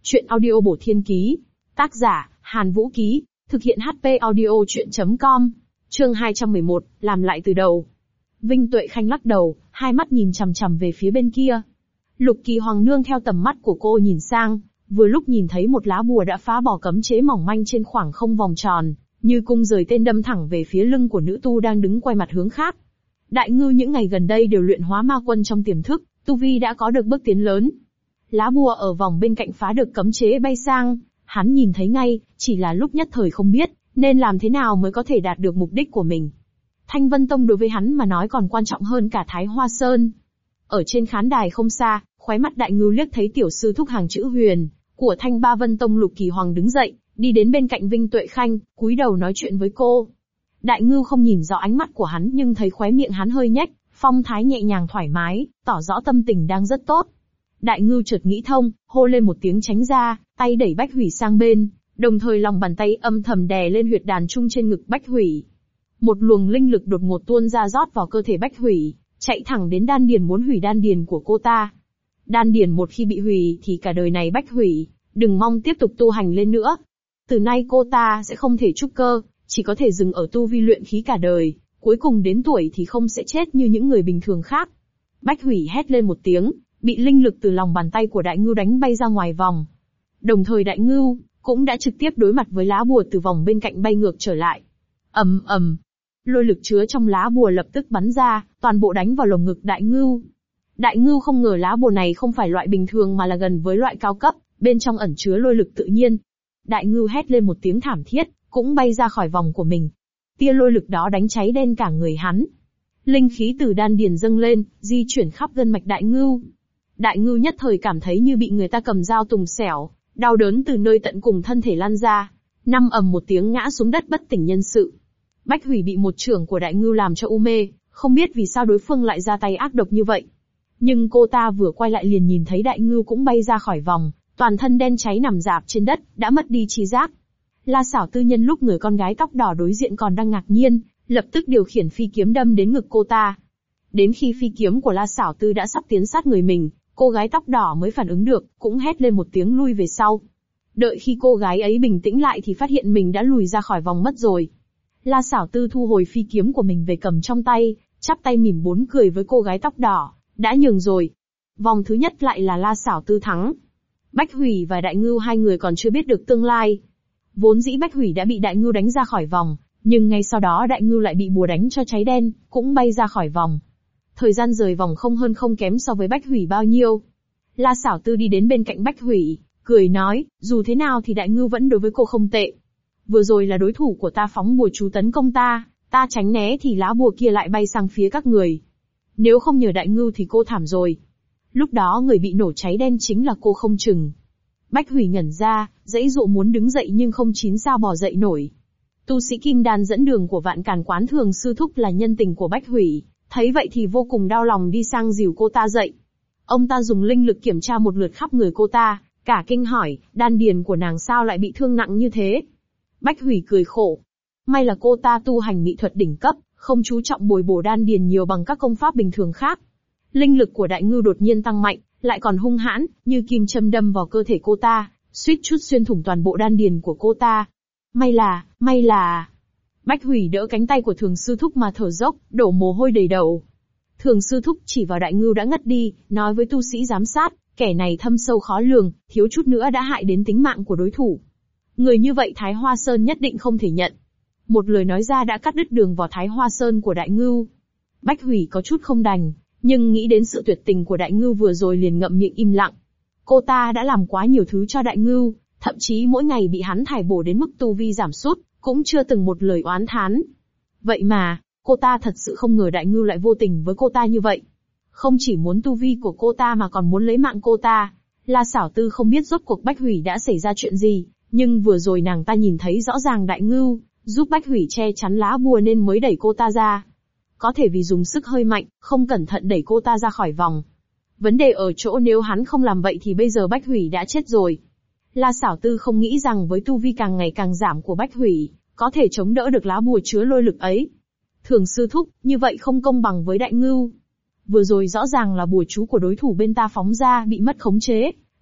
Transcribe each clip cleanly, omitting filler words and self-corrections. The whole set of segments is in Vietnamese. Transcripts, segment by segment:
Chuyện audio bổ thiên ký. Tác giả, Hàn Vũ Ký. Thực hiện HP audio chuyện.com. Chương 211, làm lại từ đầu. Vinh Tuệ Khanh lắc đầu, hai mắt nhìn chằm chằm về phía bên kia. Lục Kỳ Hoàng nương theo tầm mắt của cô nhìn sang, vừa lúc nhìn thấy một lá bùa đã phá bỏ cấm chế mỏng manh trên khoảng không vòng tròn, như cung rời tên đâm thẳng về phía lưng của nữ tu đang đứng quay mặt hướng khác. Đại Ngưu những ngày gần đây đều luyện hóa ma quân trong tiềm thức, tu vi đã có được bước tiến lớn. Lá bùa ở vòng bên cạnh phá được cấm chế bay sang, hắn nhìn thấy ngay, chỉ là lúc nhất thời không biết, nên làm thế nào mới có thể đạt được mục đích của mình. Thanh Vân Tông đối với hắn mà nói còn quan trọng hơn cả Thái Hoa Sơn. Ở trên khán đài không xa, khóe mắt Đại Ngưu liếc thấy tiểu sư thúc hàng chữ huyền của Thanh Ba Vân Tông Lục Kỳ Hoàng đứng dậy, đi đến bên cạnh Vinh Tuệ Khanh, cúi đầu nói chuyện với cô. Đại Ngưu không nhìn rõ ánh mắt của hắn nhưng thấy khóe miệng hắn hơi nhếch, phong thái nhẹ nhàng thoải mái, tỏ rõ tâm tình đang rất tốt. Đại Ngưu chợt nghĩ thông, hô lên một tiếng tránh ra, tay đẩy Bách Hủy sang bên, đồng thời lòng bàn tay âm thầm đè lên huyệt đàn trung trên ngực Bách Hủy. Một luồng linh lực đột ngột tuôn ra rót vào cơ thể Bách Hủy, chạy thẳng đến đan điền muốn hủy đan điền của cô ta. Đan điền một khi bị hủy thì cả đời này Bách Hủy đừng mong tiếp tục tu hành lên nữa. Từ nay cô ta sẽ không thể trúc cơ, chỉ có thể dừng ở tu vi luyện khí cả đời, cuối cùng đến tuổi thì không sẽ chết như những người bình thường khác. Bách Hủy hét lên một tiếng, bị linh lực từ lòng bàn tay của Đại Ngưu đánh bay ra ngoài vòng. Đồng thời Đại Ngưu cũng đã trực tiếp đối mặt với lá bùa từ vòng bên cạnh bay ngược trở lại. Ầm ầm, lôi lực chứa trong lá bùa lập tức bắn ra, toàn bộ đánh vào lồng ngực Đại Ngưu. Đại Ngưu không ngờ lá bùa này không phải loại bình thường mà là gần với loại cao cấp, bên trong ẩn chứa lôi lực tự nhiên. Đại Ngưu hét lên một tiếng thảm thiết, cũng bay ra khỏi vòng của mình. Tia lôi lực đó đánh cháy đen cả người hắn. Linh khí từ đan điền dâng lên, di chuyển khắp gân mạch Đại Ngưu. Đại Ngưu nhất thời cảm thấy như bị người ta cầm dao tùng xẻo, đau đớn từ nơi tận cùng thân thể lan ra. Ầm một tiếng ngã xuống đất bất tỉnh nhân sự. Bách Hủy bị một chưởng của Đại Ngưu làm cho u mê, không biết vì sao đối phương lại ra tay ác độc như vậy. Nhưng cô ta vừa quay lại liền nhìn thấy Đại Ngưu cũng bay ra khỏi vòng, toàn thân đen cháy nằm rạp trên đất, đã mất đi trí giác. La Sảo Tư nhân lúc người con gái tóc đỏ đối diện còn đang ngạc nhiên, lập tức điều khiển phi kiếm đâm đến ngực cô ta. Đến khi phi kiếm của La Sảo Tư đã sắp tiến sát người mình, cô gái tóc đỏ mới phản ứng được, cũng hét lên một tiếng lui về sau. Đợi khi cô gái ấy bình tĩnh lại thì phát hiện mình đã lùi ra khỏi vòng mất rồi. La Sảo Tư thu hồi phi kiếm của mình về cầm trong tay, chắp tay mỉm bốn cười với cô gái tóc đỏ, đã nhường rồi. Vòng thứ nhất lại là La Sảo Tư thắng. Bách Hủy và Đại Ngưu hai người còn chưa biết được tương lai. Vốn dĩ Bách Hủy đã bị Đại Ngưu đánh ra khỏi vòng, nhưng ngay sau đó Đại Ngưu lại bị bùa đánh cho cháy đen, cũng bay ra khỏi vòng. Thời gian rời vòng không hơn không kém so với Bách Hủy bao nhiêu. La Sảo Tư đi đến bên cạnh Bách Hủy, cười nói, dù thế nào thì Đại Ngưu vẫn đối với cô không tệ. Vừa rồi là đối thủ của ta phóng bùa chú tấn công ta tránh né thì lá bùa kia lại bay sang phía các người. Nếu không nhờ Đại Ngưu thì cô thảm rồi. Lúc đó người bị nổ cháy đen chính là cô không chừng. Bách Hủy ngẩn ra, giãy dụa muốn đứng dậy nhưng không chín sao bò dậy nổi. Tu sĩ Kim Đan dẫn đường của Vạn Càn Quán Thường sư thúc là nhân tình của Bách Hủy, thấy vậy thì vô cùng đau lòng đi sang dìu cô ta dậy. Ông ta dùng linh lực kiểm tra một lượt khắp người cô ta, cả kinh hỏi, đan điền của nàng sao lại bị thương nặng như thế? Bách Hủy cười khổ. May là cô ta tu hành mỹ thuật đỉnh cấp, không chú trọng bồi bổ đan điền nhiều bằng các công pháp bình thường khác. Linh lực của Đại Ngưu đột nhiên tăng mạnh, lại còn hung hãn, như kim châm đâm vào cơ thể cô ta, suýt chút xuyên thủng toàn bộ đan điền của cô ta. May là... Bách Hủy đỡ cánh tay của Thường sư thúc mà thở dốc, đổ mồ hôi đầy đầu. Thường sư thúc chỉ vào Đại Ngưu đã ngất đi, nói với tu sĩ giám sát, kẻ này thâm sâu khó lường, thiếu chút nữa đã hại đến tính mạng của đối thủ. Người như vậy Thái Hoa Sơn nhất định không thể nhận. Một lời nói ra đã cắt đứt đường vào Thái Hoa Sơn của Đại Ngưu. Bách Hủy có chút không đành, nhưng nghĩ đến sự tuyệt tình của Đại Ngưu vừa rồi liền ngậm miệng im lặng. Cô ta đã làm quá nhiều thứ cho Đại Ngưu, thậm chí mỗi ngày bị hắn thải bổ đến mức tu vi giảm sút, cũng chưa từng một lời oán thán. Vậy mà, cô ta thật sự không ngờ Đại Ngưu lại vô tình với cô ta như vậy. Không chỉ muốn tu vi của cô ta mà còn muốn lấy mạng cô ta. La Sảo Tư không biết rốt cuộc Bách Hủy đã xảy ra chuyện gì, nhưng vừa rồi nàng ta nhìn thấy rõ ràng Đại Ngưu giúp Bách Hủy che chắn lá bùa nên mới đẩy cô ta ra. Có thể vì dùng sức hơi mạnh, không cẩn thận đẩy cô ta ra khỏi vòng. Vấn đề ở chỗ nếu hắn không làm vậy thì bây giờ Bách Hủy đã chết rồi. La Sảo Tư không nghĩ rằng với tu vi càng ngày càng giảm của Bách Hủy, có thể chống đỡ được lá bùa chứa lôi lực ấy. Thường sư thúc, như vậy không công bằng với Đại Ngưu. Vừa rồi rõ ràng là bùa chú của đối thủ bên ta phóng ra bị mất khống chế,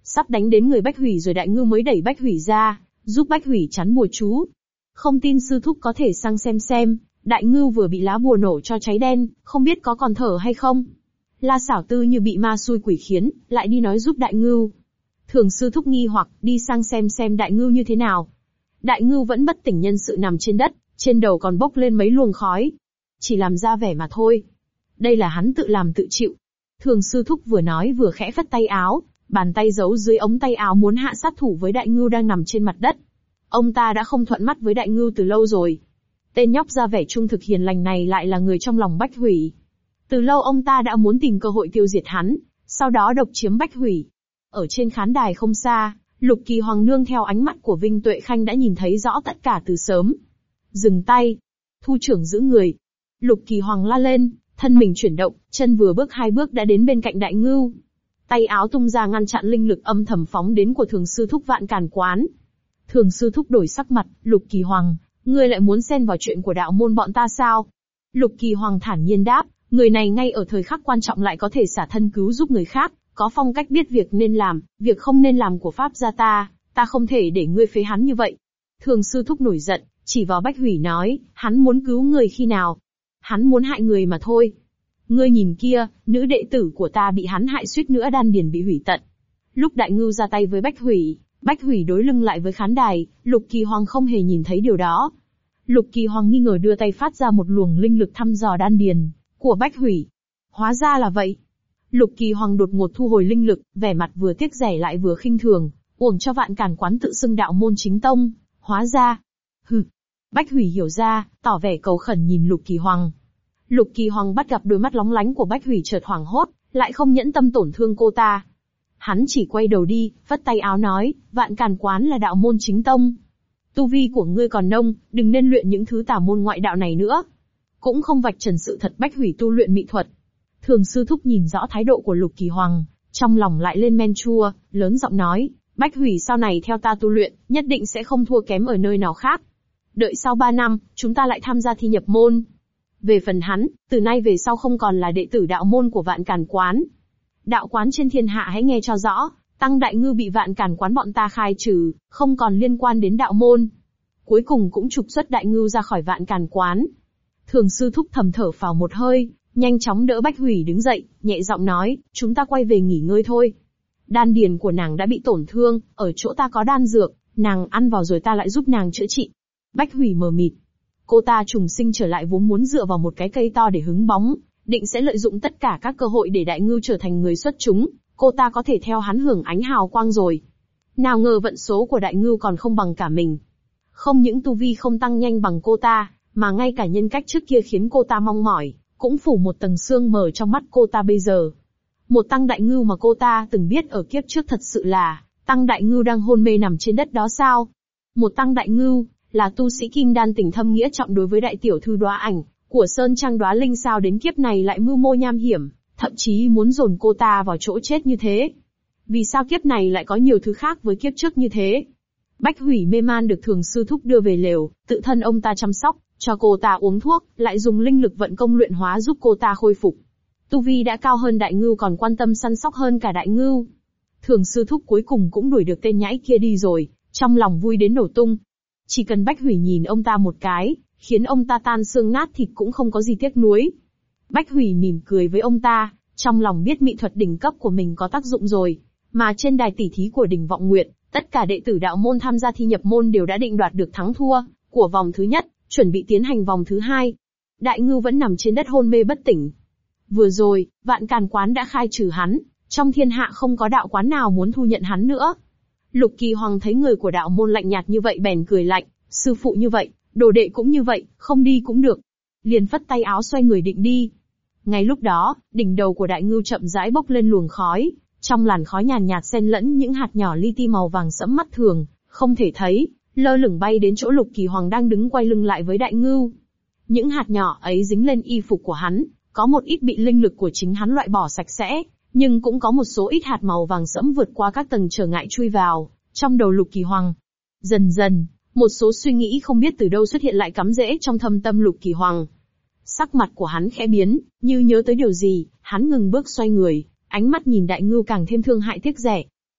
Sắp đánh đến người Bách Hủy rồi Đại Ngưu mới đẩy Bách Hủy ra, giúp Bách Hủy chắn bùa chú. Không tin sư thúc có thể sang xem, Đại Ngưu vừa bị lá bùa nổ cho cháy đen, không biết có còn thở hay không. La Xảo Tư như bị ma xui quỷ khiến, lại đi nói giúp Đại Ngưu. Thường sư thúc nghi hoặc đi sang xem Đại Ngưu như thế nào. Đại Ngưu vẫn bất tỉnh nhân sự nằm trên đất, trên đầu còn bốc lên mấy luồng khói. Chỉ làm ra vẻ mà thôi. Đây là hắn tự làm tự chịu. Thường sư thúc vừa nói vừa khẽ phất tay áo, bàn tay giấu dưới ống tay áo muốn hạ sát thủ với Đại Ngưu đang nằm trên mặt đất. Ông ta đã không thuận mắt với Đại Ngưu từ lâu rồi. Tên nhóc ra vẻ trung thực hiền lành này lại là người trong lòng Bách Hủy. Từ lâu ông ta đã muốn tìm cơ hội tiêu diệt hắn, sau đó độc chiếm Bách Hủy. Ở trên khán đài không xa, Lục Kỳ Hoàng nương theo ánh mắt của Vinh Tuệ Khanh đã nhìn thấy rõ tất cả từ sớm. Dừng tay. Thu trưởng giữ người. Lục Kỳ Hoàng la lên, thân mình chuyển động, chân vừa bước 2 bước đã đến bên cạnh Đại Ngưu. Tay áo tung ra ngăn chặn linh lực âm thầm phóng đến của Thường sư thúc Vạn Càn Quán. Thường sư thúc đổi sắc mặt, Lục Kỳ Hoàng, ngươi lại muốn xen vào chuyện của đạo môn bọn ta sao? Lục Kỳ Hoàng thản nhiên đáp, người này ngay ở thời khắc quan trọng lại có thể xả thân cứu giúp người khác, có phong cách biết việc nên làm, việc không nên làm của Pháp gia ta không thể để ngươi phế hắn như vậy. Thường sư thúc nổi giận, chỉ vào Bách Hủy nói, hắn muốn cứu người khi nào? Hắn muốn hại người mà thôi. Ngươi nhìn kia, nữ đệ tử của ta bị hắn hại suýt nữa đan điền bị hủy tận. Lúc Đại Ngưu ra tay với Bách Hủy đối lưng lại với khán đài, Lục Kỳ Hoàng không hề nhìn thấy điều đó. Lục Kỳ Hoàng nghi ngờ đưa tay phát ra một luồng linh lực thăm dò đan điền của Bách Hủy. Hóa ra là vậy. Lục Kỳ Hoàng đột ngột thu hồi linh lực, vẻ mặt vừa tiếc rẻ lại vừa khinh thường, uổng cho Vạn Càn Quán tự xưng đạo môn chính tông, hóa ra. Hừ. Bách Hủy hiểu ra, tỏ vẻ cầu khẩn nhìn Lục Kỳ Hoàng. Lục Kỳ Hoàng bắt gặp đôi mắt lóng lánh của Bách Hủy chợt hoảng hốt, lại không nhẫn tâm tổn thương cô ta. Hắn chỉ quay đầu đi, vất tay áo nói, Vạn Càn Quán là đạo môn chính tông. Tu vi của ngươi còn nông, đừng nên luyện những thứ tà môn ngoại đạo này nữa. Cũng không vạch trần sự thật Bách Hủy tu luyện mỹ thuật. Thường sư thúc nhìn rõ thái độ của Lục Kỳ Hoàng, trong lòng lại lên men chua, lớn giọng nói, Bách Hủy sau này theo ta tu luyện, nhất định sẽ không thua kém ở nơi nào khác. Đợi sau 3 năm, chúng ta lại tham gia thi nhập môn. Về phần hắn, từ nay về sau không còn là đệ tử đạo môn của Vạn Càn Quán. Đạo quán trên thiên hạ hãy nghe cho rõ, Tăng Đại Ngưu bị Vạn Càn Quán bọn ta khai trừ, không còn liên quan đến đạo môn. Cuối cùng cũng trục xuất Đại Ngưu ra khỏi Vạn Càn Quán. Thường sư thúc thầm thở phào một hơi, nhanh chóng đỡ Bách Hủy đứng dậy, nhẹ giọng nói, chúng ta quay về nghỉ ngơi thôi. Đan điền của nàng đã bị tổn thương, ở chỗ ta có đan dược, nàng ăn vào rồi ta lại giúp nàng chữa trị. Bách Hủy mờ mịt. Cô ta trùng sinh trở lại vốn muốn dựa vào một cái cây to để hứng bóng, định sẽ lợi dụng tất cả các cơ hội để Đại Ngưu trở thành người xuất chúng, cô ta có thể theo hắn hưởng ánh hào quang rồi. Nào ngờ vận số của Đại Ngưu còn không bằng cả mình. Không những tu vi không tăng nhanh bằng cô ta, mà ngay cả nhân cách trước kia khiến cô ta mong mỏi, cũng phủ một tầng sương mờ trong mắt cô ta bây giờ. Một Tăng Đại Ngưu mà cô ta từng biết ở kiếp trước thật sự là Tăng Đại Ngưu đang hôn mê nằm trên đất đó sao? Một Tăng Đại Ngưu là tu sĩ kim đan tình thâm nghĩa trọng đối với đại tiểu thư Đóa Ảnh của Sơn Trang Đóa Linh, sao đến kiếp này lại mưu mô nham hiểm, thậm chí muốn dồn cô ta vào chỗ chết như thế? Vì sao kiếp này lại có nhiều thứ khác với kiếp trước như thế? Bách Hủy mê man được Thường sư thúc đưa về lều, tự thân ông ta chăm sóc, cho cô ta uống thuốc, lại dùng linh lực vận công luyện hóa giúp cô ta khôi phục. Tu vi đã cao hơn Đại Ngưu còn quan tâm săn sóc hơn cả Đại Ngưu. Thường sư thúc cuối cùng cũng đuổi được tên nhãi kia đi rồi, trong lòng vui đến nổ tung. Chỉ cần Bách Hủy nhìn ông ta một cái, khiến ông ta tan xương nát thịt cũng không có gì tiếc nuối. Bách Hủy mỉm cười với ông ta, trong lòng biết mỹ thuật đỉnh cấp của mình có tác dụng rồi. Mà trên đài tỉ thí của đỉnh Vọng Nguyệt, tất cả đệ tử đạo môn tham gia thi nhập môn đều đã định đoạt được thắng thua của vòng thứ nhất, chuẩn bị tiến hành vòng thứ hai. Đại Ngưu vẫn nằm trên đất hôn mê bất tỉnh. Vừa rồi, Vạn Càn Quán đã khai trừ hắn, trong thiên hạ không có đạo quán nào muốn thu nhận hắn nữa. Lục Kỳ Hoàng thấy người của đạo môn lạnh nhạt như vậy bèn cười lạnh, sư phụ như vậy, đồ đệ cũng như vậy, không đi cũng được. Liền phất tay áo xoay người định đi. Ngay lúc đó, đỉnh đầu của Đại Ngưu chậm rãi bốc lên luồng khói, trong làn khói nhàn nhạt xen lẫn những hạt nhỏ li ti màu vàng sẫm mắt thường, không thể thấy, lơ lửng bay đến chỗ Lục Kỳ Hoàng đang đứng quay lưng lại với Đại Ngưu. Những hạt nhỏ ấy dính lên y phục của hắn, có một ít bị linh lực của chính hắn loại bỏ sạch sẽ, nhưng cũng có một số ít hạt màu vàng sẫm vượt qua các tầng trở ngại chui vào trong đầu Lục Kỳ Hoàng. Dần dần, một số suy nghĩ không biết từ đâu xuất hiện lại cắm rễ trong thâm tâm Lục Kỳ Hoàng. Sắc mặt của hắn khẽ biến, như nhớ tới điều gì, hắn ngừng bước xoay người, ánh mắt nhìn Đại Ngưu càng thêm thương hại tiếc rẻ.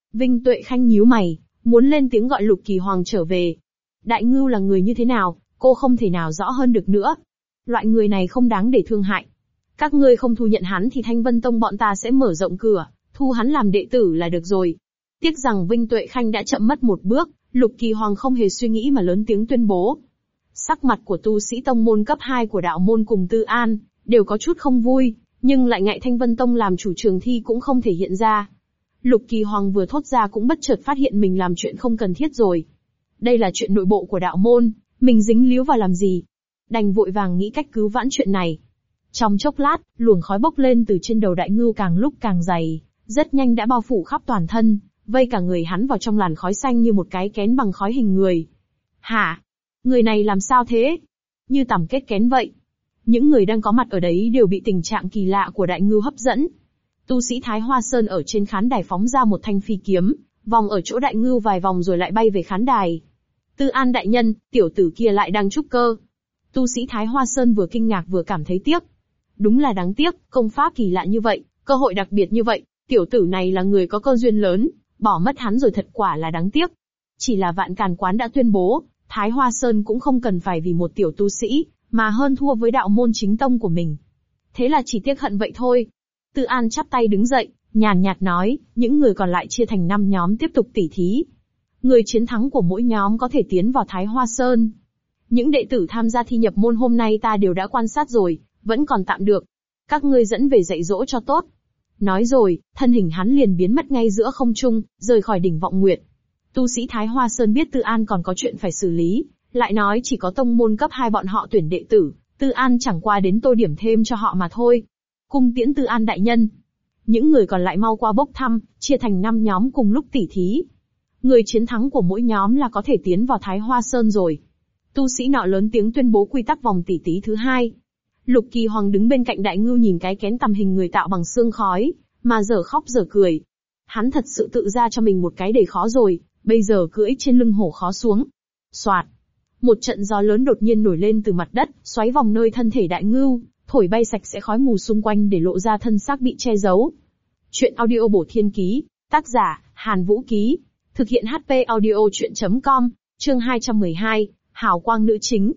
Vinh Tuệ Khanh nhíu mày, muốn lên tiếng gọi Lục Kỳ Hoàng trở về. Đại Ngưu là người như thế nào, cô không thể nào rõ hơn được nữa. Loại người này không đáng để thương hại. Các ngươi không thu nhận hắn thì Thanh Vân Tông bọn ta sẽ mở rộng cửa, thu hắn làm đệ tử là được rồi. Tiếc rằng Vinh Tuệ Khanh đã chậm mất một bước, Lục Kỳ Hoàng không hề suy nghĩ mà lớn tiếng tuyên bố. Sắc mặt của tu sĩ tông môn cấp 2 của đạo môn cùng Tư An, đều có chút không vui, nhưng lại ngại Thanh Vân Tông làm chủ trường thi cũng không thể hiện ra. Lục Kỳ Hoàng vừa thốt ra cũng bất chợt phát hiện mình làm chuyện không cần thiết rồi. Đây là chuyện nội bộ của đạo môn, mình dính líu vào làm gì? Đành vội vàng nghĩ cách cứu vãn chuyện này. Trong chốc lát, luồng khói bốc lên từ trên đầu Đại Ngưu càng lúc càng dày, rất nhanh đã bao phủ khắp toàn thân, vây cả người hắn vào trong làn khói xanh như một cái kén bằng khói hình người. Hả? Người này làm sao thế? Như tằm kết kén vậy. Những người đang có mặt ở đấy đều bị tình trạng kỳ lạ của Đại Ngưu hấp dẫn. Tu sĩ Thái Hoa Sơn ở trên khán đài phóng ra một thanh phi kiếm, vòng ở chỗ Đại Ngưu vài vòng rồi lại bay về khán đài. Tư An đại nhân, tiểu tử kia lại đang trúc cơ. Tu sĩ Thái Hoa Sơn vừa kinh ngạc vừa cảm thấy tiếc. Đúng là đáng tiếc, công pháp kỳ lạ như vậy, cơ hội đặc biệt như vậy, tiểu tử này là người có cơ duyên lớn, bỏ mất hắn rồi thật quả là đáng tiếc. Chỉ là Vạn Càn Quán đã tuyên bố, Thái Hoa Sơn cũng không cần phải vì một tiểu tu sĩ, mà hơn thua với đạo môn chính tông của mình. Thế là chỉ tiếc hận vậy thôi. Tư An chắp tay đứng dậy, nhàn nhạt nói, những người còn lại chia thành 5 nhóm tiếp tục tỉ thí. Người chiến thắng của mỗi nhóm có thể tiến vào Thái Hoa Sơn. Những đệ tử tham gia thi nhập môn hôm nay ta đều đã quan sát rồi, vẫn còn tạm được. Các ngươi dẫn về dạy dỗ cho tốt. Nói rồi, thân hình hắn liền biến mất ngay giữa không trung, rời khỏi đỉnh Vọng Nguyệt. Tu sĩ Thái Hoa Sơn biết Tư An còn có chuyện phải xử lý, lại nói chỉ có tông môn cấp 2 bọn họ tuyển đệ tử, Tư An chẳng qua đến tô điểm thêm cho họ mà thôi. Cung tiễn Tư An đại nhân. Những người còn lại mau qua bốc thăm, chia thành 5 nhóm cùng lúc tỉ thí. Người chiến thắng của mỗi nhóm là có thể tiến vào Thái Hoa Sơn rồi. Tu sĩ nọ lớn tiếng tuyên bố quy tắc vòng tỉ thí thứ 2. Lục Kỳ Hoàng đứng bên cạnh Đại Ngưu nhìn cái kén tầm hình người tạo bằng xương khói, mà giờ khóc giờ cười. Hắn thật sự tự ra cho mình một cái đầy khó rồi, bây giờ cưỡi trên lưng hổ khó xuống. Soạt. Một trận gió lớn đột nhiên nổi lên từ mặt đất, xoáy vòng nơi thân thể Đại Ngưu, thổi bay sạch sẽ khói mù xung quanh để lộ ra thân xác bị che giấu. Chuyện audio bổ thiên ký, tác giả, Hàn Vũ Ký. Thực hiện HP audio chuyện.com, chương 212, Hào quang nữ chính.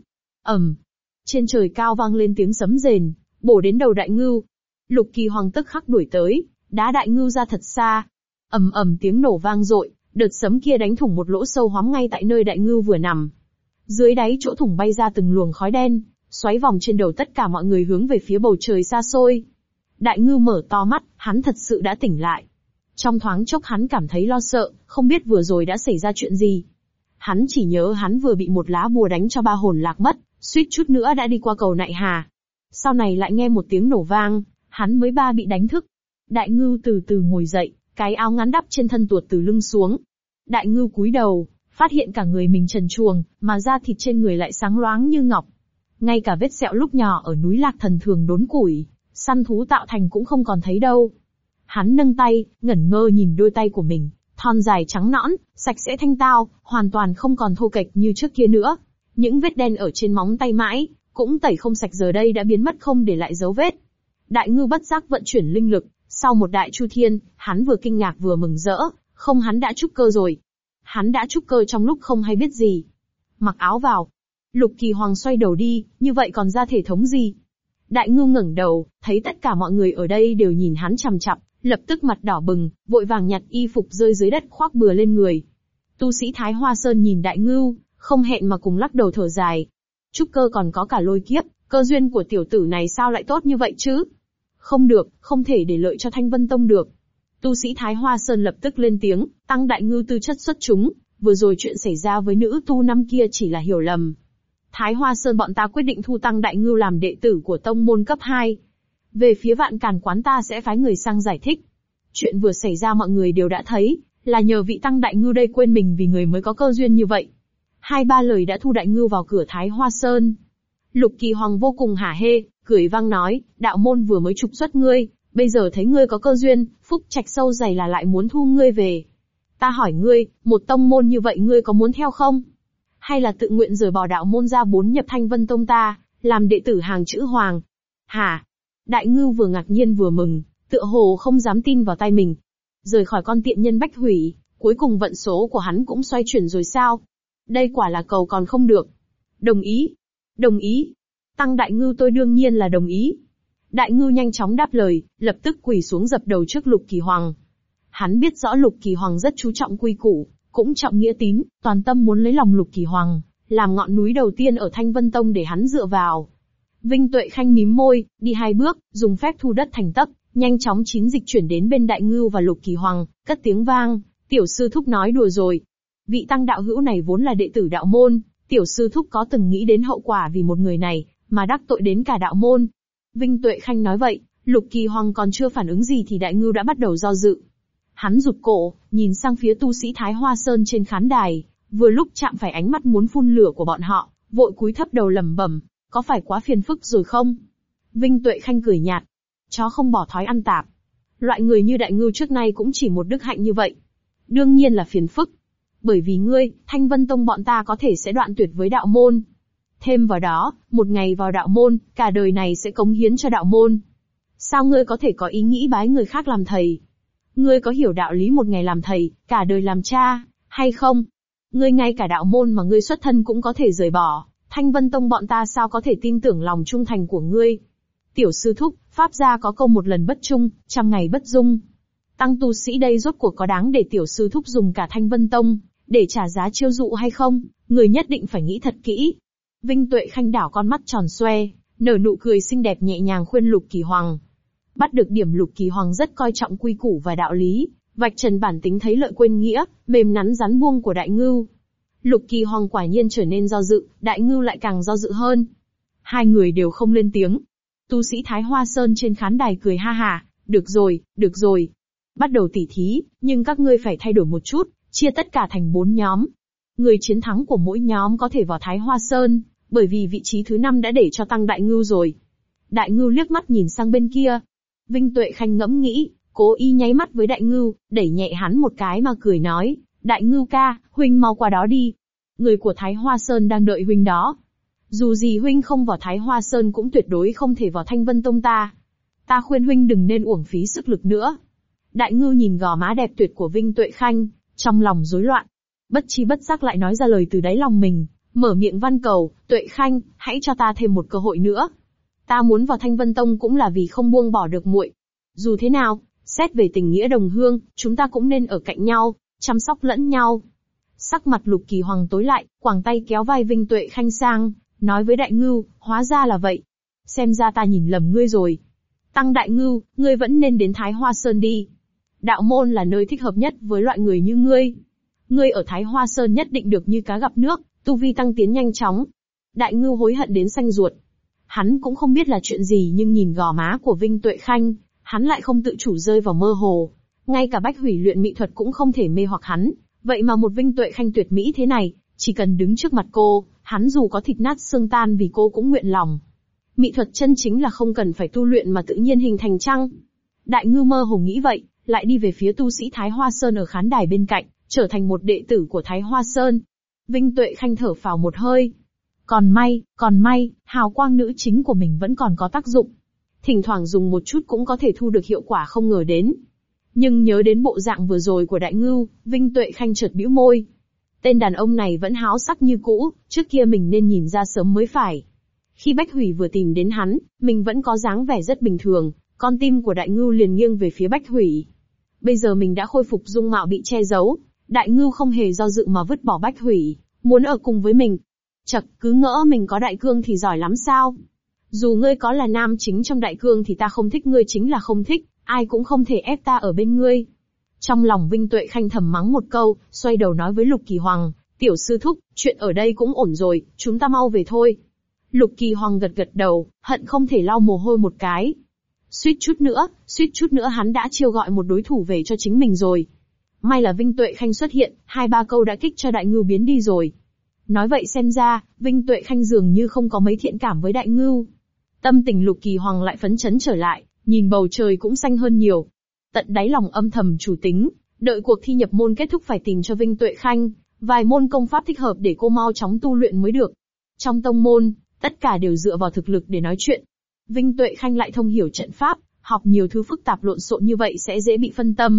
Trên trời cao vang lên tiếng sấm rền, bổ đến đầu Đại Ngưu. Lục Kỳ Hoàng tức khắc đuổi tới, đá Đại Ngưu ra thật xa. Tiếng nổ vang dội, đợt sấm kia đánh thủng một lỗ sâu hoắm ngay tại nơi Đại Ngưu vừa nằm. Dưới đáy chỗ thủng bay ra từng luồng khói đen, xoáy vòng trên đầu tất cả mọi người hướng về phía bầu trời xa xôi. Đại Ngưu mở to mắt, hắn thật sự đã tỉnh lại. Trong thoáng chốc hắn cảm thấy lo sợ, không biết vừa rồi đã xảy ra chuyện gì. Hắn chỉ nhớ hắn vừa bị một lá bùa đánh cho ba hồn lạc mất, suýt chút nữa đã đi qua cầu Nại Hà. Sau này lại nghe một tiếng nổ vang, hắn mới bị đánh thức. Đại Ngưu từ từ ngồi dậy, cái áo ngắn đắp trên thân tuột từ lưng xuống. Đại Ngưu cúi đầu, phát hiện cả người mình trần truồng, mà da thịt trên người lại sáng loáng như ngọc. Ngay cả vết sẹo lúc nhỏ ở núi Lạc Thần thường đốn củi, săn thú tạo thành cũng không còn thấy đâu. Hắn nâng tay, ngẩn ngơ nhìn đôi tay của mình, thon dài trắng nõn, sạch sẽ thanh tao, hoàn toàn không còn thô kệch như trước kia nữa. Những vết đen ở trên móng tay mãi, cũng tẩy không sạch giờ đây đã biến mất không để lại dấu vết. Đại Ngưu bất giác vận chuyển linh lực, sau một đại chu thiên, hắn vừa kinh ngạc vừa mừng rỡ, không hắn đã trúc cơ rồi. Hắn đã trúc cơ trong lúc không hay biết gì. Mặc áo vào. Lục Kỳ Hoàng xoay đầu đi, như vậy còn ra thể thống gì? Đại Ngưu ngẩng đầu, thấy tất cả mọi người ở đây đều nhìn hắn chằm chằm, lập tức mặt đỏ bừng, vội vàng nhặt y phục rơi dưới đất khoác bừa lên người. Tu sĩ Thái Hoa Sơn nhìn Đại Ngưu, không hẹn mà cùng lắc đầu thở dài. Trúc cơ còn có cả lôi kiếp, cơ duyên của tiểu tử này sao lại tốt như vậy chứ? Không được, không thể để lợi cho Thanh Vân Tông được. Tu sĩ Thái Hoa Sơn lập tức lên tiếng, tăng Đại Ngưu tư chất xuất chúng, vừa rồi chuyện xảy ra với nữ tu năm kia chỉ là hiểu lầm. Thái Hoa Sơn bọn ta quyết định thu tăng Đại Ngưu làm đệ tử của tông môn cấp 2. Về phía Vạn Càn Quán ta sẽ phái người sang giải thích. Chuyện vừa xảy ra mọi người đều đã thấy, là nhờ vị tăng Đại Ngưu đây quên mình vì người mới có cơ duyên như vậy. 2-3 lời đã thu Đại Ngưu vào cửa Thái Hoa Sơn. Lục Kỳ Hoàng vô cùng hả hê, cười vang nói, đạo môn vừa mới trục xuất ngươi, bây giờ thấy ngươi có cơ duyên, phúc trạch sâu dày là lại muốn thu ngươi về. Ta hỏi ngươi, một tông môn như vậy ngươi có muốn theo không? Hay là tự nguyện rời bỏ đạo môn ra bốn nhập Thanh Vân Tông ta, làm đệ tử hàng chữ Hoàng? Hả? Đại Ngưu vừa ngạc nhiên vừa mừng, tựa hồ không dám tin vào tay mình. Rời khỏi con tiện nhân Bách Hủy, Cuối cùng vận số của hắn cũng xoay chuyển rồi sao? Đây quả là cầu còn không được. Đồng ý. Đồng ý. Tăng Đại Ngưu tôi đương nhiên là đồng ý. Đại Ngưu nhanh chóng đáp lời, lập tức quỳ xuống dập đầu trước Lục Kỳ Hoàng. Hắn biết rõ Lục Kỳ Hoàng rất chú trọng quy củ, cũng trọng nghĩa tín, toàn tâm muốn lấy lòng Lục Kỳ Hoàng, làm ngọn núi đầu tiên ở Thanh Vân Tông để hắn dựa vào. Vinh Tuệ Khanh mím môi, đi 2 bước, dùng phép thu đất thành tấc, nhanh chóng chín dịch chuyển đến bên Đại Ngưu và Lục Kỳ Hoàng, cất tiếng vang, tiểu sư thúc nói đùa rồi. Vị tăng đạo hữu này vốn là đệ tử đạo môn, tiểu sư thúc có từng nghĩ đến hậu quả vì một người này, mà đắc tội đến cả đạo môn. Vinh Tuệ Khanh nói vậy, Lục Kỳ Hoàng còn chưa phản ứng gì thì Đại Ngưu đã bắt đầu do dự. Hắn rụt cổ, nhìn sang phía tu sĩ Thái Hoa Sơn trên khán đài, vừa lúc chạm phải ánh mắt muốn phun lửa của bọn họ, vội cúi thấp đầu lẩm bẩm, có phải quá phiền phức rồi không? Vinh Tuệ Khanh cười nhạt, chó không bỏ thói ăn tạp. Loại người như Đại Ngưu trước nay cũng chỉ một đức hạnh như vậy. Đương nhiên là phiền phức. Bởi vì ngươi, Thanh Vân Tông bọn ta có thể sẽ đoạn tuyệt với đạo môn. Thêm vào đó, một ngày vào đạo môn, cả đời này sẽ cống hiến cho đạo môn. Sao ngươi có thể có ý nghĩ bái người khác làm thầy? Ngươi có hiểu đạo lý một ngày làm thầy, cả đời làm cha, hay không? Ngươi ngay cả đạo môn mà ngươi xuất thân cũng có thể rời bỏ, Thanh Vân Tông bọn ta sao có thể tin tưởng lòng trung thành của ngươi? Tiểu sư thúc, pháp gia có câu một lần bất trung, trăm ngày bất dung. Tăng tu sĩ đây rốt cuộc có đáng để tiểu sư thúc dùng cả Thanh Vân Tông, để trả giá chiêu dụ hay không? Người nhất định phải nghĩ thật kỹ. Vinh Tuệ Khanh đảo con mắt tròn xoe, nở nụ cười xinh đẹp nhẹ nhàng khuyên Lục Kỳ Hoàng. Bắt được điểm Lục Kỳ Hoàng rất coi trọng quy củ và đạo lý, vạch trần bản tính thấy lợi quên nghĩa, mềm nắn rắn buông của Đại Ngưu. Lục Kỳ Hoàng quả nhiên trở nên do dự, Đại Ngưu lại càng do dự hơn. Hai người đều không lên tiếng. Tu sĩ Thái Hoa Sơn trên khán đài cười ha hả, được rồi. Bắt đầu tỉ thí, nhưng các ngươi phải thay đổi một chút, chia tất cả thành 4 nhóm. Người chiến thắng của mỗi nhóm có thể vào Thái Hoa Sơn, bởi vì vị trí thứ 5 đã để cho Tăng Đại Ngưu rồi. Đại Ngưu liếc mắt nhìn sang bên kia. Vinh Tuệ Khanh ngẫm nghĩ, cố ý nháy mắt với Đại Ngưu, đẩy nhẹ hắn một cái mà cười nói, Đại Ngưu ca, huynh mau qua đó đi. Người của Thái Hoa Sơn đang đợi huynh đó. Dù gì huynh không vào Thái Hoa Sơn cũng tuyệt đối không thể vào Thanh Vân Tông ta. Ta khuyên huynh đừng nên uổng phí sức lực nữa. Đại Ngưu nhìn gò má đẹp tuyệt của Vinh Tuệ Khanh, trong lòng rối loạn. Bất chi bất giác lại nói ra lời từ đáy lòng mình, mở miệng van cầu, Tuệ Khanh, hãy cho ta thêm một cơ hội nữa. Ta muốn vào Thanh Vân Tông cũng là vì không buông bỏ được muội. Dù thế nào, xét về tình nghĩa đồng hương, chúng ta cũng nên ở cạnh nhau, chăm sóc lẫn nhau. Sắc mặt Lục Kỳ Hoàng tối lại, quàng tay kéo vai Vinh Tuệ Khanh sang, nói với Đại Ngưu, hóa ra là vậy. Xem ra ta nhìn lầm ngươi rồi. Tăng Đại Ngưu, ngươi vẫn nên đến Thái Hoa Sơn đi. Đạo môn là nơi thích hợp nhất với loại người như ngươi. Ngươi ở Thái Hoa Sơn nhất định được như cá gặp nước, tu vi tăng tiến nhanh chóng. Đại Ngưu hối hận đến xanh ruột. Hắn cũng không biết là chuyện gì nhưng nhìn gò má của Vinh Tuệ Khanh, hắn lại không tự chủ rơi vào mơ hồ. Ngay cả Bách Hủy luyện mỹ thuật cũng không thể mê hoặc hắn, vậy mà một Vinh Tuệ Khanh tuyệt mỹ thế này, chỉ cần đứng trước mặt cô, hắn dù có thịt nát xương tan vì cô cũng nguyện lòng. Mỹ thuật chân chính là không cần phải tu luyện mà tự nhiên hình thành chăng? Đại Ngưu mơ hồ nghĩ vậy, lại đi về phía tu sĩ Thái Hoa Sơn ở khán đài bên cạnh, trở thành một đệ tử của Thái Hoa Sơn. Vinh Tuệ Khanh thở phào một hơi. Còn may, hào quang nữ chính của mình vẫn còn có tác dụng. Thỉnh thoảng dùng một chút cũng có thể thu được hiệu quả không ngờ đến. Nhưng nhớ đến bộ dạng vừa rồi của Đại Ngưu, Vinh Tuệ Khanh chợt bĩu môi. Tên đàn ông này vẫn háo sắc như cũ, trước kia mình nên nhìn ra sớm mới phải. Khi Bách Hủy vừa tìm đến hắn, mình vẫn có dáng vẻ rất bình thường, con tim của Đại Ngưu liền nghiêng về phía Bách Hủy. Bây giờ mình đã khôi phục dung mạo bị che giấu, Đại Ngưu không hề do dự mà vứt bỏ Bách Hủy, muốn ở cùng với mình. Chậc, cứ ngỡ mình có đại cương thì giỏi lắm sao? Dù ngươi có là nam chính trong đại cương thì ta không thích ngươi chính là không thích, ai cũng không thể ép ta ở bên ngươi. Trong lòng Vinh Tuệ Khanh thầm mắng một câu, xoay đầu nói với Lục Kỳ Hoàng, tiểu sư thúc, chuyện ở đây cũng ổn rồi, chúng ta mau về thôi. Lục Kỳ Hoàng gật gật đầu, hận không thể lau mồ hôi một cái. Suýt chút nữa hắn đã chiêu gọi một đối thủ về cho chính mình rồi. May là Vinh Tuệ Khanh xuất hiện, 2-3 câu đã kích cho Đại Ngưu biến đi rồi. Nói vậy xem ra, Vinh Tuệ Khanh dường như không có mấy thiện cảm với Đại Ngưu. Tâm tình Lục Kỳ Hoàng lại phấn chấn trở lại, nhìn bầu trời cũng xanh hơn nhiều. Tận đáy lòng âm thầm chủ tính, đợi cuộc thi nhập môn kết thúc phải tìm cho Vinh Tuệ Khanh vài môn công pháp thích hợp để cô mau chóng tu luyện mới được. Trong tông môn, tất cả đều dựa vào thực lực để nói chuyện. Vinh Tuệ Khanh lại thông hiểu trận pháp, học nhiều thứ phức tạp lộn xộn như vậy sẽ dễ bị phân tâm,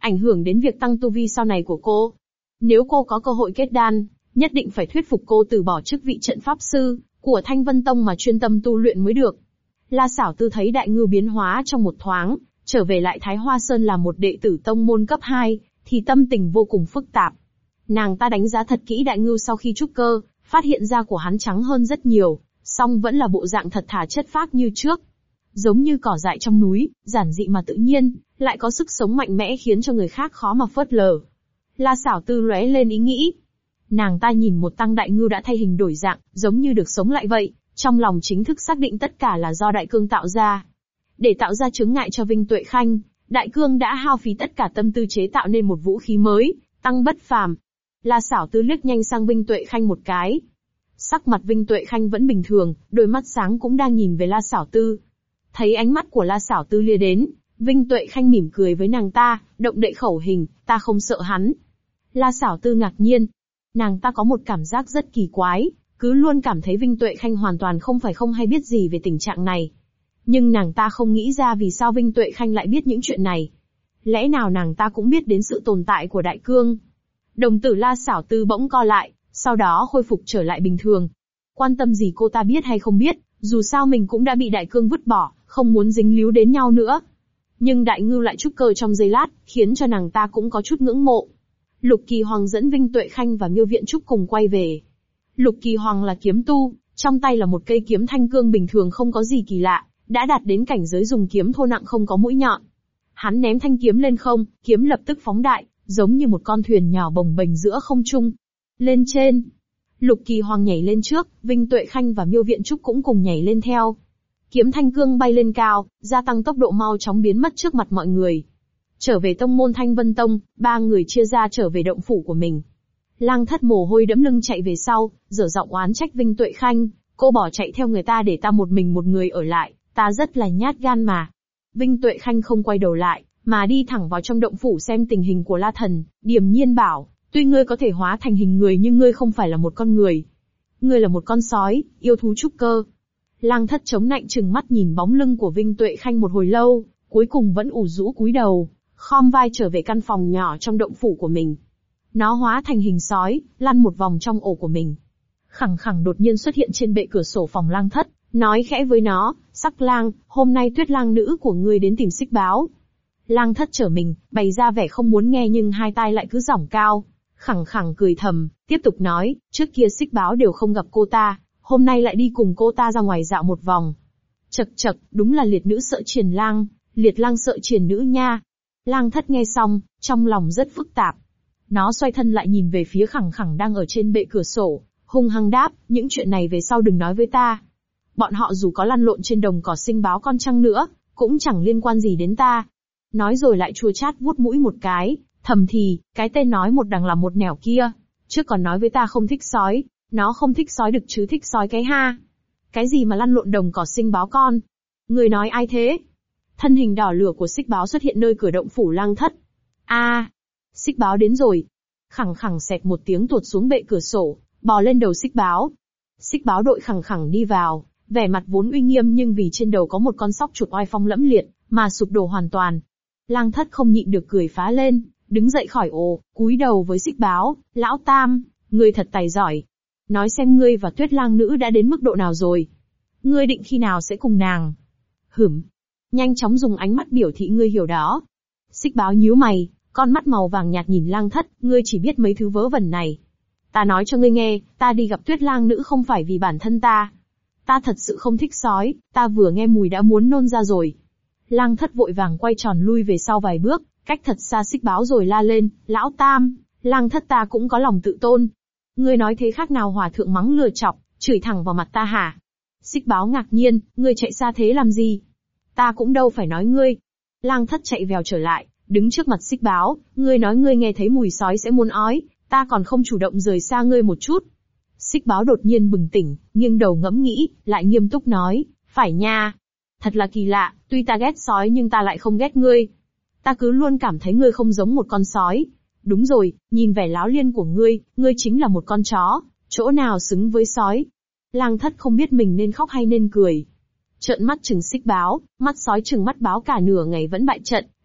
ảnh hưởng đến việc tăng tu vi sau này của cô. Nếu cô có cơ hội kết đan, nhất định phải thuyết phục cô từ bỏ chức vị trận pháp sư của Thanh Vân Tông mà chuyên tâm tu luyện mới được. La Sảo Tư thấy Đại Ngưu biến hóa trong một thoáng, trở về lại Thái Hoa Sơn là một đệ tử tông môn cấp 2, thì tâm tình vô cùng phức tạp. Nàng ta đánh giá thật kỹ Đại Ngưu sau khi trúc cơ, phát hiện da của hắn trắng hơn rất nhiều, song vẫn là bộ dạng thật thà chất phác như trước. Giống như cỏ dại trong núi, giản dị mà tự nhiên, lại có sức sống mạnh mẽ khiến cho người khác khó mà phớt lờ. La Sảo Tư lóe lên ý nghĩ. Nàng ta nhìn một Tăng Đại Ngưu đã thay hình đổi dạng, giống như được sống lại vậy, trong lòng chính thức xác định tất cả là do Đại Cương tạo ra. Để tạo ra chướng ngại cho Vinh Tuệ Khanh, Đại Cương đã hao phí tất cả tâm tư chế tạo nên một vũ khí mới, Tăng Bất Phàm. La Sảo Tư liếc nhanh sang Vinh Tuệ Khanh một cái. Sắc mặt Vinh Tuệ Khanh vẫn bình thường, đôi mắt sáng cũng đang nhìn về La Sảo Tư. Thấy ánh mắt của La Sảo Tư lia đến, Vinh Tuệ Khanh mỉm cười với nàng ta, động đậy khẩu hình, ta không sợ hắn. La Sảo Tư ngạc nhiên. Nàng ta có một cảm giác rất kỳ quái, cứ luôn cảm thấy Vinh Tuệ Khanh hoàn toàn không hay biết gì về tình trạng này. Nhưng nàng ta không nghĩ ra vì sao Vinh Tuệ Khanh lại biết những chuyện này. Lẽ nào nàng ta cũng biết đến sự tồn tại của Đại Cương? Đồng tử La Sảo Tư bỗng co lại, sau đó khôi phục trở lại bình thường. Quan tâm gì cô ta biết hay không biết, dù sao mình cũng đã bị Đại Cương vứt bỏ, không muốn dính líu đến nhau nữa. Nhưng Đại Ngưu lại trúc cơ trong giây lát, khiến cho nàng ta cũng có chút ngưỡng mộ. Lục Kỳ Hoàng dẫn Vinh Tuệ Khanh và Miêu Viện Trúc cùng quay về. Lục Kỳ Hoàng là kiếm tu, trong tay là một cây kiếm thanh cương bình thường không có gì kỳ lạ, đã đạt đến cảnh giới dùng kiếm thô nặng không có mũi nhọn. Hắn ném thanh kiếm lên không, kiếm lập tức phóng đại, giống như một con thuyền nhỏ bồng bềnh giữa không trung. Lên trên. Lục Kỳ Hoàng nhảy lên trước, Vinh Tuệ Khanh và Miêu Viện Trúc cũng cùng nhảy lên theo. Kiếm thanh cương bay lên cao, gia tăng tốc độ mau chóng biến mất trước mặt mọi người. Trở về tông môn Thanh Vân Tông, ba người chia ra trở về động phủ của mình. Lang Thất mồ hôi đẫm lưng chạy về sau, dở giọng oán trách Vinh Tuệ Khanh, cô bỏ chạy theo người ta để ta một mình một người ở lại, ta rất là nhát gan mà. Vinh Tuệ Khanh không quay đầu lại, mà đi thẳng vào trong động phủ xem tình hình của La Thần, điềm nhiên bảo, tuy ngươi có thể hóa thành hình người nhưng ngươi không phải là một con người. Ngươi là một con sói, yêu thú trúc cơ. Lang Thất chống nạnh trừng mắt nhìn bóng lưng của Vinh Tuệ Khanh một hồi lâu, cuối cùng vẫn ủ rũ cúi đầu, khom vai trở về căn phòng nhỏ trong động phủ của mình. Nó hóa thành hình sói, lăn một vòng trong ổ của mình. Khẳng khẳng đột nhiên xuất hiện trên bệ cửa sổ phòng Lang Thất, nói khẽ với nó, Sắc Lang, hôm nay Tuyết Lang nữ của ngươi đến tìm Xích Báo. Lang Thất trở mình, bày ra vẻ không muốn nghe nhưng hai tai lại cứ giỏng cao. Khẳng khẳng cười thầm, tiếp tục nói, trước kia Xích Báo đều không gặp cô ta, hôm nay lại đi cùng cô ta ra ngoài dạo một vòng. Chậc chậc, đúng là liệt nữ sợ triển lang, liệt lang sợ triển nữ nha. Lang Thất nghe xong, trong lòng rất phức tạp. Nó xoay thân lại nhìn về phía khẳng khẳng đang ở trên bệ cửa sổ, hung hăng đáp, những chuyện này về sau đừng nói với ta. Bọn họ dù có lăn lộn trên đồng cỏ sinh báo con trăng nữa, cũng chẳng liên quan gì đến ta. Nói rồi lại chua chát vuốt mũi một cái, thầm thì, cái tên nói một đằng là một nẻo kia. Trước còn nói với ta không thích sói, nó không thích sói được chứ thích sói cái ha. Cái gì mà lăn lộn đồng cỏ sinh báo con? Người nói ai thế? Thân hình đỏ lửa của Xích Báo xuất hiện nơi cửa động phủ Lang Thất. Xích Báo đến rồi. Khẳng khẳng xẹt một tiếng tuột xuống bệ cửa sổ, bò lên đầu Xích Báo. Xích Báo đội khẳng khẳng đi vào, vẻ mặt vốn uy nghiêm nhưng vì trên đầu có một con sóc chuột oai phong lẫm liệt, mà sụp đổ hoàn toàn. Lang Thất không nhịn được cười phá lên, đứng dậy khỏi ổ, cúi đầu với Xích Báo, lão Tam, ngươi thật tài giỏi. Nói xem ngươi và Tuyết Lang nữ đã đến mức độ nào rồi. Ngươi định khi nào sẽ cùng nàng? Nhanh chóng dùng ánh mắt biểu thị ngươi hiểu đó. Xích Báo nhíu mày, con mắt màu vàng nhạt nhìn Lang Thất, ngươi chỉ biết mấy thứ vớ vẩn này. Ta nói cho ngươi nghe, ta đi gặp Tuyết Lang nữ không phải vì bản thân ta. Ta thật sự không thích sói, ta vừa nghe mùi đã muốn nôn ra rồi. Lang Thất vội vàng quay tròn lui về sau vài bước, cách thật xa Xích Báo rồi la lên, lão Tam, Lang Thất ta cũng có lòng tự tôn. Ngươi nói thế khác nào hòa thượng mắng lừa chọc, chửi thẳng vào mặt ta hả? Xích Báo ngạc nhiên, ngươi chạy xa thế làm gì? Ta cũng đâu phải nói ngươi. Lang Thất chạy vèo trở lại, đứng trước mặt Xích Báo, ngươi nói ngươi nghe thấy mùi sói sẽ muốn ói, ta còn không chủ động rời xa ngươi một chút. Xích Báo đột nhiên bừng tỉnh, nghiêng đầu ngẫm nghĩ, lại nghiêm túc nói, phải nha. Thật là kỳ lạ, tuy ta ghét sói nhưng ta lại không ghét ngươi. Ta cứ luôn cảm thấy ngươi không giống một con sói. Đúng rồi, nhìn vẻ láo liên của ngươi chính là một con chó, chỗ nào xứng với sói. Lang Thất không biết mình nên khóc hay nên cười. Trợn mắt trừng Xích Báo, mắt sói trừng mắt báo cả nửa ngày vẫn bại trận,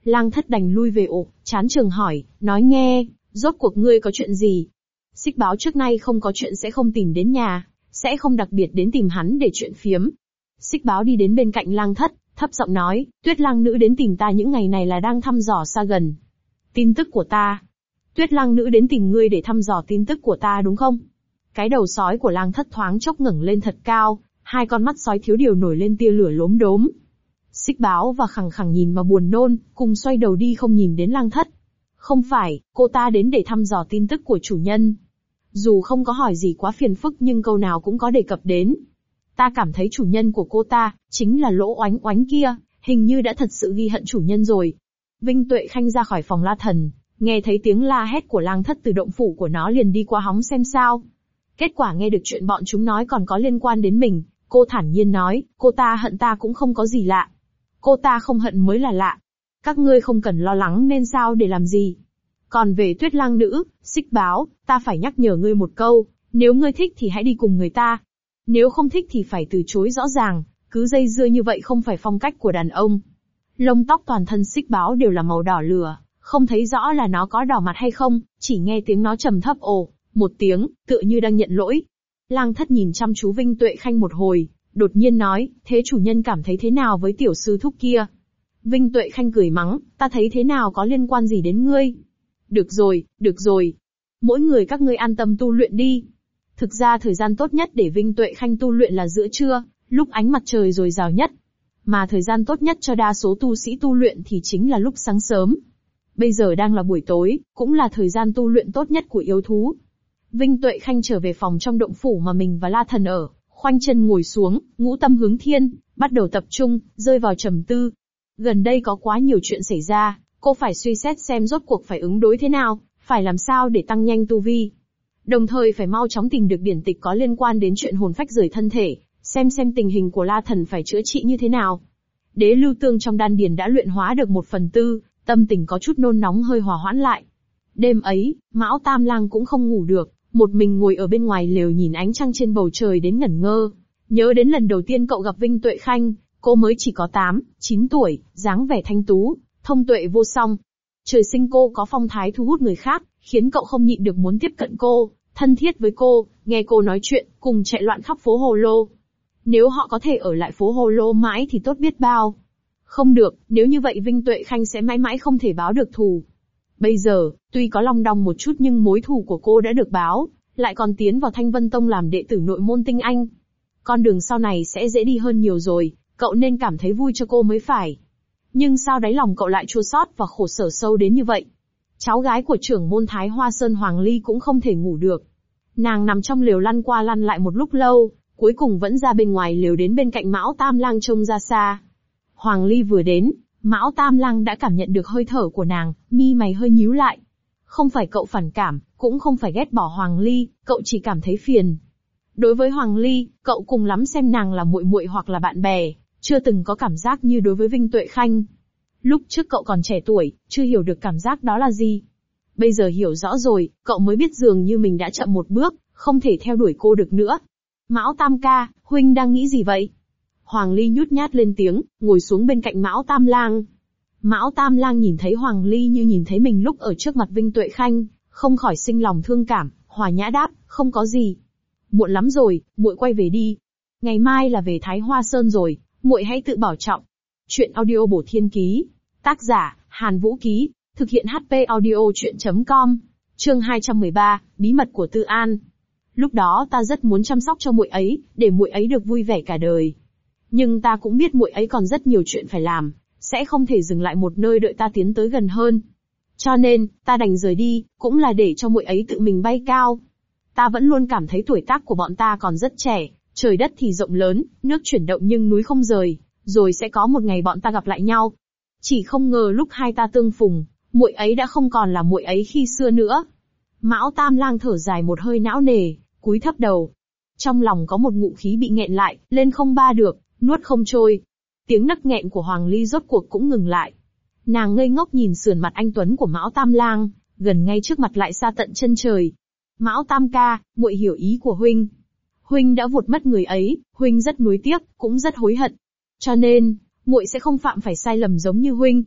Lang Thất đành lui về ổ, chán trường hỏi, nói nghe, rốt cuộc ngươi có chuyện gì? Xích Báo trước nay không có chuyện sẽ không tìm đến nhà, sẽ không đặc biệt đến tìm hắn để chuyện phiếm. Xích Báo đi đến bên cạnh Lang Thất, thấp giọng nói, Tuyết Lang nữ đến tìm ta những ngày này là đang thăm dò xa gần tin tức của ta. Tuyết Lang nữ đến tìm ngươi để thăm dò tin tức của ta đúng không? Cái đầu sói của Lang Thất thoáng chốc ngẩng lên thật cao, hai con mắt sói thiếu điều nổi lên tia lửa lốm đốm. Xích Báo và Khẳng Khẳng nhìn mà buồn nôn, cùng xoay đầu đi không nhìn đến Lang Thất. Không phải, cô ta đến để thăm dò tin tức của chủ nhân. Dù không có hỏi gì quá phiền phức nhưng câu nào cũng có đề cập đến. Ta cảm thấy chủ nhân của cô ta, chính là Lỗ Oánh Oánh kia, hình như đã thật sự ghi hận chủ nhân rồi. Vinh Tuệ Khanh ra khỏi phòng La Thần, nghe thấy tiếng la hét của Lang Thất từ động phủ của nó liền đi qua hóng xem sao. Kết quả nghe được chuyện bọn chúng nói còn có liên quan đến mình, cô thản nhiên nói, cô ta hận ta cũng không có gì lạ. Cô ta không hận mới là lạ. Các ngươi không cần lo lắng nên sao để làm gì. Còn về Tuyết Lang nữ, Xích Báo, ta phải nhắc nhở ngươi một câu, nếu ngươi thích thì hãy đi cùng người ta. Nếu không thích thì phải từ chối rõ ràng, cứ dây dưa như vậy không phải phong cách của đàn ông. Lông tóc toàn thân Xích Báo đều là màu đỏ lửa, không thấy rõ là nó có đỏ mặt hay không, chỉ nghe tiếng nó trầm thấp ồ, một tiếng, tựa như đang nhận lỗi. Lang Thất nhìn chăm chú Vinh Tuệ Khanh một hồi, đột nhiên nói, thế chủ nhân cảm thấy thế nào với tiểu sư thúc kia? Vinh Tuệ Khanh cười mắng, ta thấy thế nào có liên quan gì đến ngươi? Được rồi. Mỗi người các ngươi an tâm tu luyện đi. Thực ra thời gian tốt nhất để Vinh Tuệ Khanh tu luyện là giữa trưa, lúc ánh mặt trời dồi dào nhất. Mà thời gian tốt nhất cho đa số tu sĩ tu luyện thì chính là lúc sáng sớm. Bây giờ đang là buổi tối, cũng là thời gian tu luyện tốt nhất của yêu thú. Vinh Tuệ Khanh trở về phòng trong động phủ mà mình và La Thần ở, khoanh chân ngồi xuống, ngũ tâm hướng thiên, bắt đầu tập trung, rơi vào trầm tư. Gần đây có quá nhiều chuyện xảy ra, cô phải suy xét xem rốt cuộc phải ứng đối thế nào, phải làm sao để tăng nhanh tu vi. Đồng thời phải mau chóng tìm được điển tịch có liên quan đến chuyện hồn phách rời thân thể, xem tình hình của La Thần phải chữa trị như thế nào. Đế lưu tương trong đan điền đã luyện hóa được 1/4, tâm tình có chút nôn nóng hơi hòa hoãn lại. Đêm ấy, Mão Tam Lang cũng không ngủ được, một mình ngồi ở bên ngoài lều nhìn ánh trăng trên bầu trời đến ngẩn ngơ. Nhớ đến lần đầu tiên cậu gặp Vinh Tuệ Khanh, cô mới chỉ có 8-9 tuổi, dáng vẻ thanh tú, thông tuệ vô song. Trời sinh cô có phong thái thu hút người khác, khiến cậu không nhịn được muốn tiếp cận cô, thân thiết với cô, nghe cô nói chuyện, cùng chạy loạn khắp phố Hồ Lô. Nếu họ có thể ở lại phố Hồ Lô mãi thì tốt biết bao. Không được, nếu như vậy Vinh Tuệ Khanh sẽ mãi mãi không thể báo được thù. Bây giờ, tuy có long đong một chút nhưng mối thù của cô đã được báo, lại còn tiến vào Thanh Vân Tông làm đệ tử nội môn tinh anh. Con đường sau này sẽ dễ đi hơn nhiều rồi, cậu nên cảm thấy vui cho cô mới phải. Nhưng sao đáy lòng cậu lại chua xót và khổ sở sâu đến như vậy? Cháu gái của trưởng môn Thái Hoa Sơn Hoàng Ly cũng không thể ngủ được. Nàng nằm trong lều lăn qua lăn lại một lúc lâu, cuối cùng vẫn ra bên ngoài lều đến bên cạnh Mão Tam Lang trông ra xa. Hoàng Ly vừa đến, Mão Tam Lang đã cảm nhận được hơi thở của nàng, mi mày hơi nhíu lại. Không phải cậu phản cảm, cũng không phải ghét bỏ Hoàng Ly, cậu chỉ cảm thấy phiền. Đối với Hoàng Ly, cậu cùng lắm xem nàng là muội muội hoặc là bạn bè, chưa từng có cảm giác như đối với Vinh Tuệ Khanh. Lúc trước cậu còn trẻ tuổi, chưa hiểu được cảm giác đó là gì. Bây giờ hiểu rõ rồi, cậu mới biết dường như mình đã chậm một bước, không thể theo đuổi cô được nữa. Mão Tam ca, huynh đang nghĩ gì vậy? Hoàng Ly nhút nhát lên tiếng, ngồi xuống bên cạnh Mão Tam Lang. Mão Tam Lang nhìn thấy Hoàng Ly như nhìn thấy mình lúc ở trước mặt Vinh Tuệ Khanh, không khỏi sinh lòng thương cảm, hòa nhã đáp, không có gì. Muộn lắm rồi, muội quay về đi. Ngày mai là về Thái Hoa Sơn rồi, muội hãy tự bảo trọng. Chuyện audio Bổ Thiên Ký, tác giả Hàn Vũ Ký, thực hiện HP audio chuyện.com. Chương 213, bí mật của Tư An. Lúc đó ta rất muốn chăm sóc cho muội ấy, để muội ấy được vui vẻ cả đời. Nhưng ta cũng biết muội ấy còn rất nhiều chuyện phải làm, sẽ không thể dừng lại một nơi đợi ta tiến tới gần hơn. Cho nên, ta đành rời đi, cũng là để cho muội ấy tự mình bay cao. Ta vẫn luôn cảm thấy tuổi tác của bọn ta còn rất trẻ, trời đất thì rộng lớn, nước chuyển động nhưng núi không rời, rồi sẽ có một ngày bọn ta gặp lại nhau. Chỉ không ngờ lúc hai ta tương phùng, muội ấy đã không còn là muội ấy khi xưa nữa. Mão Tam Lang thở dài một hơi não nề, cúi thấp đầu. Trong lòng có một ngụ khí bị nghẹn lại, lên không ba được, nuốt không trôi. Tiếng nấc nghẹn của Hoàng Ly rốt cuộc cũng ngừng lại. Nàng ngây ngốc nhìn sườn mặt anh tuấn của Mão Tam Lang, gần ngay trước mặt lại xa tận chân trời. Mão Tam ca, muội hiểu ý của huynh. Huynh đã vụt mất người ấy, huynh rất nuối tiếc, cũng rất hối hận. Cho nên, muội sẽ không phạm phải sai lầm giống như huynh.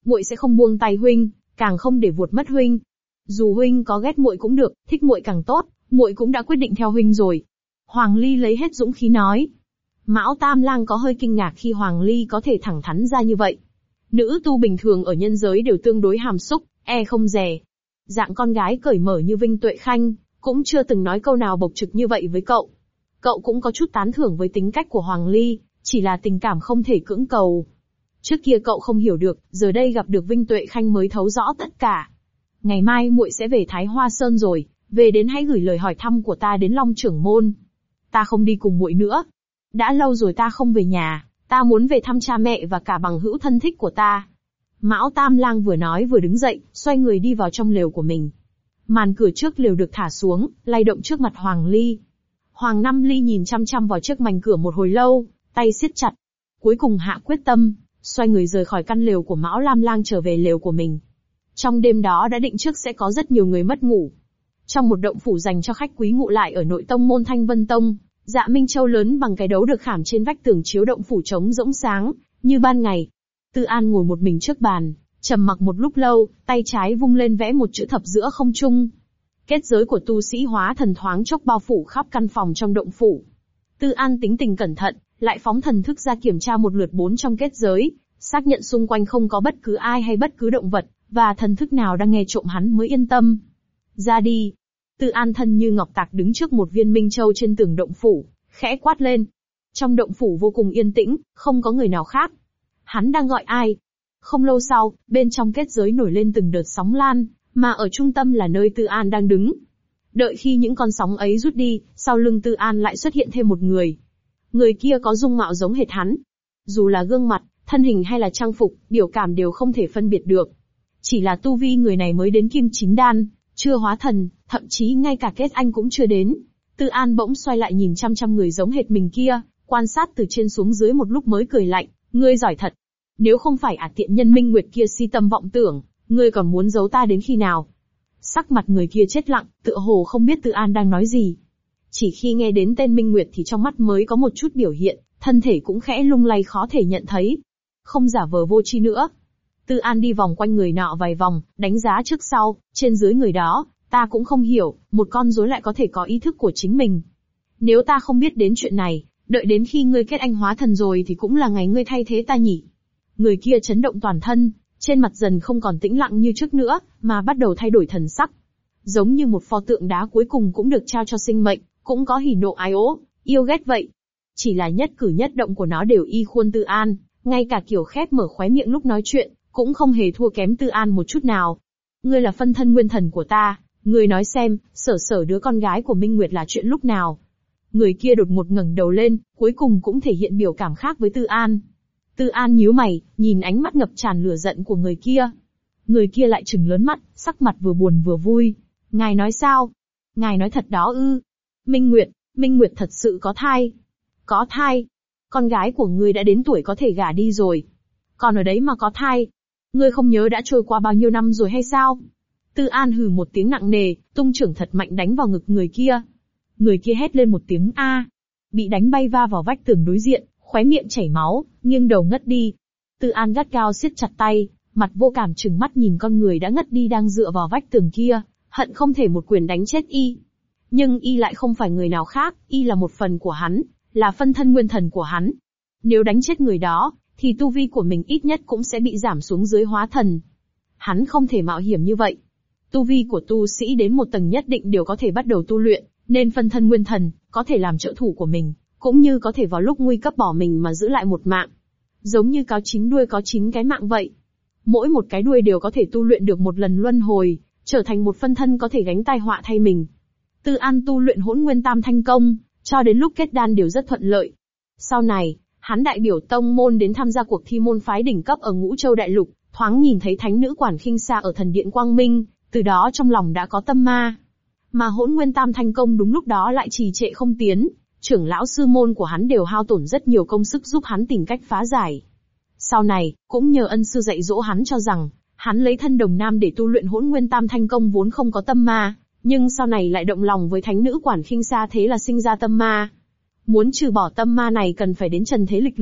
Muội sẽ không buông tay huynh, càng không để vuột mất huynh. Dù huynh có ghét muội cũng được, thích muội càng tốt, muội cũng đã quyết định theo huynh rồi. Hoàng Ly lấy hết dũng khí nói. Mão Tam Lang có hơi kinh ngạc khi Hoàng Ly có thể thẳng thắn ra như vậy. Nữ tu bình thường ở nhân giới đều tương đối hàm xúc, không dè. Dạng con gái cởi mở như Vinh Tuệ Khanh, cũng chưa từng nói câu nào bộc trực như vậy với cậu. Cậu cũng có chút tán thưởng với tính cách của Hoàng Ly, chỉ là tình cảm không thể cưỡng cầu. Trước kia cậu không hiểu được, giờ đây gặp được Vinh Tuệ Khanh mới thấu rõ tất cả. Ngày mai muội sẽ về Thái Hoa Sơn rồi, về đến hãy gửi lời hỏi thăm của ta đến Long Trưởng Môn. Ta không đi cùng muội nữa. Đã lâu rồi ta không về nhà, ta muốn về thăm cha mẹ và cả bằng hữu thân thích của ta. Mão Tam Lang vừa nói vừa đứng dậy, xoay người đi vào trong lều của mình. Màn cửa trước lều được thả xuống, lay động trước mặt Hoàng Ly. Hoàng Năm Ly nhìn chăm chăm vào chiếc mảnh cửa một hồi lâu, tay siết chặt. Cuối cùng hạ quyết tâm, xoay người rời khỏi căn lều của Mão Lam Lang trở về lều của mình. Trong đêm đó đã định trước sẽ có rất nhiều người mất ngủ. Trong một động phủ dành cho khách quý ngụ lại ở nội tông môn Thanh Vân Tông, Dạ Minh Châu lớn bằng cái đấu được khảm trên vách tường chiếu động phủ trống rỗng sáng, như ban ngày. Tư An ngồi một mình trước bàn, trầm mặc một lúc lâu, tay trái vung lên vẽ một chữ thập giữa không trung. Kết giới của tu sĩ hóa thần thoáng chốc bao phủ khắp căn phòng trong động phủ. Tư An tính tình cẩn thận, lại phóng thần thức ra kiểm tra một lượt bốn trong kết giới, xác nhận xung quanh không có bất cứ ai hay bất cứ động vật, và thần thức nào đang nghe trộm hắn mới yên tâm. Ra đi. Tư An thân như ngọc tạc đứng trước một viên minh châu trên tường động phủ, khẽ quát lên. Trong động phủ vô cùng yên tĩnh, không có người nào khác. Hắn đang gọi ai? Không lâu sau, bên trong kết giới nổi lên từng đợt sóng lan, mà ở trung tâm là nơi Tư An đang đứng. Đợi khi những con sóng ấy rút đi, sau lưng Tư An lại xuất hiện thêm một người. Người kia có dung mạo giống hệt hắn. Dù là gương mặt, thân hình hay là trang phục, biểu cảm đều không thể phân biệt được. Chỉ là tu vi người này mới đến kim chín đan, chưa hóa thần, thậm chí ngay cả kết anh cũng chưa đến. Tư An bỗng xoay lại nhìn chăm chăm người giống hệt mình kia, quan sát từ trên xuống dưới một lúc mới cười lạnh, ngươi giỏi thật. Nếu không phải tiện nhân Minh Nguyệt kia si tâm vọng tưởng, ngươi còn muốn giấu ta đến khi nào? Sắc mặt người kia chết lặng, tựa hồ không biết Tư An đang nói gì. Chỉ khi nghe đến tên Minh Nguyệt thì trong mắt mới có một chút biểu hiện, thân thể cũng khẽ lung lay khó thể nhận thấy. Không giả vờ vô tri nữa. Tư An đi vòng quanh người nọ vài vòng, đánh giá trước sau, trên dưới người đó, ta cũng không hiểu, một con rối lại có thể có ý thức của chính mình. Nếu ta không biết đến chuyện này, đợi đến khi ngươi kết anh hóa thần rồi thì cũng là ngày ngươi thay thế ta nhỉ. Người kia chấn động toàn thân, trên mặt dần không còn tĩnh lặng như trước nữa, mà bắt đầu thay đổi thần sắc. Giống như một pho tượng đá cuối cùng cũng được trao cho sinh mệnh, cũng có hỉ nộ ái ố, yêu ghét vậy. Chỉ là nhất cử nhất động của nó đều y khuôn Tư An, ngay cả kiểu khép mở khóe miệng lúc nói chuyện, cũng không hề thua kém Tư An một chút nào. Ngươi là phân thân nguyên thần của ta, ngươi nói xem, sở đứa con gái của Minh Nguyệt là chuyện lúc nào? Người kia đột ngột ngẩng đầu lên, cuối cùng cũng thể hiện biểu cảm khác với Tư An. Tư An nhíu mày, nhìn ánh mắt ngập tràn lửa giận của người kia. Người kia lại trừng lớn mắt, sắc mặt vừa buồn vừa vui. Ngài nói sao? Ngài nói thật đó ư? Minh Nguyệt thật sự có thai. Có thai. Con gái của ngươi đã đến tuổi có thể gả đi rồi. Còn ở đấy mà có thai. Ngươi không nhớ đã trôi qua bao nhiêu năm rồi hay sao? Tư An hừ một tiếng nặng nề, tung chưởng thật mạnh đánh vào ngực người kia. Người kia hét lên một tiếng a, bị đánh bay va vào vách tường đối diện, khóe miệng chảy máu, nghiêng đầu ngất đi. Tư An gắt gao siết chặt tay, mặt vô cảm trừng mắt nhìn con người đã ngất đi đang dựa vào vách tường kia, hận không thể một quyền đánh chết y. Nhưng y lại không phải người nào khác, y là một phần của hắn, là phân thân nguyên thần của hắn. Nếu đánh chết người đó, thì tu vi của mình ít nhất cũng sẽ bị giảm xuống dưới hóa thần. Hắn không thể mạo hiểm như vậy. Tu vi của tu sĩ đến một tầng nhất định đều có thể bắt đầu tu luyện, nên phân thân nguyên thần, có thể làm trợ thủ của mình, cũng như có thể vào lúc nguy cấp bỏ mình mà giữ lại một mạng. Giống như cáo 9 đuôi có 9 cái mạng vậy. Mỗi một cái đuôi đều có thể tu luyện được một lần luân hồi, trở thành một phân thân có thể gánh tai họa thay mình. Tư An tu luyện Hỗn Nguyên Tam Thanh Công, cho đến lúc kết đan đều rất thuận lợi. Sau này, hắn đại biểu tông môn đến tham gia cuộc thi môn phái đỉnh cấp ở Ngũ Châu Đại Lục, thoáng nhìn thấy thánh nữ Quản Khinh Sa ở thần điện Quang Minh, từ đó trong lòng đã có tâm ma. Mà Hỗn Nguyên Tam Thanh Công đúng lúc đó lại trì trệ không tiến, trưởng lão sư môn của hắn đều hao tổn rất nhiều công sức giúp hắn tìm cách phá giải. Sau này, cũng nhờ ân sư dạy dỗ hắn cho rằng, hắn lấy thân đồng nam để tu luyện Hỗn Nguyên Tam Thanh Công vốn không có tâm ma, nhưng sau này lại động lòng với thánh nữ Quản Khinh Sa thế là sinh ra tâm ma. Muốn trừ bỏ tâm ma này cần phải đến trần thế lịch luyện,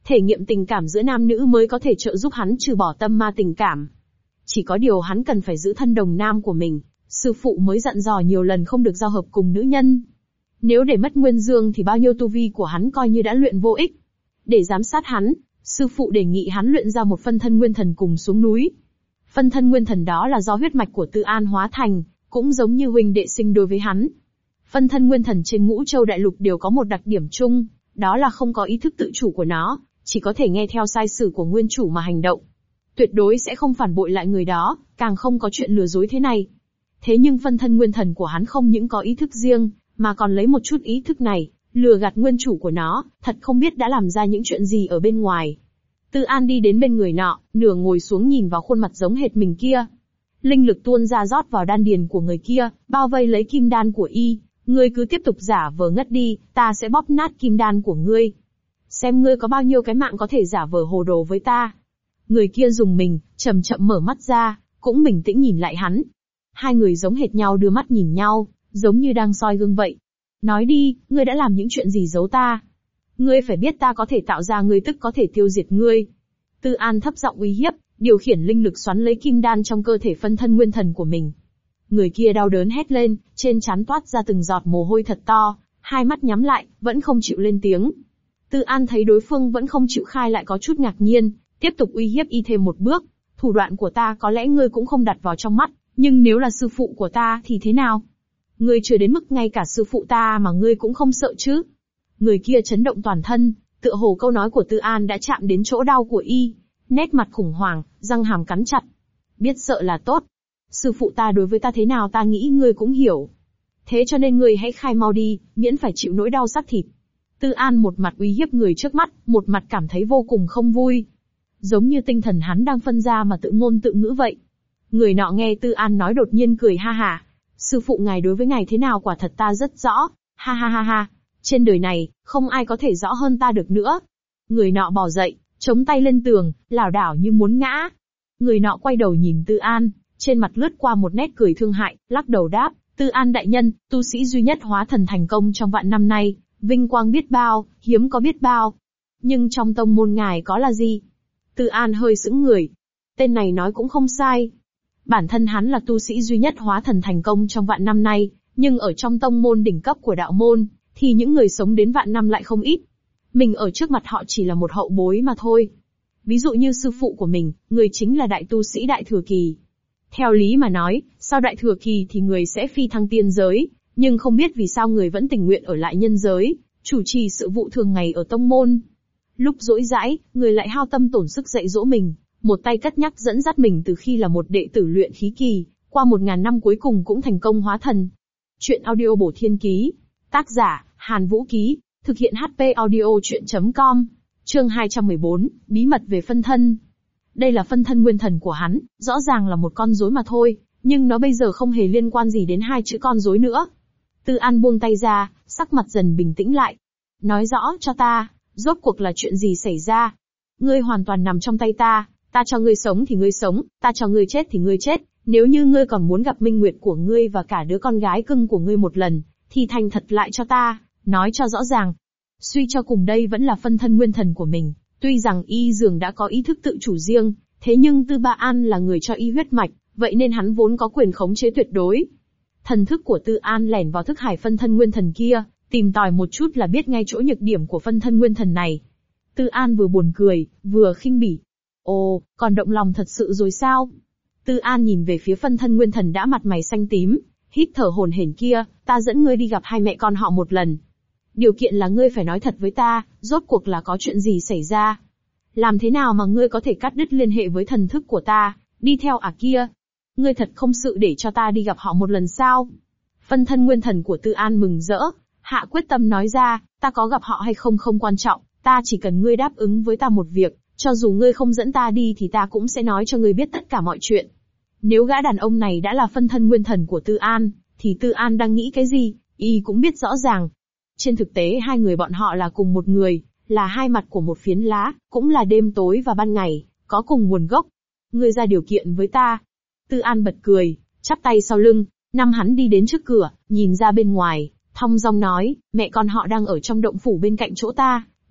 Thể nghiệm tình cảm giữa nam nữ mới có thể trợ giúp hắn trừ bỏ tâm ma tình cảm. Chỉ có điều hắn cần phải giữ thân đồng nam của mình, sư phụ mới dặn dò nhiều lần không được giao hợp cùng nữ nhân. Nếu để mất nguyên dương thì bao nhiêu tu vi của hắn coi như đã luyện vô ích. Để giám sát hắn, sư phụ đề nghị hắn luyện ra một phân thân nguyên thần cùng xuống núi. Phân thân nguyên thần đó là do huyết mạch của Tư An hóa thành, cũng giống như huynh đệ sinh đối với hắn. Phân thân nguyên thần trên Ngũ Châu Đại Lục đều có một đặc điểm chung, đó là không có ý thức tự chủ của nó, chỉ có thể nghe theo sai sử của nguyên chủ mà hành động. Tuyệt đối sẽ không phản bội lại người đó, càng không có chuyện lừa dối thế này. Thế nhưng phân thân nguyên thần của hắn không những có ý thức riêng, mà còn lấy một chút ý thức này, lừa gạt nguyên chủ của nó, thật không biết đã làm ra những chuyện gì ở bên ngoài. Tư An đi đến bên người nọ, nửa ngồi xuống nhìn vào khuôn mặt giống hệt mình kia. Linh lực tuôn ra rót vào đan điền của người kia, bao vây lấy kim đan của y. Ngươi cứ tiếp tục giả vờ ngất đi, ta sẽ bóp nát kim đan của ngươi. Xem ngươi có bao nhiêu cái mạng có thể giả vờ hồ đồ với ta. Người kia dùng mình, chậm chậm mở mắt ra, cũng bình tĩnh nhìn lại hắn. Hai người giống hệt nhau đưa mắt nhìn nhau, giống như đang soi gương vậy. Nói đi, ngươi đã làm những chuyện gì giấu ta? Ngươi phải biết ta có thể tạo ra ngươi tức có thể tiêu diệt ngươi. Tư An thấp giọng uy hiếp, điều khiển linh lực xoắn lấy kim đan trong cơ thể phân thân nguyên thần của mình. Người kia đau đớn hét lên, trên trán toát ra từng giọt mồ hôi thật to, hai mắt nhắm lại, vẫn không chịu lên tiếng. Tư An thấy đối phương vẫn không chịu khai lại có chút ngạc nhiên, tiếp tục uy hiếp y thêm một bước. Thủ đoạn của ta có lẽ ngươi cũng không đặt vào trong mắt, nhưng nếu là sư phụ của ta thì thế nào? Ngươi chưa đến mức ngay cả sư phụ ta mà ngươi cũng không sợ chứ? Người kia chấn động toàn thân, tựa hồ câu nói của Tư An đã chạm đến chỗ đau của y, nét mặt khủng hoảng, răng hàm cắn chặt. Biết sợ là tốt. Sư phụ ta đối với ta thế nào ta nghĩ ngươi cũng hiểu. Thế cho nên ngươi hãy khai mau đi, miễn phải chịu nỗi đau xác thịt. Tư An một mặt uy hiếp người trước mắt, một mặt cảm thấy vô cùng không vui. Giống như tinh thần hắn đang phân ra mà tự ngôn tự ngữ vậy. Người nọ nghe Tư An nói đột nhiên cười ha hả. Sư phụ ngài đối với ngài thế nào quả thật ta rất rõ, ha ha ha ha. Trên đời này, không ai có thể rõ hơn ta được nữa. Người nọ bò dậy, chống tay lên tường, lảo đảo như muốn ngã. Người nọ quay đầu nhìn Tư An, trên mặt lướt qua một nét cười thương hại, lắc đầu đáp, Tư An đại nhân, tu sĩ duy nhất hóa thần thành công trong vạn năm nay, vinh quang biết bao, hiếm có biết bao. Nhưng trong tông môn ngài có là gì? Tư An hơi sững người. Tên này nói cũng không sai. Bản thân hắn là tu sĩ duy nhất hóa thần thành công trong vạn năm nay, nhưng ở trong tông môn đỉnh cấp của đạo môn, thì những người sống đến vạn năm lại không ít. Mình ở trước mặt họ chỉ là một hậu bối mà thôi. Ví dụ như sư phụ của mình, người chính là đại tu sĩ đại thừa kỳ. Theo lý mà nói, sau đại thừa kỳ thì người sẽ phi thăng tiên giới, nhưng không biết vì sao người vẫn tình nguyện ở lại nhân giới, chủ trì sự vụ thường ngày ở tông môn. Lúc rỗi rãi, người lại hao tâm tổn sức dạy dỗ mình, một tay cất nhắc dẫn dắt mình từ khi là một đệ tử luyện khí kỳ, qua 1000 năm cuối cùng cũng thành công hóa thần. Chuyện audio bổ thiên ký. Tác giả, Hàn Vũ Ký. Thực hiện HP audio chuyện.com. Chương 214, bí mật về phân thân. Đây là phân thân nguyên thần của hắn, rõ ràng là một con rối mà thôi, nhưng nó bây giờ không hề liên quan gì đến hai chữ con rối nữa. Tư An buông tay ra, sắc mặt dần bình tĩnh lại. Nói rõ cho ta, rốt cuộc là chuyện gì xảy ra? Ngươi hoàn toàn nằm trong tay ta cho ngươi sống thì ngươi sống, ta cho ngươi chết thì ngươi chết. Nếu như ngươi còn muốn gặp minh nguyệt của ngươi và cả đứa con gái cưng của ngươi một lần, thì thành thật lại cho ta, nói cho rõ ràng. Suy cho cùng đây vẫn là phân thân nguyên thần của mình, tuy rằng y dường đã có ý thức tự chủ riêng, thế nhưng Tư Ba An là người cho y huyết mạch, vậy nên hắn vốn có quyền khống chế tuyệt đối. Thần thức của Tư An lẻn vào thức hải phân thân nguyên thần kia, tìm tòi một chút là biết ngay chỗ nhược điểm của phân thân nguyên thần này. Tư An vừa buồn cười, vừa khinh bỉ. Ồ, còn động lòng thật sự rồi sao? Tư An nhìn về phía phân thân nguyên thần đã mặt mày xanh tím, hít thở hổn hển kia, ta dẫn ngươi đi gặp hai mẹ con họ một lần. Điều kiện là ngươi phải nói thật với ta, rốt cuộc là có chuyện gì xảy ra? Làm thế nào mà ngươi có thể cắt đứt liên hệ với thần thức của ta, đi theo kia? Ngươi thật không sự để cho ta đi gặp họ một lần sao? Phân thân nguyên thần của Tư An mừng rỡ, hạ quyết tâm nói ra, ta có gặp họ hay không không quan trọng, ta chỉ cần ngươi đáp ứng với ta một việc, cho dù ngươi không dẫn ta đi thì ta cũng sẽ nói cho ngươi biết tất cả mọi chuyện. Nếu gã đàn ông này đã là phân thân nguyên thần của Tư An, thì Tư An đang nghĩ cái gì, y cũng biết rõ ràng. Trên thực tế hai người bọn họ là cùng một người, là hai mặt của một phiến lá, cũng là đêm tối và ban ngày, có cùng nguồn gốc. Ngươi ra điều kiện với ta. Tư An bật cười, chắp tay sau lưng, hắn đi đến trước cửa, nhìn ra bên ngoài, thong dong nói, mẹ con họ đang ở trong động phủ bên cạnh chỗ ta,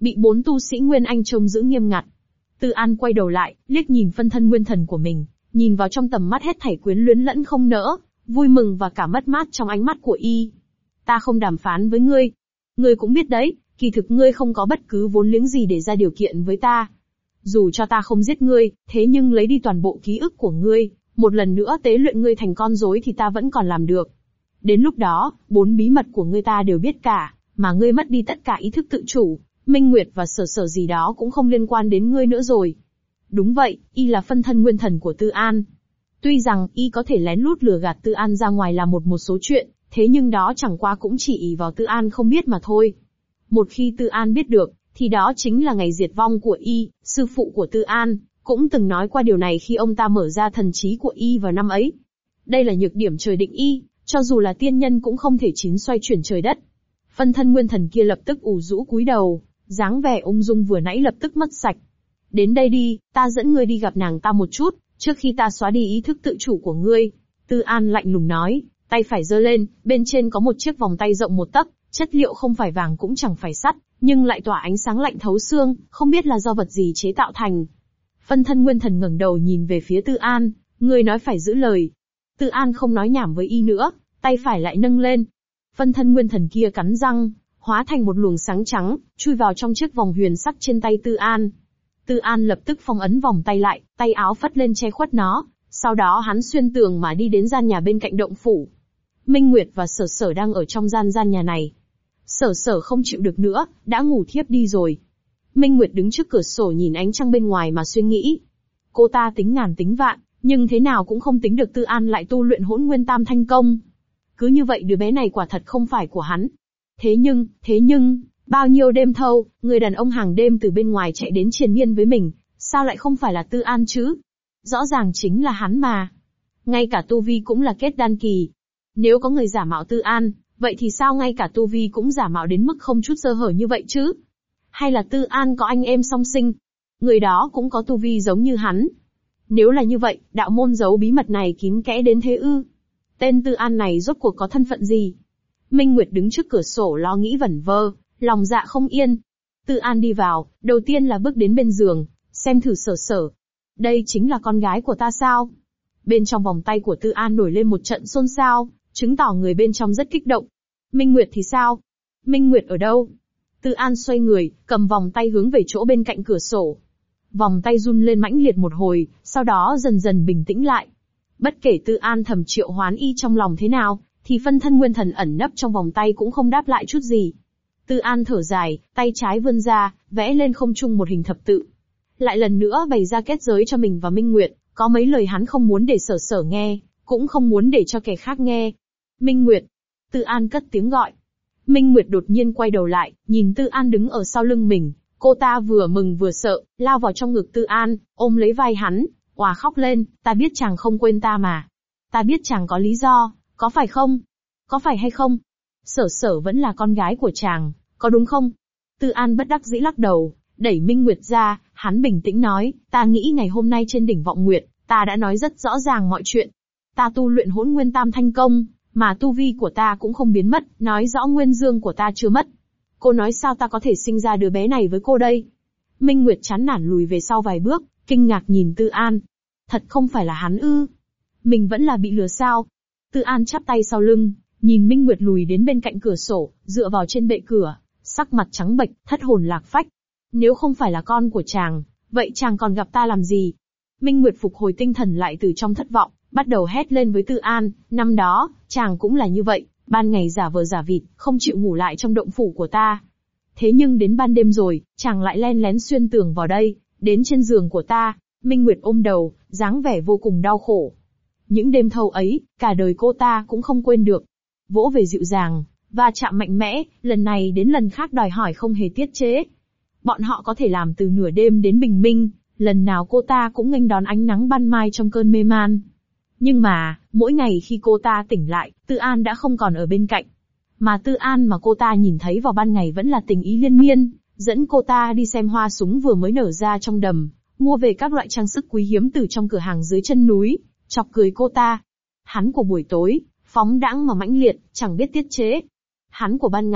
bị 4 tu sĩ Nguyên Anh trông giữ nghiêm ngặt. Tư An quay đầu lại, liếc nhìn phân thân nguyên thần của mình, nhìn vào trong tầm mắt hết thảy quyến luyến lẫn không nỡ, vui mừng và cả mất mát trong ánh mắt của y. Ta không đàm phán với ngươi. Ngươi cũng biết đấy, kỳ thực ngươi không có bất cứ vốn liếng gì để ra điều kiện với ta. Dù cho ta không giết ngươi, thế nhưng lấy đi toàn bộ ký ức của ngươi, một lần nữa tế luyện ngươi thành con rối thì ta vẫn còn làm được. Đến lúc đó, 4 bí mật của ngươi ta đều biết cả, mà ngươi mất đi tất cả ý thức tự chủ, Minh Nguyệt và Sở Sở gì đó cũng không liên quan đến ngươi nữa rồi. Đúng vậy, y là phân thân nguyên thần của Tư An. Tuy rằng y có thể lén lút lừa gạt Tư An ra ngoài làm một số chuyện, thế nhưng đó chẳng qua cũng chỉ ỷ vào Tư An không biết mà thôi. Một khi Tư An biết được, thì đó chính là ngày diệt vong của y. Sư phụ của Tư An cũng từng nói qua điều này khi ông ta mở ra thần trí của y vào năm ấy. Đây là nhược điểm trời định y, cho dù là tiên nhân cũng không thể chín xoay chuyển trời đất. Phân thân nguyên thần kia lập tức ủ rũ cúi đầu, dáng vẻ ung dung vừa nãy lập tức mất sạch. Đến đây đi, ta dẫn ngươi đi gặp nàng ta một chút, trước khi ta xóa đi ý thức tự chủ của ngươi. Tư An lạnh lùng nói, tay phải giơ lên, bên trên có một chiếc vòng tay rộng 1 tấc, chất liệu không phải vàng cũng chẳng phải sắt, nhưng lại tỏa ánh sáng lạnh thấu xương, không biết là do vật gì chế tạo thành. Phân thân nguyên thần ngẩng đầu nhìn về phía Tư An, ngươi nói phải giữ lời. Tư An không nói nhảm với y nữa, tay phải lại nâng lên. Phân thân nguyên thần kia cắn răng, hóa thành một luồng sáng trắng, chui vào trong chiếc vòng huyền sắc trên tay Tư An. Tư An lập tức phong ấn vòng tay lại, tay áo phất lên che khuất nó, sau đó hắn xuyên tường mà đi đến gian nhà bên cạnh động phủ. Minh Nguyệt và Sở Sở đang ở trong gian nhà này. Sở Sở không chịu được nữa, đã ngủ thiếp đi rồi. Minh Nguyệt đứng trước cửa sổ nhìn ánh trăng bên ngoài mà suy nghĩ. Cô ta tính ngàn tính vạn, nhưng thế nào cũng không tính được Tư An lại tu luyện Hỗn Nguyên Tam Thanh Công. Cứ như vậy đứa bé này quả thật không phải của hắn. Thế nhưng, bao nhiêu đêm thâu, người đàn ông hàng đêm từ bên ngoài chạy đến triền miên với mình, sao lại không phải là Tư An chứ? Rõ ràng chính là hắn mà. Ngay cả tu vi cũng là kết đan kỳ. Nếu có người giả mạo Tư An, vậy thì sao ngay cả tu vi cũng giả mạo đến mức không chút sơ hở như vậy chứ? Hay là Tư An có anh em song sinh? Người đó cũng có tu vi giống như hắn. Nếu là như vậy, đạo môn giấu bí mật này kín kẽ đến thế ư? Tên Tư An này rốt cuộc có thân phận gì? Minh Nguyệt đứng trước cửa sổ lo nghĩ vẩn vơ, lòng dạ không yên. Tư An đi vào, đầu tiên là bước đến bên giường, xem thử Sở Sở. Đây chính là con gái của ta sao? Bên trong vòng tay của Tư An nổi lên một trận xôn xao, chứng tỏ người bên trong rất kích động. Minh Nguyệt thì sao? Minh Nguyệt ở đâu? Tư An xoay người, cầm vòng tay hướng về chỗ bên cạnh cửa sổ. Vòng tay run lên mãnh liệt một hồi, sau đó dần dần bình tĩnh lại. Bất kể Tư An thầm triệu hoán y trong lòng thế nào, thì phân thân nguyên thần ẩn nấp trong vòng tay cũng không đáp lại chút gì. Tư An thở dài, tay trái vươn ra, vẽ lên không trung một hình thập tự. Lại lần nữa bày ra kết giới cho mình và Minh Nguyệt, có mấy lời hắn không muốn để Sở Sở nghe, cũng không muốn để cho kẻ khác nghe. Minh Nguyệt. Tư An cất tiếng gọi. Minh Nguyệt đột nhiên quay đầu lại, nhìn Tư An đứng ở sau lưng mình. Cô ta vừa mừng vừa sợ, lao vào trong ngực Tư An, ôm lấy vai hắn, òa khóc lên, ta biết chàng không quên ta mà. Ta biết chàng có lý do, có phải không? Có phải hay không? Sở Sở vẫn là con gái của chàng, có đúng không? Tư An bất đắc dĩ lắc đầu, đẩy Minh Nguyệt ra, hắn bình tĩnh nói, ta nghĩ ngày hôm nay trên đỉnh Vọng Nguyệt, ta đã nói rất rõ ràng mọi chuyện. Ta tu luyện Hỗn Nguyên Tam Thanh Công, mà tu vi của ta cũng không biến mất, nói rõ nguyên dương của ta chưa mất. Cô nói sao ta có thể sinh ra đứa bé này với cô đây? Minh Nguyệt chán nản lùi về sau vài bước, kinh ngạc nhìn Tư An. Thật không phải là hắn ư? Mình vẫn là bị lừa sao? Tư An chắp tay sau lưng, nhìn Minh Nguyệt lùi đến bên cạnh cửa sổ, dựa vào trên bệ cửa, sắc mặt trắng bệch, thất hồn lạc phách. Nếu không phải là con của chàng, vậy chàng còn gặp ta làm gì? Minh Nguyệt phục hồi tinh thần lại từ trong thất vọng, bắt đầu hét lên với Tư An, năm đó, chàng cũng là như vậy, ban ngày giả vờ giả vịt, không chịu ngủ lại trong động phủ của ta. Thế nhưng đến ban đêm rồi, chàng lại len lén xuyên tường vào đây, đến trên giường của ta. Minh Nguyệt ôm đầu, dáng vẻ vô cùng đau khổ. Những đêm thâu ấy, cả đời cô ta cũng không quên được. Vỗ về dịu dàng, va chạm mạnh mẽ, lần này đến lần khác đòi hỏi không hề tiết chế. Bọn họ có thể làm từ nửa đêm đến bình minh, lần nào cô ta cũng nghênh đón ánh nắng ban mai trong cơn mê man. Nhưng mà, mỗi ngày khi cô ta tỉnh lại, Tư An đã không còn ở bên cạnh. Mà Tư An mà cô ta nhìn thấy vào ban ngày vẫn là tình ý liên miên, dẫn cô ta đi xem hoa súng vừa mới nở ra trong đầm, mua về các loại trang sức quý hiếm từ trong cửa hàng dưới chân núi, chọc cười cô ta. Hắn của buổi tối, phóng đãng mà mãnh liệt, chẳng biết tiết chế. Hắn của ban ngày,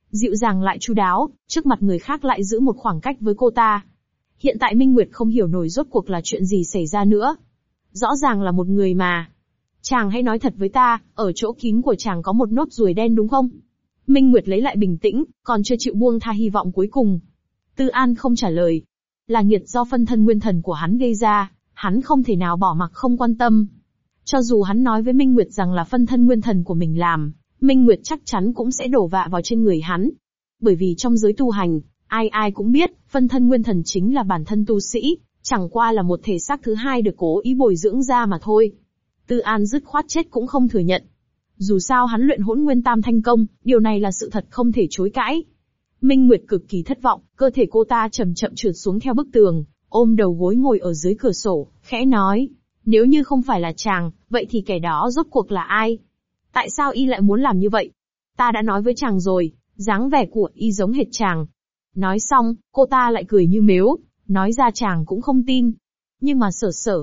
dịu dàng lại chu đáo, trước mặt người khác lại giữ một khoảng cách với cô ta. Hiện tại Minh Nguyệt không hiểu nổi rốt cuộc là chuyện gì xảy ra nữa. Rõ ràng là một người mà. Chàng hãy nói thật với ta, ở chỗ kín của chàng có một nốt ruồi đen đúng không? Minh Nguyệt lấy lại bình tĩnh, còn chưa chịu buông tha hy vọng cuối cùng. Tư An không trả lời. Là nghiệt do phân thân nguyên thần của hắn gây ra, hắn không thể nào bỏ mặc không quan tâm. Cho dù hắn nói với Minh Nguyệt rằng là phân thân nguyên thần của mình làm, Minh Nguyệt chắc chắn cũng sẽ đổ vạ vào trên người hắn. Bởi vì trong giới tu hành, ai ai cũng biết, phân thân nguyên thần chính là bản thân tu sĩ, chẳng qua là một thể xác thứ hai được cố ý bồi dưỡng ra mà thôi. Tư An dứt khoát chết cũng không thừa nhận. Dù sao hắn luyện Hỗn Nguyên Tam Thanh Công, điều này là sự thật không thể chối cãi. Minh Nguyệt cực kỳ thất vọng, cơ thể cô ta chậm chậm trượt xuống theo bức tường, ôm đầu gối ngồi ở dưới cửa sổ, khẽ nói, nếu như không phải là chàng, vậy thì kẻ đó rốt cuộc là ai? Tại sao y lại muốn làm như vậy? Ta đã nói với chàng rồi, dáng vẻ của y giống hệt chàng. Nói xong, cô ta lại cười như mếu, nói ra chàng cũng không tin. Nhưng mà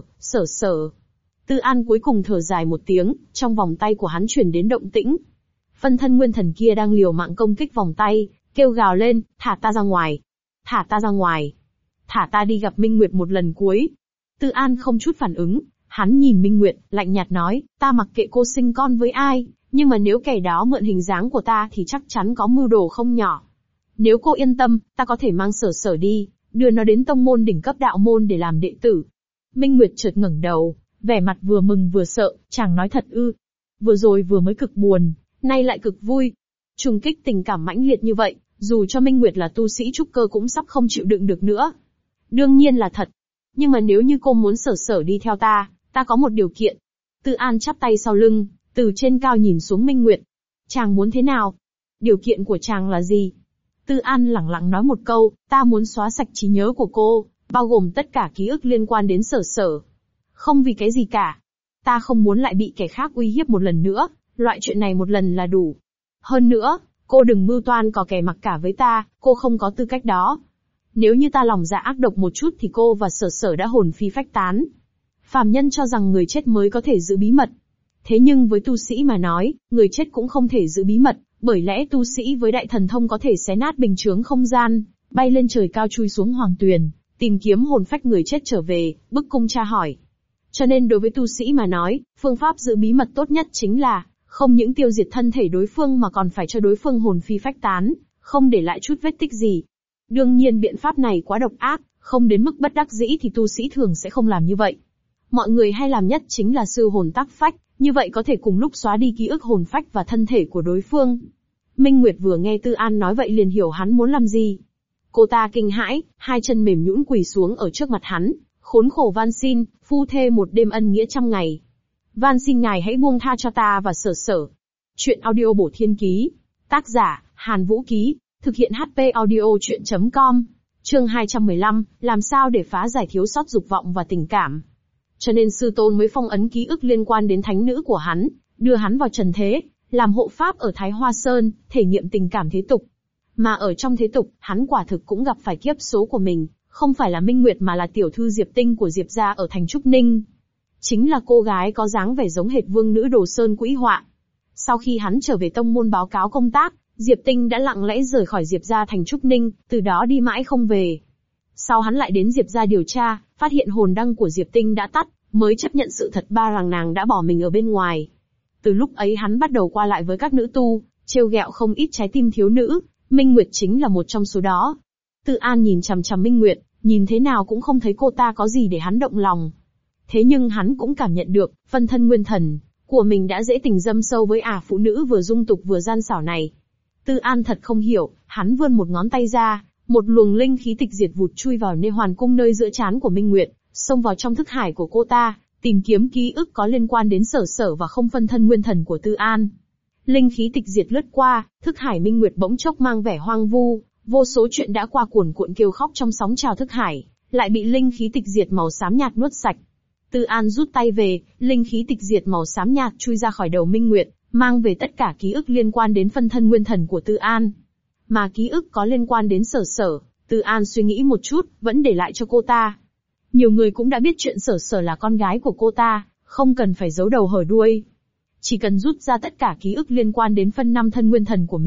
sở. Tư An cuối cùng thở dài một tiếng, trong vòng tay của hắn truyền đến động tĩnh. Phân thân nguyên thần kia đang liều mạng công kích vòng tay, kêu gào lên, thả ta ra ngoài. Thả ta ra ngoài. Thả ta đi gặp Minh Nguyệt một lần cuối. Tư An không chút phản ứng, hắn nhìn Minh Nguyệt, lạnh nhạt nói, ta mặc kệ cô sinh con với ai, nhưng mà nếu kẻ đó mượn hình dáng của ta thì chắc chắn có mưu đồ không nhỏ. Nếu cô yên tâm, ta có thể mang sở đi, đưa nó đến tông môn đỉnh cấp đạo môn để làm đệ tử. Minh Nguyệt chợt ngẩng đầu, vẻ mặt vừa mừng vừa sợ, chàng nói thật ư? Vừa rồi vừa mới cực buồn, nay lại cực vui. Trùng kích tình cảm mãnh liệt như vậy, dù cho Minh Nguyệt là tu sĩ trúc cơ cũng sắp không chịu đựng được nữa. Đương nhiên là thật. Nhưng mà nếu như cô muốn sở đi theo ta có một điều kiện. Tư An chắp tay sau lưng, từ trên cao nhìn xuống Minh Nguyệt. Chàng muốn thế nào? Điều kiện của chàng là gì? Tư An lẳng lặng nói một câu, ta muốn xóa sạch trí nhớ của cô, bao gồm tất cả ký ức liên quan đến sở. Không vì cái gì cả. Ta không muốn lại bị kẻ khác uy hiếp một lần nữa, loại chuyện này một lần là đủ. Hơn nữa, cô đừng mưu toan cò kè mặc cả với ta, cô không có tư cách đó. Nếu như ta lòng dạ ác độc một chút thì cô và sở đã hồn phi phách tán. Phàm nhân cho rằng người chết mới có thể giữ bí mật. Thế nhưng với tu sĩ mà nói, người chết cũng không thể giữ bí mật, bởi lẽ tu sĩ với đại thần thông có thể xé nát bình chướng không gian, bay lên trời cao chui xuống hoàng tuyền, tìm kiếm hồn phách người chết trở về, bức cung tra hỏi. Cho nên đối với tu sĩ mà nói, phương pháp giữ bí mật tốt nhất chính là, không những tiêu diệt thân thể đối phương mà còn phải cho đối phương hồn phi phách tán, không để lại chút vết tích gì. Đương nhiên biện pháp này quá độc ác, không đến mức bất đắc dĩ thì tu sĩ thường sẽ không làm như vậy. Mọi người hay làm nhất chính là sư hồn tác phách, như vậy có thể cùng lúc xóa đi ký ức hồn phách và thân thể của đối phương. Minh Nguyệt vừa nghe Tư An nói vậy liền hiểu hắn muốn làm gì. Cô ta kinh hãi, hai chân mềm nhũn quỳ xuống ở trước mặt hắn, khốn khổ van xin, phu thê một đêm ân nghĩa trăm ngày. Van xin ngài hãy buông tha cho ta và sở. Chuyện audio bổ thiên ký. Tác giả, Hàn Vũ Ký. Thực hiện HP audio chuyện.com. Chương 215, làm sao để phá giải thiếu sót dục vọng và tình cảm. Cho nên sư tôn mới phong ấn ký ức liên quan đến thánh nữ của hắn, đưa hắn vào trần thế, làm hộ pháp ở Thái Hoa Sơn, thể nghiệm tình cảm thế tục. Mà ở trong thế tục, hắn quả thực cũng gặp phải kiếp số của mình, không phải là Minh Nguyệt mà là tiểu thư Diệp Tinh của Diệp gia ở thành Trúc Ninh. Chính là cô gái có dáng vẻ giống hệt vương nữ Đồ Sơn Quỹ Họa. Sau khi hắn trở về tông môn báo cáo công tác, Diệp Tinh đã lặng lẽ rời khỏi Diệp gia thành Trúc Ninh, từ đó đi mãi không về. Sau hắn lại đến Diệp gia điều tra, phát hiện hồn đăng của Diệp Tinh đã tắt, mới chấp nhận sự thật rằng nàng đã bỏ mình ở bên ngoài. Từ lúc ấy hắn bắt đầu qua lại với các nữ tu, trêu ghẹo không ít trái tim thiếu nữ, Minh Nguyệt chính là một trong số đó. Tư An nhìn chằm chằm Minh Nguyệt, nhìn thế nào cũng không thấy cô ta có gì để hắn động lòng. Thế nhưng hắn cũng cảm nhận được, phân thân nguyên thần của mình đã dễ tình dâm sâu với phụ nữ vừa dung tục vừa gian xảo này. Tư An thật không hiểu, hắn vươn một ngón tay ra, một luồng linh khí tịch diệt vụt chui vào nơi hoàn cung nơi giữa trán của Minh Nguyệt, xông vào trong thức hải của cô ta, tìm kiếm ký ức có liên quan đến sở và không phân thân nguyên thần của Tư An. Linh khí tịch diệt lướt qua, thức hải Minh Nguyệt bỗng chốc mang vẻ hoang vu, vô số chuyện đã qua cuồn cuộn kêu khóc trong sóng trào thức hải, lại bị linh khí tịch diệt màu xám nhạt nuốt sạch. Tư An rút tay về, linh khí tịch diệt màu xám nhạt chui ra khỏi đầu Minh Nguyệt, mang về tất cả ký ức liên quan đến phân thân nguyên thần của Tư An. Mà ký ức có liên quan đến sở, Tư An suy nghĩ một chút, vẫn để lại cho cô ta. Nhiều người cũng đã biết chuyện sở là con gái của cô ta, không cần phải giấu đầu hở đuôi. Chỉ cần rút ra tất cả ký ức liên quan đến phân năm thân nguyên thần của mình,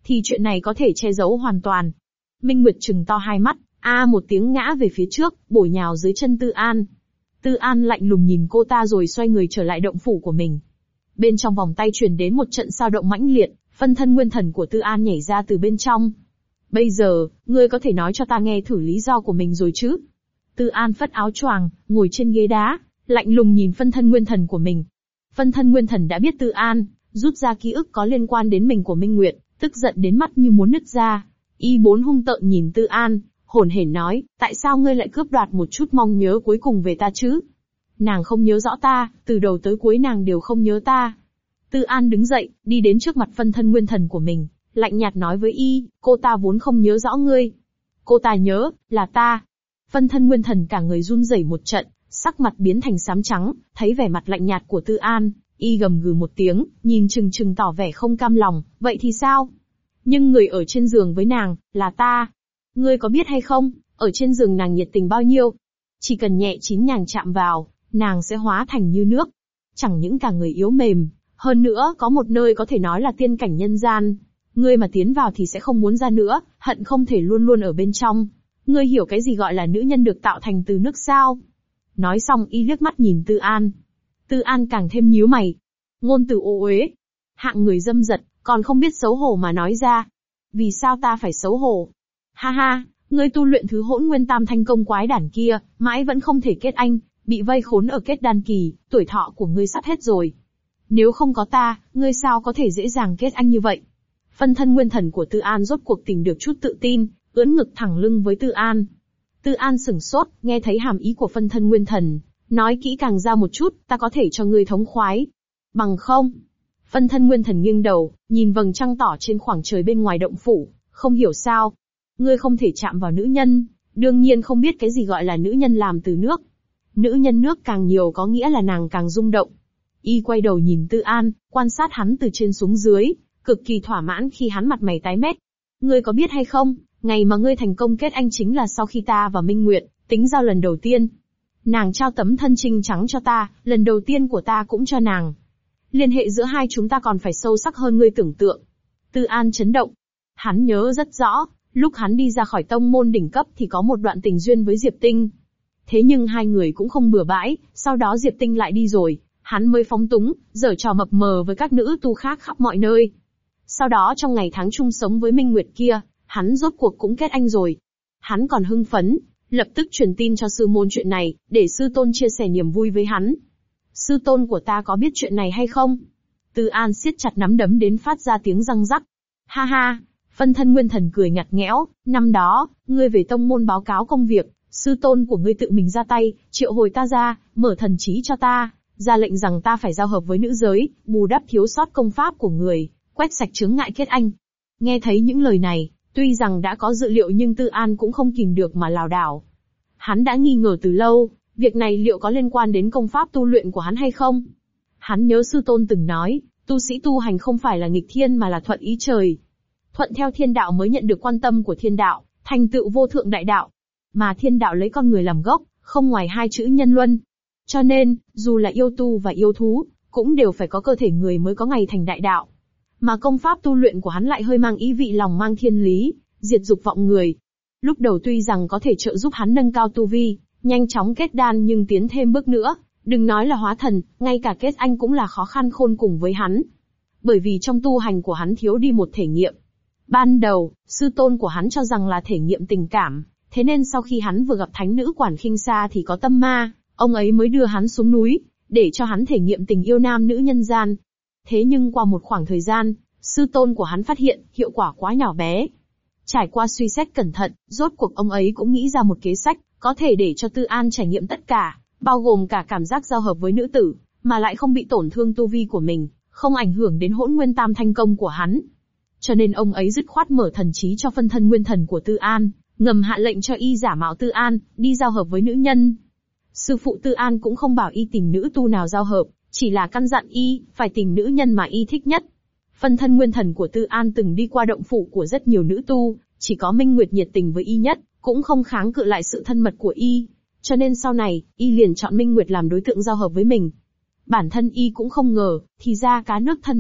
thì chuyện này có thể che giấu hoàn toàn. Minh Nguyệt trừng to hai mắt, một tiếng ngã về phía trước, bổ nhào dưới chân Tư An. Tư An lạnh lùng nhìn cô ta rồi xoay người trở lại động phủ của mình. Bên trong vòng tay truyền đến một trận dao động mãnh liệt, phân thân nguyên thần của Tư An nhảy ra từ bên trong. Bây giờ, ngươi có thể nói cho ta nghe thử lý do của mình rồi chứ? Tư An phất áo choàng, ngồi trên ghế đá, lạnh lùng nhìn phân thân nguyên thần của mình. Phân thân nguyên thần đã biết Tư An rút ra ký ức có liên quan đến mình của Minh Nguyệt, tức giận đến mắt như muốn nứt ra. Y bốn hung tợn nhìn Tư An, hổn hển nói, tại sao ngươi lại cướp đoạt một chút mong nhớ cuối cùng về ta chứ? Nàng không nhớ rõ ta, từ đầu tới cuối nàng đều không nhớ ta. Tư An đứng dậy, đi đến trước mặt phân thân nguyên thần của mình, lạnh nhạt nói với Y, cô ta vốn không nhớ rõ ngươi. Cô ta nhớ, là ta. Phân thân nguyên thần cả người run rẩy một trận, sắc mặt biến thành xám trắng, thấy vẻ mặt lạnh nhạt của Tư An, Y gầm gừ một tiếng, nhìn chừng chừng tỏ vẻ không cam lòng, vậy thì sao? Nhưng người ở trên giường với nàng, là ta. Ngươi có biết hay không, ở trên giường nàng nhiệt tình bao nhiêu? Chỉ cần nhẹ chín nhàng chạm vào, nàng sẽ hóa thành như nước. Chẳng những cả người yếu mềm, hơn nữa có một nơi có thể nói là tiên cảnh nhân gian. Ngươi mà tiến vào thì sẽ không muốn ra nữa, hận không thể luôn luôn ở bên trong. Ngươi hiểu cái gì gọi là nữ nhân được tạo thành từ nước sao? Nói xong Y liếc mắt nhìn Tư An. Tư An càng thêm nhíu mày. Ngôn từ ô uế. Hạng người dâm dật, còn không biết xấu hổ mà nói ra. Vì sao ta phải xấu hổ? Ha ha, ngươi tu luyện thứ Hỗn Nguyên Tam Thanh công quái đản kia, mãi vẫn không thể kết anh, bị vây khốn ở kết đan kỳ, tuổi thọ của ngươi sắp hết rồi. Nếu không có ta, ngươi sao có thể dễ dàng kết anh như vậy? Phân thân nguyên thần của Tư An rốt cuộc tìm được chút tự tin, ưỡn ngực thẳng lưng với Tư An. Tư An sửng sốt, nghe thấy hàm ý của phân thân nguyên thần, nói kỹ càng ra một chút, ta có thể cho ngươi thống khoái. Bằng không? Phân thân nguyên thần nghiêng đầu, nhìn vầng trăng tỏ trên khoảng trời bên ngoài động phủ, không hiểu sao. Ngươi không thể chạm vào nữ nhân, đương nhiên không biết cái gì gọi là nữ nhân làm từ nước. Nữ nhân nước càng nhiều có nghĩa là nàng càng rung động. Y quay đầu nhìn Tư An, quan sát hắn từ trên xuống dưới, cực kỳ thỏa mãn khi hắn mặt mày tái mét. Ngươi có biết hay không, ngày mà ngươi thành công kết anh chính là sau khi ta và Minh Nguyệt tính giao lần đầu tiên. Nàng trao tấm thân trinh trắng cho ta, lần đầu tiên của ta cũng cho nàng. Liên hệ giữa hai chúng ta còn phải sâu sắc hơn ngươi tưởng tượng. Tư An chấn động. Hắn nhớ rất rõ, lúc hắn đi ra khỏi tông môn đỉnh cấp thì có một đoạn tình duyên với Diệp Tinh. Thế nhưng hai người cũng không bừa bãi, sau đó Diệp Tinh lại đi rồi, hắn mới phóng túng, giở trò mập mờ với các nữ tu khác khắp mọi nơi. Sau đó trong ngày tháng chung sống với Minh Nguyệt kia, hắn rốt cuộc cũng kết anh rồi. Hắn còn hưng phấn, lập tức truyền tin cho sư môn chuyện này, để sư tôn chia sẻ niềm vui với hắn. Sư tôn của ta có biết chuyện này hay không? Tư An siết chặt nắm đấm đến phát ra tiếng răng rắc. Ha ha, phân thân nguyên thần cười ngặt nghẽo, năm đó, ngươi về tông môn báo cáo công việc, sư tôn của ngươi tự mình ra tay, triệu hồi ta ra, mở thần trí cho ta, ra lệnh rằng ta phải giao hợp với nữ giới, bù đắp thiếu sót công pháp của người, quét sạch chướng ngại kết anh. Nghe thấy những lời này, tuy rằng đã có dự liệu nhưng Tư An cũng không kìm được mà lảo đảo. Hắn đã nghi ngờ từ lâu, việc này liệu có liên quan đến công pháp tu luyện của hắn hay không? Hắn nhớ sư tôn từng nói, tu sĩ tu hành không phải là nghịch thiên mà là thuận ý trời. Thuận theo thiên đạo mới nhận được quan tâm của thiên đạo, thành tựu vô thượng đại đạo. Mà thiên đạo lấy con người làm gốc, không ngoài hai chữ nhân luân. Cho nên, dù là yêu tu và yêu thú, cũng đều phải có cơ thể người mới có ngày thành đại đạo. Mà công pháp tu luyện của hắn lại hơi mang ý vị lòng mang thiên lý, diệt dục vọng người. Lúc đầu tuy rằng có thể trợ giúp hắn nâng cao tu vi, nhanh chóng kết đan nhưng tiến thêm bước nữa, đừng nói là hóa thần, ngay cả kết anh cũng là khó khăn khôn cùng với hắn. Bởi vì trong tu hành của hắn thiếu đi một thể nghiệm. Ban đầu, sư tôn của hắn cho rằng là thể nghiệm tình cảm, thế nên sau khi hắn vừa gặp thánh nữ Quản Khinh Sa thì có tâm ma, ông ấy mới đưa hắn xuống núi, để cho hắn thể nghiệm tình yêu nam nữ nhân gian. Thế nhưng qua một khoảng thời gian, sư tôn của hắn phát hiện, hiệu quả quá nhỏ bé. Trải qua suy xét cẩn thận, rốt cuộc ông ấy cũng nghĩ ra một kế sách, có thể để cho Tư An trải nghiệm tất cả, bao gồm cả cảm giác giao hợp với nữ tử, mà lại không bị tổn thương tu vi của mình, không ảnh hưởng đến Hỗn Nguyên Tam Thanh công của hắn. Cho nên ông ấy dứt khoát mở thần trí cho phân thân nguyên thần của Tư An, ngầm hạ lệnh cho y giả mạo Tư An, đi giao hợp với nữ nhân. Sư phụ Tư An cũng không bảo y tìm nữ tu nào giao hợp, chỉ là căn dặn y, phải tìm nữ nhân mà y thích nhất. Phân thân nguyên thần của Tư An từng đi qua động phủ của rất nhiều nữ tu, chỉ có Minh Nguyệt nhiệt tình với y nhất, cũng không kháng cự lại sự thân mật của y. Cho nên sau này, y liền chọn Minh Nguyệt làm đối tượng giao hợp với mình. Bản thân y cũng không ngờ, thì ra cá nước thân mật,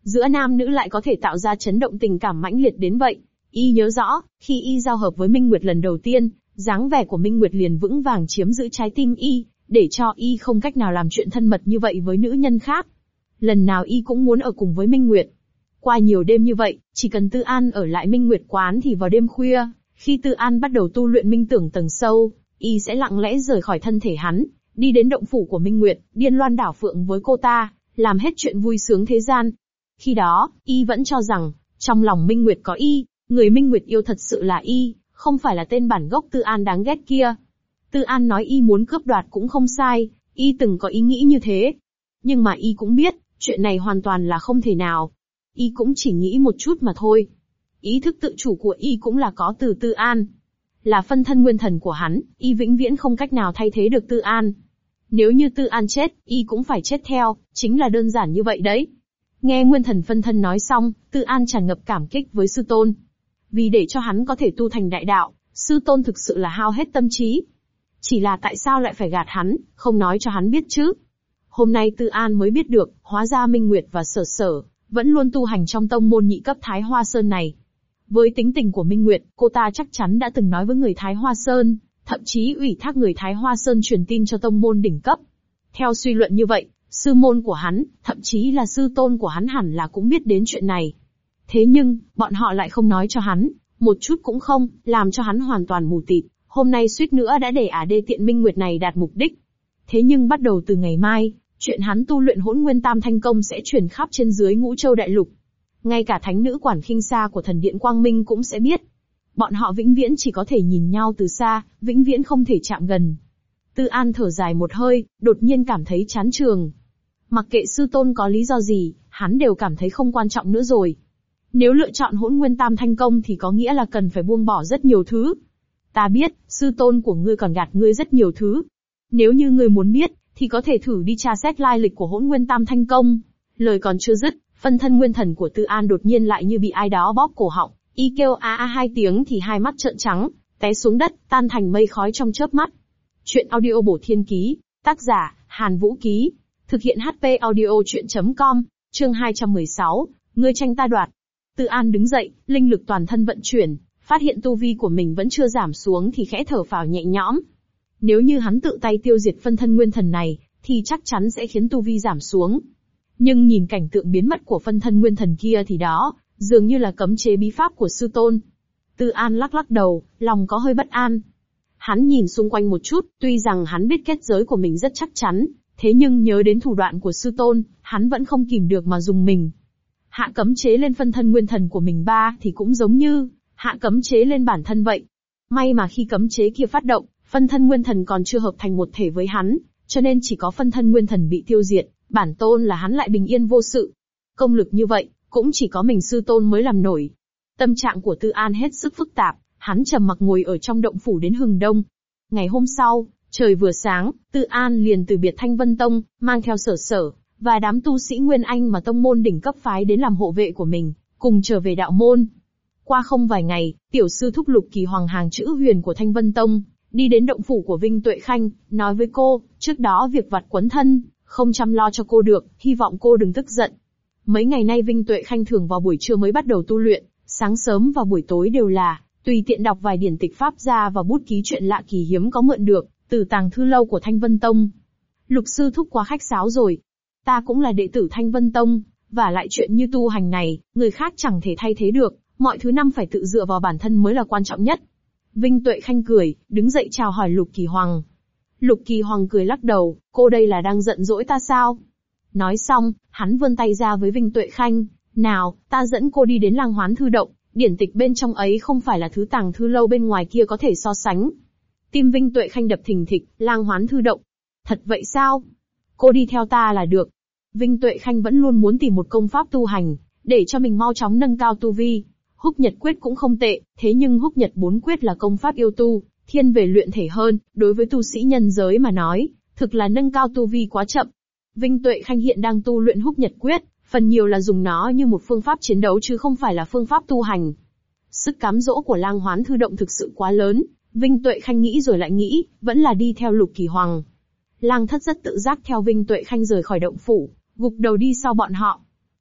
giữa nam nữ lại có thể tạo ra chấn động tình cảm mãnh liệt đến vậy. Y nhớ rõ, khi Y giao hợp với Minh Nguyệt lần đầu tiên, dáng vẻ của Minh Nguyệt liền vững vàng chiếm giữ trái tim Y, để cho Y không cách nào làm chuyện thân mật như vậy với nữ nhân khác. Lần nào Y cũng muốn ở cùng với Minh Nguyệt. Qua nhiều đêm như vậy, chỉ cần Tư An ở lại Minh Nguyệt quán thì vào đêm khuya, khi Tư An bắt đầu tu luyện minh tưởng tầng sâu, Y sẽ lặng lẽ rời khỏi thân thể hắn, đi đến động phủ của Minh Nguyệt, điên loan đảo phượng với cô ta, làm hết chuyện vui sướng thế gian. Khi đó, Y vẫn cho rằng, trong lòng Minh Nguyệt có Y, người Minh Nguyệt yêu thật sự là Y, không phải là tên bản gốc Tư An đáng ghét kia. Tư An nói Y muốn cướp đoạt cũng không sai, Y từng có ý nghĩ như thế. Nhưng mà Y cũng biết, chuyện này hoàn toàn là không thể nào. Y cũng chỉ nghĩ một chút mà thôi. Ý thức tự chủ của Y cũng là có từ Tư An. Là phân thân nguyên thần của hắn, Y vĩnh viễn không cách nào thay thế được Tư An. Nếu như Tư An chết, Y cũng phải chết theo, chính là đơn giản như vậy đấy. Nghe nguyên thần phân thân nói xong, Tư An tràn ngập cảm kích với sư tôn. Vì để cho hắn có thể tu thành đại đạo, sư tôn thực sự là hao hết tâm trí. Chỉ là tại sao lại phải gạt hắn, không nói cho hắn biết chứ? Hôm nay Tư An mới biết được, hóa ra Minh Nguyệt và Sở Sở vẫn luôn tu hành trong tông môn nhị cấp Thái Hoa Sơn này. Với tính tình của Minh Nguyệt, cô ta chắc chắn đã từng nói với người Thái Hoa Sơn, thậm chí ủy thác người Thái Hoa Sơn truyền tin cho tông môn đỉnh cấp. Theo suy luận như vậy, sư môn của hắn, thậm chí là sư tôn của hắn hẳn là cũng biết đến chuyện này. Thế nhưng, bọn họ lại không nói cho hắn, một chút cũng không, làm cho hắn hoàn toàn mù tịt. Hôm nay suýt nữa đã để đê tiện Minh Nguyệt này đạt mục đích. Thế nhưng bắt đầu từ ngày mai, chuyện hắn tu luyện Hỗn Nguyên Tam Thanh Công sẽ truyền khắp trên dưới Ngũ Châu Đại Lục. Ngay cả thánh nữ Quản Khinh Sa của Thần Điện Quang Minh cũng sẽ biết. Bọn họ vĩnh viễn chỉ có thể nhìn nhau từ xa, vĩnh viễn không thể chạm gần. Tư An thở dài một hơi, đột nhiên cảm thấy chán trường. Mặc kệ sư tôn có lý do gì, hắn đều cảm thấy không quan trọng nữa rồi. Nếu lựa chọn Hỗn Nguyên Tam Thanh Công thì có nghĩa là cần phải buông bỏ rất nhiều thứ. Ta biết, sư tôn của ngươi còn gạt ngươi rất nhiều thứ. Nếu như ngươi muốn biết, thì có thể thử đi tra xét lai lịch của Hỗn Nguyên Tam Thanh Công. Lời còn chưa dứt, phân thân nguyên thần của Tư An đột nhiên lại như bị ai đó bóp cổ họng, Y kêu a a hai tiếng thì hai mắt trợn trắng, té xuống đất, tan thành mây khói trong chớp mắt. Chuyện audio bổ thiên ký, tác giả, Hàn Vũ Ký, thực hiện HP audio chuyện.com, chương 216, ngươi tranh ta đoạt. Tư An đứng dậy, linh lực toàn thân vận chuyển, phát hiện tu vi của mình vẫn chưa giảm xuống thì khẽ thở phào nhẹ nhõm. Nếu như hắn tự tay tiêu diệt phân thân nguyên thần này, thì chắc chắn sẽ khiến tu vi giảm xuống. Nhưng nhìn cảnh tượng biến mất của phân thân nguyên thần kia thì đó, dường như là cấm chế bí pháp của sư tôn. Tư An lắc lắc đầu, lòng có hơi bất an. Hắn nhìn xung quanh một chút, tuy rằng hắn biết kết giới của mình rất chắc chắn, thế nhưng nhớ đến thủ đoạn của sư tôn, hắn vẫn không kìm được mà dùng mình. Hạ cấm chế lên phân thân nguyên thần của mình thì cũng giống như hạ cấm chế lên bản thân vậy. May mà khi cấm chế kia phát động, phân thân nguyên thần còn chưa hợp thành một thể với hắn, cho nên chỉ có phân thân nguyên thần bị tiêu diệt, bản tôn là hắn lại bình yên vô sự. Công lực như vậy, cũng chỉ có mình sư tôn mới làm nổi. Tâm trạng của Tư An hết sức phức tạp, hắn trầm mặc ngồi ở trong động phủ đến hừng đông. Ngày hôm sau, trời vừa sáng, Tư An liền từ biệt Thanh Vân Tông, mang theo Sở Sở và đám tu sĩ Nguyên Anh mà tông môn đỉnh cấp phái đến làm hộ vệ của mình, cùng trở về đạo môn. Qua không vài ngày, tiểu sư thúc Lục Kỳ Hoàng hàng chữ huyền của Thanh Vân Tông, đi đến động phủ của Vinh Tuệ Khanh, nói với cô, trước đó việc vặt quấn thân, không chăm lo cho cô được, hy vọng cô đừng tức giận. Mấy ngày nay Vinh Tuệ Khanh thường vào buổi trưa mới bắt đầu tu luyện, sáng sớm và buổi tối đều là tùy tiện đọc vài điển tịch pháp ra và bút ký chuyện lạ kỳ hiếm có mượn được từ tàng thư lâu của Thanh Vân Tông. Lục sư thúc quá khách sáo rồi. Ta cũng là đệ tử Thanh Vân Tông, và lại chuyện như tu hành này, người khác chẳng thể thay thế được, mọi thứ năm phải tự dựa vào bản thân mới là quan trọng nhất. Vinh Tuệ Khanh cười, đứng dậy chào hỏi Lục Kỳ Hoàng. Lục Kỳ Hoàng cười lắc đầu, cô đây là đang giận dỗi ta sao? Nói xong, hắn vươn tay ra với Vinh Tuệ Khanh, nào, ta dẫn cô đi đến Lang Hoán Thư Động, điển tịch bên trong ấy không phải là thứ tàng thư lâu bên ngoài kia có thể so sánh. Tim Vinh Tuệ Khanh đập thình thịch, Lang Hoán Thư Động. Thật vậy sao? Cô đi theo ta là được. Vinh Tuệ Khanh vẫn luôn muốn tìm một công pháp tu hành, để cho mình mau chóng nâng cao tu vi. Húc Nhật Quyết cũng không tệ, thế nhưng Húc Nhật 4 Quyết là công pháp yêu tu, thiên về luyện thể hơn, đối với tu sĩ nhân giới mà nói, thực là nâng cao tu vi quá chậm. Vinh Tuệ Khanh hiện đang tu luyện Húc Nhật Quyết, phần nhiều là dùng nó như một phương pháp chiến đấu chứ không phải là phương pháp tu hành. Sức cám dỗ của Lang Hoán Thư Động thực sự quá lớn, Vinh Tuệ Khanh nghĩ rồi lại nghĩ, vẫn là đi theo Lục Kỳ Hoàng. Lang Thất rất tự giác theo Vinh Tuệ Khanh rời khỏi động phủ, gục đầu đi sau bọn họ.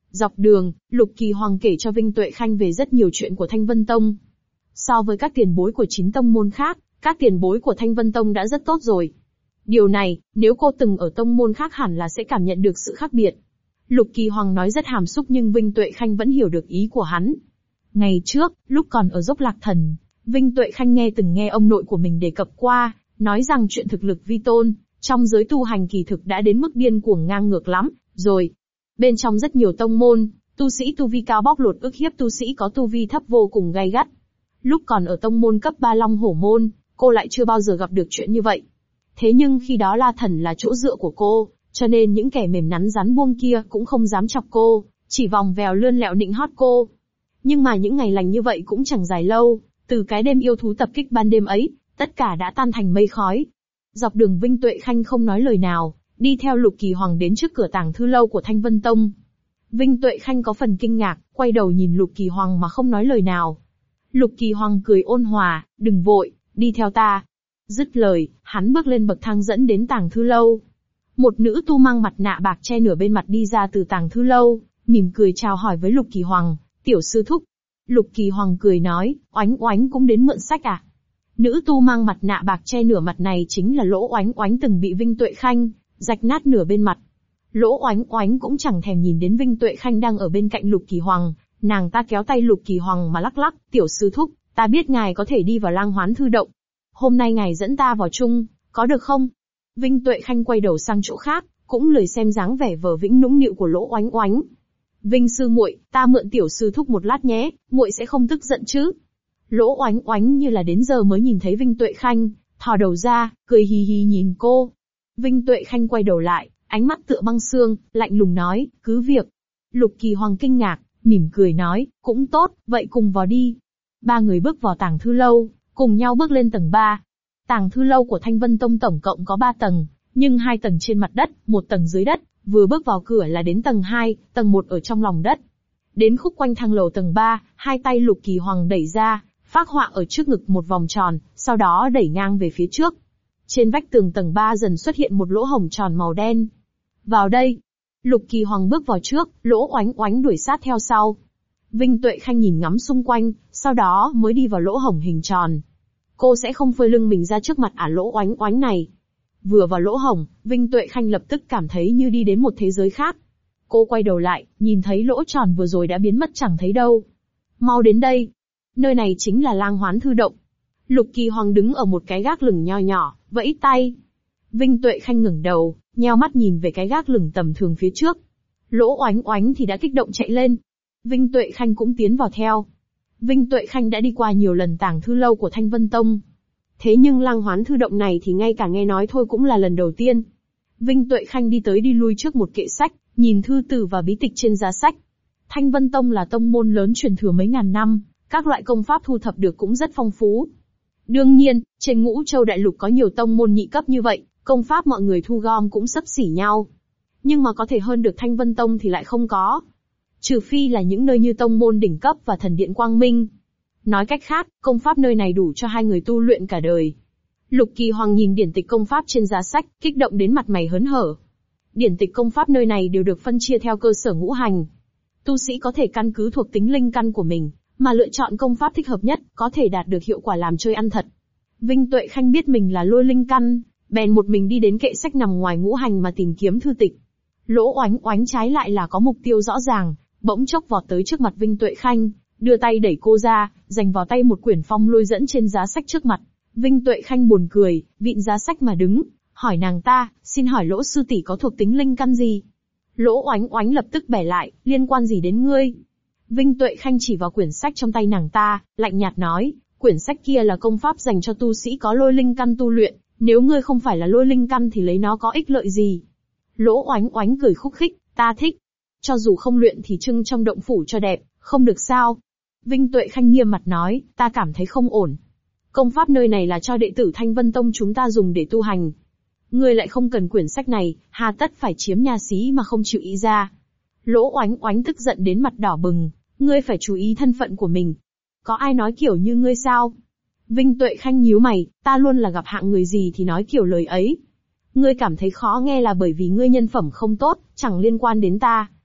Dọc đường, Lục Kỳ Hoàng kể cho Vinh Tuệ Khanh về rất nhiều chuyện của Thanh Vân Tông. So với các tiền bối của 9 tông môn khác, các tiền bối của Thanh Vân Tông đã rất tốt rồi. Điều này, nếu cô từng ở tông môn khác hẳn là sẽ cảm nhận được sự khác biệt. Lục Kỳ Hoàng nói rất hàm xúc nhưng Vinh Tuệ Khanh vẫn hiểu được ý của hắn. Ngày trước, lúc còn ở Dốc Lạc Thần, Vinh Tuệ Khanh từng nghe ông nội của mình đề cập qua, nói rằng chuyện thực lực vi tôn, trong giới tu hành kỳ thực đã đến mức điên cuồng ngang ngược lắm, rồi. Bên trong rất nhiều tông môn, tu sĩ tu vi cao bóc lột ức hiếp tu sĩ có tu vi thấp vô cùng gay gắt. Lúc còn ở tông môn cấp 3 Long Hổ Môn, cô lại chưa bao giờ gặp được chuyện như vậy. Thế nhưng khi đó La Thần là chỗ dựa của cô, cho nên những kẻ mềm nắn rắn buông kia cũng không dám chọc cô, chỉ vòng vèo lươn lẹo nịnh hót cô. Nhưng mà những ngày lành như vậy cũng chẳng dài lâu, từ cái đêm yêu thú tập kích ban đêm ấy, tất cả đã tan thành mây khói. Dọc đường Vinh Tuệ Khanh không nói lời nào, đi theo Lục Kỳ Hoàng đến trước cửa tàng thư lâu của Thanh Vân Tông. Vinh Tuệ Khanh có phần kinh ngạc, quay đầu nhìn Lục Kỳ Hoàng mà không nói lời nào. Lục Kỳ Hoàng cười ôn hòa, đừng vội, đi theo ta. Dứt lời, hắn bước lên bậc thang dẫn đến tàng thư lâu. Một nữ tu mang mặt nạ bạc che nửa bên mặt đi ra từ tàng thư lâu, mỉm cười chào hỏi với Lục Kỳ Hoàng, tiểu sư thúc. Lục Kỳ Hoàng cười nói, Oánh Oánh cũng đến mượn sách à? Nữ tu mang mặt nạ bạc che nửa mặt này chính là Lỗ Oánh Oánh từng bị Vinh Tuệ Khanh rạch nát nửa bên mặt. Lỗ Oánh Oánh cũng chẳng thèm nhìn đến Vinh Tuệ Khanh đang ở bên cạnh Lục Kỳ Hoàng, nàng ta kéo tay Lục Kỳ Hoàng mà lắc lắc, tiểu sư thúc, ta biết ngài có thể đi vào Lang Hoán Thư Động. Hôm nay ngài dẫn ta vào chung, có được không? Vinh Tuệ Khanh quay đầu sang chỗ khác, cũng lười xem dáng vẻ vờ vĩnh nũng nịu của Lỗ Oánh Oánh. Vinh sư muội, ta mượn tiểu sư thúc một lát nhé, muội sẽ không tức giận chứ? Lỗ Oánh Oánh như là đến giờ mới nhìn thấy Vinh Tuệ Khanh, thò đầu ra, cười hì hì nhìn cô. Vinh Tuệ Khanh quay đầu lại, ánh mắt tựa băng xương, lạnh lùng nói, cứ việc. Lục Kỳ Hoàng kinh ngạc, mỉm cười nói, cũng tốt, vậy cùng vào đi. Ba người bước vào tàng thư lâu, cùng nhau bước lên tầng 3. Tàng thư lâu của Thanh Vân Tông tổng cộng có 3 tầng, nhưng 2 tầng trên mặt đất, 1 tầng dưới đất, vừa bước vào cửa là đến tầng 2, tầng 1 ở trong lòng đất. Đến khúc quanh thang lầu tầng 3, hai tay Lục Kỳ Hoàng đẩy ra, phác họa ở trước ngực một vòng tròn, sau đó đẩy ngang về phía trước. Trên vách tường tầng 3 dần xuất hiện một lỗ hổng tròn màu đen. Vào đây. Lục Kỳ Hoàng bước vào trước, Lỗ Oánh Oánh đuổi sát theo sau. Vinh Tuệ Khanh nhìn ngắm xung quanh, sau đó mới đi vào lỗ hổng hình tròn. Cô sẽ không phơi lưng mình ra trước mặt Lỗ Oánh Oánh này. Vừa vào lỗ hổng, Vinh Tuệ Khanh lập tức cảm thấy như đi đến một thế giới khác. Cô quay đầu lại, nhìn thấy lỗ tròn vừa rồi đã biến mất chẳng thấy đâu. Mau đến đây. Nơi này chính là Lang Hoán Thư Động. Lục Kỳ Hoàng đứng ở một cái gác lửng nho nhỏ, vẫy tay. Vinh Tuệ Khanh ngẩng đầu, nheo mắt nhìn về cái gác lửng tầm thường phía trước. Lỗ Oánh Oánh thì đã kích động chạy lên. Vinh Tuệ Khanh cũng tiến vào theo. Vinh Tuệ Khanh đã đi qua nhiều lần tàng thư lâu của Thanh Vân Tông. Thế nhưng Lang Hoán Thư Động này thì ngay cả nghe nói thôi cũng là lần đầu tiên. Vinh Tuệ Khanh đi tới đi lui trước một kệ sách, nhìn thư từ và bí tịch trên giá sách. Thanh Vân Tông là tông môn lớn truyền thừa mấy ngàn năm, các loại công pháp thu thập được cũng rất phong phú. Đương nhiên, trên Ngũ Châu Đại Lục có nhiều tông môn nhị cấp như vậy, công pháp mọi người thu gom cũng xấp xỉ nhau. Nhưng mà có thể hơn được Thanh Vân Tông thì lại không có. Trừ phi là những nơi như tông môn đỉnh cấp và thần điện Quang Minh. Nói cách khác, công pháp nơi này đủ cho hai người tu luyện cả đời. Lục Kỳ Hoàng nhìn điển tịch công pháp trên giá sách, kích động đến mặt mày hớn hở. Điển tịch công pháp nơi này đều được phân chia theo cơ sở ngũ hành. Tu sĩ có thể căn cứ thuộc tính linh căn của mình, mà lựa chọn công pháp thích hợp nhất, có thể đạt được hiệu quả làm chơi ăn thật. Vinh Tuệ Khanh biết mình là lôi linh căn, bèn một mình đi đến kệ sách nằm ngoài ngũ hành mà tìm kiếm thư tịch. Lỗ Oánh Oánh trái lại là có mục tiêu rõ ràng, bỗng chốc vọt tới trước mặt Vinh Tuệ Khanh, đưa tay đẩy cô ra, giành vào tay một quyển phong lôi dẫn trên giá sách trước mặt. Vinh Tuệ Khanh buồn cười, vịn giá sách mà đứng, hỏi nàng ta, xin hỏi Lỗ sư tỷ có thuộc tính linh căn gì? Lỗ Oánh Oánh lập tức bẻ lại, liên quan gì đến ngươi? Vinh Tuệ Khanh chỉ vào quyển sách trong tay nàng ta, lạnh nhạt nói, quyển sách kia là công pháp dành cho tu sĩ có lôi linh căn tu luyện, nếu ngươi không phải là lôi linh căn thì lấy nó có ích lợi gì? Lỗ Oánh Oánh cười khúc khích, ta thích. Cho dù không luyện thì trưng trong động phủ cho đẹp, không được sao? Vinh Tuệ Khanh nghiêm mặt nói, ta cảm thấy không ổn. Công pháp nơi này là cho đệ tử Thanh Vân Tông chúng ta dùng để tu hành. Ngươi lại không cần quyển sách này, hà tất phải chiếm nhà xí mà không chịu ý ra. Lỗ Oánh Oánh tức giận đến mặt đỏ bừng, ngươi phải chú ý thân phận của mình. Có ai nói kiểu như ngươi sao? Vinh Tuệ Khanh nhíu mày, ta luôn là gặp hạng người gì thì nói kiểu lời ấy. Ngươi cảm thấy khó nghe là bởi vì ngươi nhân phẩm không tốt, chẳng liên quan đến ta.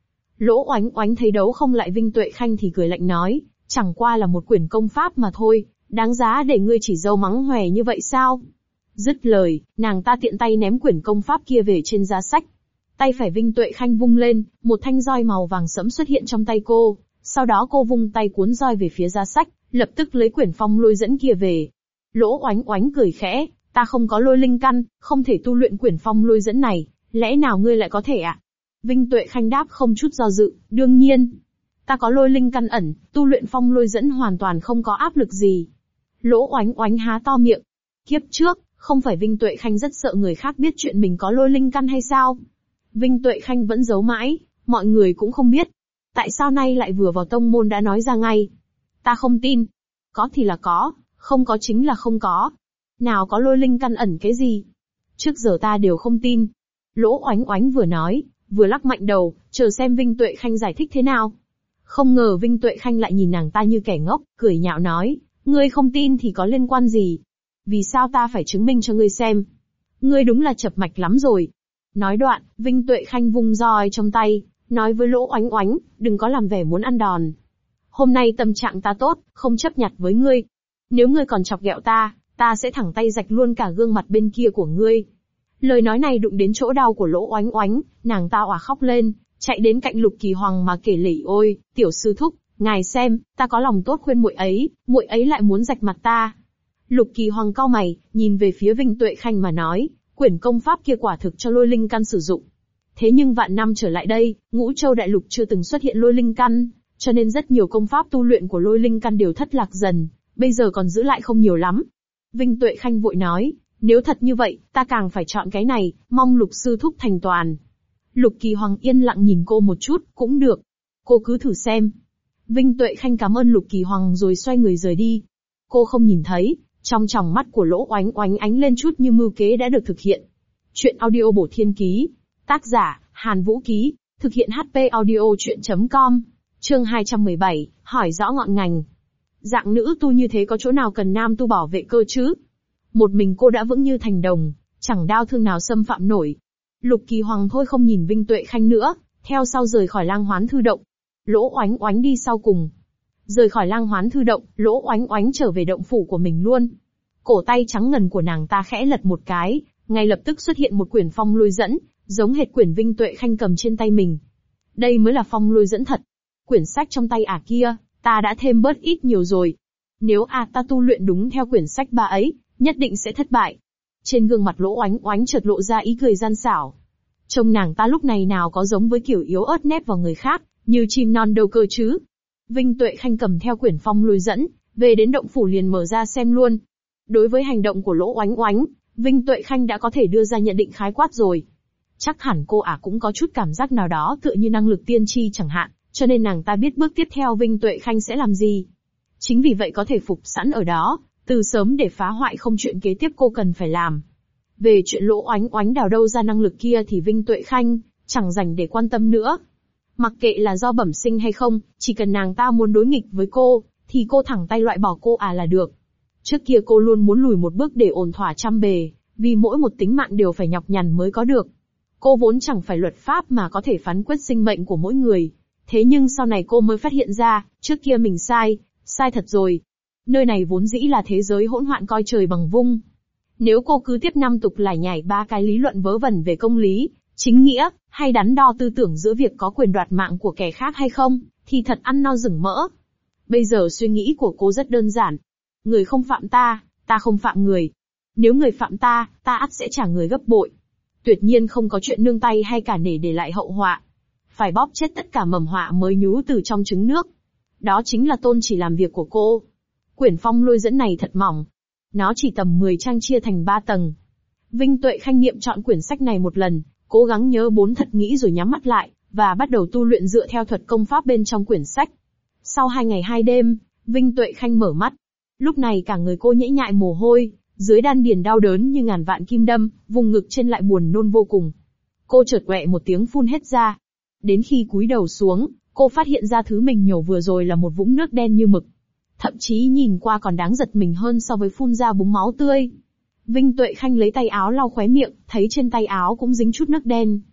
Lỗ Oánh Oánh thấy đấu không lại Vinh Tuệ Khanh thì cười lạnh nói, chẳng qua là một quyển công pháp mà thôi, đáng giá để ngươi chỉ dâu mắng hòe như vậy sao? Dứt lời, nàng ta tiện tay ném quyển công pháp kia về trên giá sách. Tay phải Vinh Tuệ Khanh vung lên, một thanh roi màu vàng sẫm xuất hiện trong tay cô, sau đó cô vung tay cuốn roi về phía giá sách, lập tức lấy quyển phong lôi dẫn kia về. Lỗ Oánh Oánh cười khẽ, ta không có lôi linh căn, không thể tu luyện quyển phong lôi dẫn này, lẽ nào ngươi lại có thể ạ? Vinh Tuệ Khanh đáp không chút do dự, đương nhiên. Ta có lôi linh căn ẩn, tu luyện phong lôi dẫn hoàn toàn không có áp lực gì. Lỗ Oánh Oánh há to miệng. Kiếp trước, không phải Vinh Tuệ Khanh rất sợ người khác biết chuyện mình có lôi linh căn hay sao? Vinh Tuệ Khanh vẫn giấu mãi, mọi người cũng không biết. Tại sao nay lại vừa vào tông môn đã nói ra ngay? Ta không tin. Có thì là có, không có chính là không có. Nào có lôi linh căn ẩn cái gì? Trước giờ ta đều không tin. Lỗ Oánh Oánh vừa nói, vừa lắc mạnh đầu, chờ xem Vinh Tuệ Khanh giải thích thế nào. Không ngờ Vinh Tuệ Khanh lại nhìn nàng ta như kẻ ngốc, cười nhạo nói, ngươi không tin thì có liên quan gì? Vì sao ta phải chứng minh cho ngươi xem? Ngươi đúng là chập mạch lắm rồi. Nói đoạn, Vinh Tuệ Khanh vung roi trong tay, nói với Lỗ Oánh Oánh, đừng có làm vẻ muốn ăn đòn. Hôm nay tâm trạng ta tốt, không chấp nhặt với ngươi. Nếu ngươi còn chọc ghẹo ta sẽ thẳng tay rạch luôn cả gương mặt bên kia của ngươi. Lời nói này đụng đến chỗ đau của Lỗ Oánh Oánh, nàng ta òa khóc lên, chạy đến cạnh Lục Kỳ Hoàng mà kể lể, ôi, tiểu sư thúc, ngài xem, ta có lòng tốt khuyên muội ấy lại muốn rạch mặt ta. Lục Kỳ Hoàng cau mày, nhìn về phía Vinh Tuệ Khanh mà nói, quyển công pháp kia quả thực cho lôi linh căn sử dụng. Thế nhưng vạn năm trở lại đây, Ngũ Châu Đại Lục chưa từng xuất hiện lôi linh căn, cho nên rất nhiều công pháp tu luyện của lôi linh căn đều thất lạc dần, bây giờ còn giữ lại không nhiều lắm. Vinh Tuệ Khanh vội nói, nếu thật như vậy, ta càng phải chọn cái này, mong Lục sư thúc thành toàn. Lục Kỳ Hoàng yên lặng nhìn cô một chút, cũng được. Cô cứ thử xem. Vinh Tuệ Khanh cảm ơn Lục Kỳ Hoàng rồi xoay người rời đi. Cô không nhìn thấy, trong tròng mắt của Lỗ Oánh Oánh ánh lên chút như mưu kế đã được thực hiện. Chuyện audio bổ thiên ký. Tác giả, Hàn Vũ Ký. Thực hiện HP audio chuyện.com. Chương 217, hỏi rõ ngọn ngành. Dạng nữ tu như thế có chỗ nào cần nam tu bảo vệ cơ chứ? Một mình cô đã vững như thành đồng, chẳng đao thương nào xâm phạm nổi. Lục Kỳ Hoàng thôi không nhìn Vinh Tuệ Khanh nữa, theo sau rời khỏi Lang Hoán Thư Động. Lỗ Oánh Oánh đi sau cùng. Rời khỏi Lang Hoán Thư Động, Lỗ Oánh Oánh trở về động phủ của mình luôn. Cổ tay trắng ngần của nàng ta khẽ lật một cái, ngay lập tức xuất hiện một quyển phong lôi dẫn, giống hệt quyển Vinh Tuệ Khanh cầm trên tay mình. Đây mới là phong lôi dẫn thật. Quyển sách trong tay kia, ta đã thêm bớt ít nhiều rồi. Nếu ta tu luyện đúng theo quyển sách ba ấy, nhất định sẽ thất bại. Trên gương mặt Lỗ Oánh Oánh chợt lộ ra ý cười gian xảo. Trông nàng ta lúc này nào có giống với kiểu yếu ớt nép vào người khác, như chim non đâu cơ chứ. Vinh Tuệ Khanh cầm theo quyển phong lôi dẫn, về đến động phủ liền mở ra xem luôn. Đối với hành động của Lỗ Oánh Oánh, Vinh Tuệ Khanh đã có thể đưa ra nhận định khái quát rồi. Chắc hẳn cô cũng có chút cảm giác nào đó tựa như năng lực tiên tri chẳng hạn, cho nên nàng ta biết bước tiếp theo Vinh Tuệ Khanh sẽ làm gì. Chính vì vậy có thể phục sẵn ở đó, từ sớm để phá hoại không chuyện kế tiếp cô cần phải làm. Về chuyện Lỗ Oánh Oánh đào đâu ra năng lực kia thì Vinh Tuệ Khanh chẳng dành để quan tâm nữa. Mặc kệ là do bẩm sinh hay không, chỉ cần nàng ta muốn đối nghịch với cô, thì cô thẳng tay loại bỏ cô là được. Trước kia cô luôn muốn lùi một bước để ổn thỏa trăm bề, vì mỗi một tính mạng đều phải nhọc nhằn mới có được. Cô vốn chẳng phải luật pháp mà có thể phán quyết sinh mệnh của mỗi người. Thế nhưng sau này cô mới phát hiện ra, trước kia mình sai thật rồi. Nơi này vốn dĩ là thế giới hỗn loạn coi trời bằng vung. Nếu cô cứ tiếp năm tục lải nhải ba cái lý luận vớ vẩn về công lý, chính nghĩa, hay đắn đo tư tưởng giữa việc có quyền đoạt mạng của kẻ khác hay không, thì thật ăn no rừng mỡ. Bây giờ suy nghĩ của cô rất đơn giản. Người không phạm ta không phạm người. Nếu người phạm ta ắt sẽ trả người gấp bội. Tuyệt nhiên không có chuyện nương tay hay cả nể để lại hậu họa. Phải bóp chết tất cả mầm họa mới nhú từ trong trứng nước. Đó chính là tôn chỉ làm việc của cô. Quyển phong lôi dẫn này thật mỏng. Nó chỉ tầm 10 trang chia thành 3 tầng. Vinh Tuệ Khanh nghiệm chọn quyển sách này một lần, cố gắng nhớ 4 thật nghĩ rồi nhắm mắt lại, và bắt đầu tu luyện dựa theo thuật công pháp bên trong quyển sách. Sau 2 ngày 2 đêm, Vinh Tuệ Khanh mở mắt. Lúc này cả người cô nhễ nhại mồ hôi, dưới đan điền đau đớn như ngàn vạn kim đâm, vùng ngực trên lại buồn nôn vô cùng. Cô chợt quẹ một tiếng phun hết ra. Đến khi cúi đầu xuống, cô phát hiện ra thứ mình nhổ vừa rồi là một vũng nước đen như mực. Thậm chí nhìn qua còn đáng giật mình hơn so với phun ra búng máu tươi. Vinh Tuệ Khanh lấy tay áo lau khóe miệng, thấy trên tay áo cũng dính chút nước đen.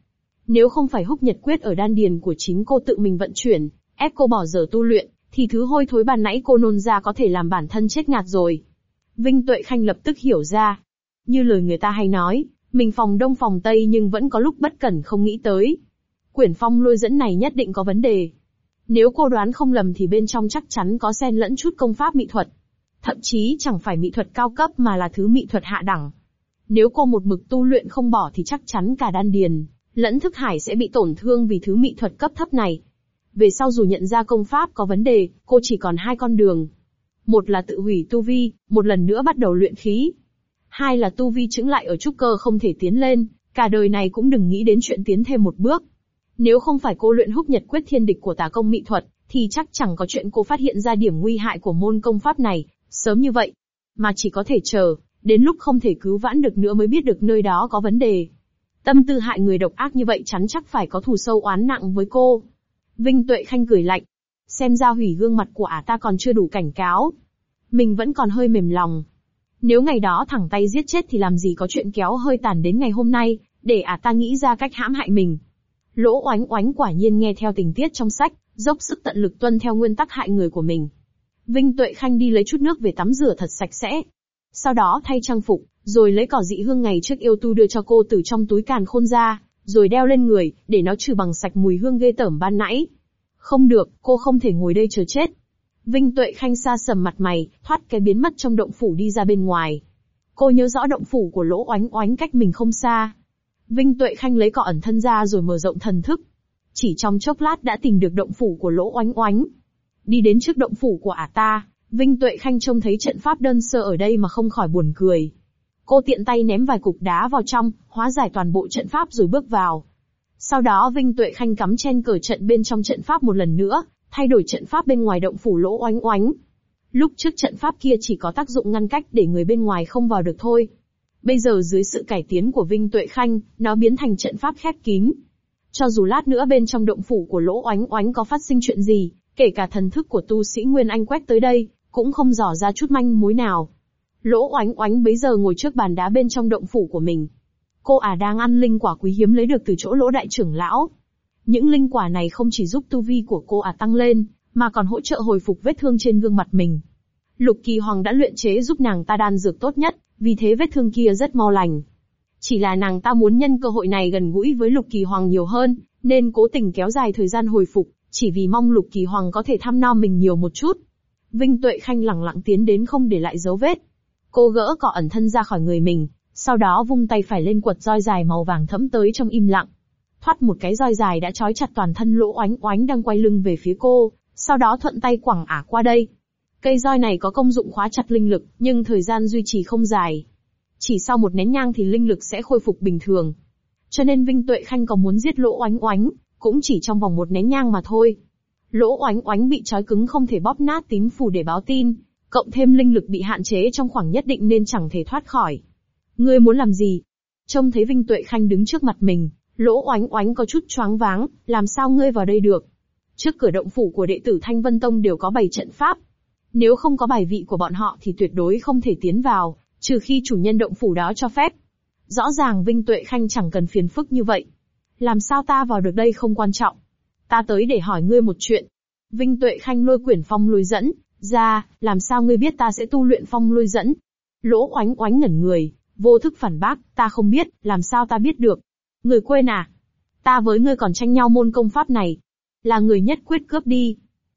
Nếu không phải húc nhật quyết ở đan điền của chính cô tự mình vận chuyển, ép cô bỏ dở tu luyện, thì thứ hôi thối ban nãy cô nôn ra có thể làm bản thân chết ngạt rồi. Vinh Tuệ Khanh lập tức hiểu ra. Như lời người ta hay nói, mình phòng đông phòng tây nhưng vẫn có lúc bất cẩn không nghĩ tới. Quyển phong lôi dẫn này nhất định có vấn đề. Nếu cô đoán không lầm thì bên trong chắc chắn có xen lẫn chút công pháp mỹ thuật. Thậm chí chẳng phải mỹ thuật cao cấp mà là thứ mỹ thuật hạ đẳng. Nếu cô một mực tu luyện không bỏ thì chắc chắn cả đan điền lẫn thức hải sẽ bị tổn thương vì thứ mỹ thuật cấp thấp này. Về sau dù nhận ra công pháp có vấn đề, cô chỉ còn hai con đường. Một là tự hủy tu vi, một lần nữa bắt đầu luyện khí. Hai là tu vi chững lại ở trúc cơ không thể tiến lên, cả đời này cũng đừng nghĩ đến chuyện tiến thêm một bước. Nếu không phải cô luyện húc nhật quyết thiên địch của tà công mỹ thuật, thì chắc chẳng có chuyện cô phát hiện ra điểm nguy hại của môn công pháp này, sớm như vậy. Mà chỉ có thể chờ, đến lúc không thể cứu vãn được nữa mới biết được nơi đó có vấn đề. Tâm tư hại người độc ác như vậy chắn chắc phải có thù sâu oán nặng với cô. Vinh Tuệ Khanh cười lạnh. Xem ra hủy gương mặt của ta còn chưa đủ cảnh cáo. Mình vẫn còn hơi mềm lòng. Nếu ngày đó thẳng tay giết chết thì làm gì có chuyện kéo hơi tàn đến ngày hôm nay, để ta nghĩ ra cách hãm hại mình. Lỗ Oánh Oánh quả nhiên nghe theo tình tiết trong sách, dốc sức tận lực tuân theo nguyên tắc hại người của mình. Vinh Tuệ Khanh đi lấy chút nước về tắm rửa thật sạch sẽ. Sau đó thay trang phục, rồi lấy cỏ dị hương ngày trước yêu tu đưa cho cô từ trong túi càn khôn ra, rồi đeo lên người, để nó trừ bằng sạch mùi hương ghê tởm ban nãy. Không được, cô không thể ngồi đây chờ chết. Vinh Tuệ Khanh xa sầm mặt mày, thoát cái biến mất trong động phủ đi ra bên ngoài. Cô nhớ rõ động phủ của Lỗ Oánh Oánh cách mình không xa. Vinh Tuệ Khanh lấy cỏ ẩn thân ra rồi mở rộng thần thức. Chỉ trong chốc lát đã tìm được động phủ của Lỗ Oánh Oánh. Đi đến trước động phủ của ta, Vinh Tuệ Khanh trông thấy trận pháp đơn sơ ở đây mà không khỏi buồn cười. Cô tiện tay ném vài cục đá vào trong, hóa giải toàn bộ trận pháp rồi bước vào. Sau đó Vinh Tuệ Khanh cắm chen cờ trận bên trong trận pháp một lần nữa, thay đổi trận pháp bên ngoài động phủ Lỗ Oánh Oánh. Lúc trước trận pháp kia chỉ có tác dụng ngăn cách để người bên ngoài không vào được thôi. Bây giờ dưới sự cải tiến của Vinh Tuệ Khanh, nó biến thành trận pháp khép kín. Cho dù lát nữa bên trong động phủ của Lỗ Oánh Oánh có phát sinh chuyện gì, kể cả thần thức của tu sĩ Nguyên Anh quét tới đây, cũng không dò ra chút manh mối nào. Lỗ Oánh Oánh bấy giờ ngồi trước bàn đá bên trong động phủ của mình. Cô đang ăn linh quả quý hiếm lấy được từ chỗ Lỗ đại trưởng lão. Những linh quả này không chỉ giúp tu vi của cô tăng lên, mà còn hỗ trợ hồi phục vết thương trên gương mặt mình. Lục Kỳ Hoàng đã luyện chế giúp nàng ta đan dược tốt nhất, vì thế vết thương kia rất mau lành. Chỉ là nàng ta muốn nhân cơ hội này gần gũi với Lục Kỳ Hoàng nhiều hơn, nên cố tình kéo dài thời gian hồi phục, chỉ vì mong Lục Kỳ Hoàng có thể thăm nom mình nhiều một chút. Vinh Tuệ Khanh lẳng lặng tiến đến không để lại dấu vết. Cô gỡ cỏ ẩn thân ra khỏi người mình, sau đó vung tay phải lên quật roi dài màu vàng thẫm tới trong im lặng. Thoát một cái roi dài đã trói chặt toàn thân Lỗ Oánh Oánh đang quay lưng về phía cô, sau đó thuận tay quẳng qua đây. Cây roi này có công dụng khóa chặt linh lực, nhưng thời gian duy trì không dài. Chỉ sau một nén nhang thì linh lực sẽ khôi phục bình thường. Cho nên Vinh Tuệ Khanh có muốn giết Lỗ Oánh Oánh, cũng chỉ trong vòng một nén nhang mà thôi. Lỗ Oánh Oánh bị trói cứng không thể bóp nát tím phù để báo tin, cộng thêm linh lực bị hạn chế trong khoảng nhất định nên chẳng thể thoát khỏi. Ngươi muốn làm gì? Trông thấy Vinh Tuệ Khanh đứng trước mặt mình, Lỗ Oánh Oánh có chút choáng váng, làm sao ngươi vào đây được? Trước cửa động phủ của đệ tử Thanh Vân Tông đều có bày trận pháp. Nếu không có bài vị của bọn họ thì tuyệt đối không thể tiến vào, trừ khi chủ nhân động phủ đó cho phép. Rõ ràng Vinh Tuệ Khanh chẳng cần phiền phức như vậy. Làm sao ta vào được đây không quan trọng. Ta tới để hỏi ngươi một chuyện. Vinh Tuệ Khanh lôi quyển phong lôi dẫn ra, làm sao ngươi biết ta sẽ tu luyện phong lôi dẫn? Lỗ Oánh Oánh ngẩn người, vô thức phản bác, ta không biết, làm sao ta biết được? Người quên à? Ta với ngươi còn tranh nhau môn công pháp này. Là người nhất quyết cướp đi.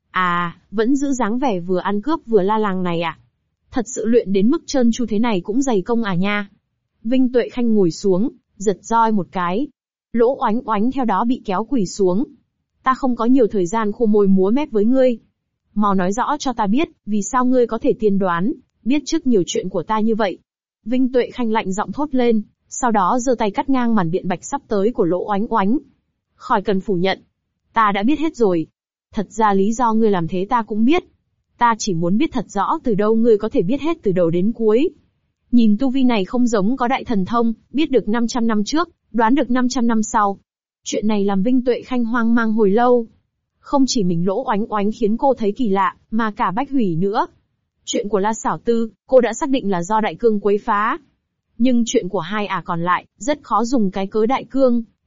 À, vẫn giữ dáng vẻ vừa ăn cướp vừa la làng này à? Thật sự luyện đến mức trơn tru thế này cũng dày công à nha? Vinh Tuệ Khanh ngồi xuống, giật roi một cái. Lỗ Oánh Oánh theo đó bị kéo quỳ xuống. Ta không có nhiều thời gian khô môi múa mép với ngươi. Mau nói rõ cho ta biết, vì sao ngươi có thể tiên đoán, biết trước nhiều chuyện của ta như vậy. Vinh Tuệ Khanh lạnh giọng thốt lên, sau đó giơ tay cắt ngang màn biện bạch sắp tới của Lỗ Oánh Oánh. Khỏi cần phủ nhận. Ta đã biết hết rồi. Thật ra lý do ngươi làm thế ta cũng biết. Ta chỉ muốn biết thật rõ từ đâu ngươi có thể biết hết từ đầu đến cuối. Nhìn tu vi này không giống có đại thần thông, biết được 500 năm trước, đoán được 500 năm sau. Chuyện này làm Vinh Tuệ Khanh hoang mang hồi lâu. Không chỉ mình Lỗ Oánh Oánh khiến cô thấy kỳ lạ, mà cả Bách Hủy nữa. Chuyện của La Xảo Tư, cô đã xác định là do Đại Cương quấy phá. Nhưng chuyện của hai còn lại, rất khó dùng cái cớ Đại Cương,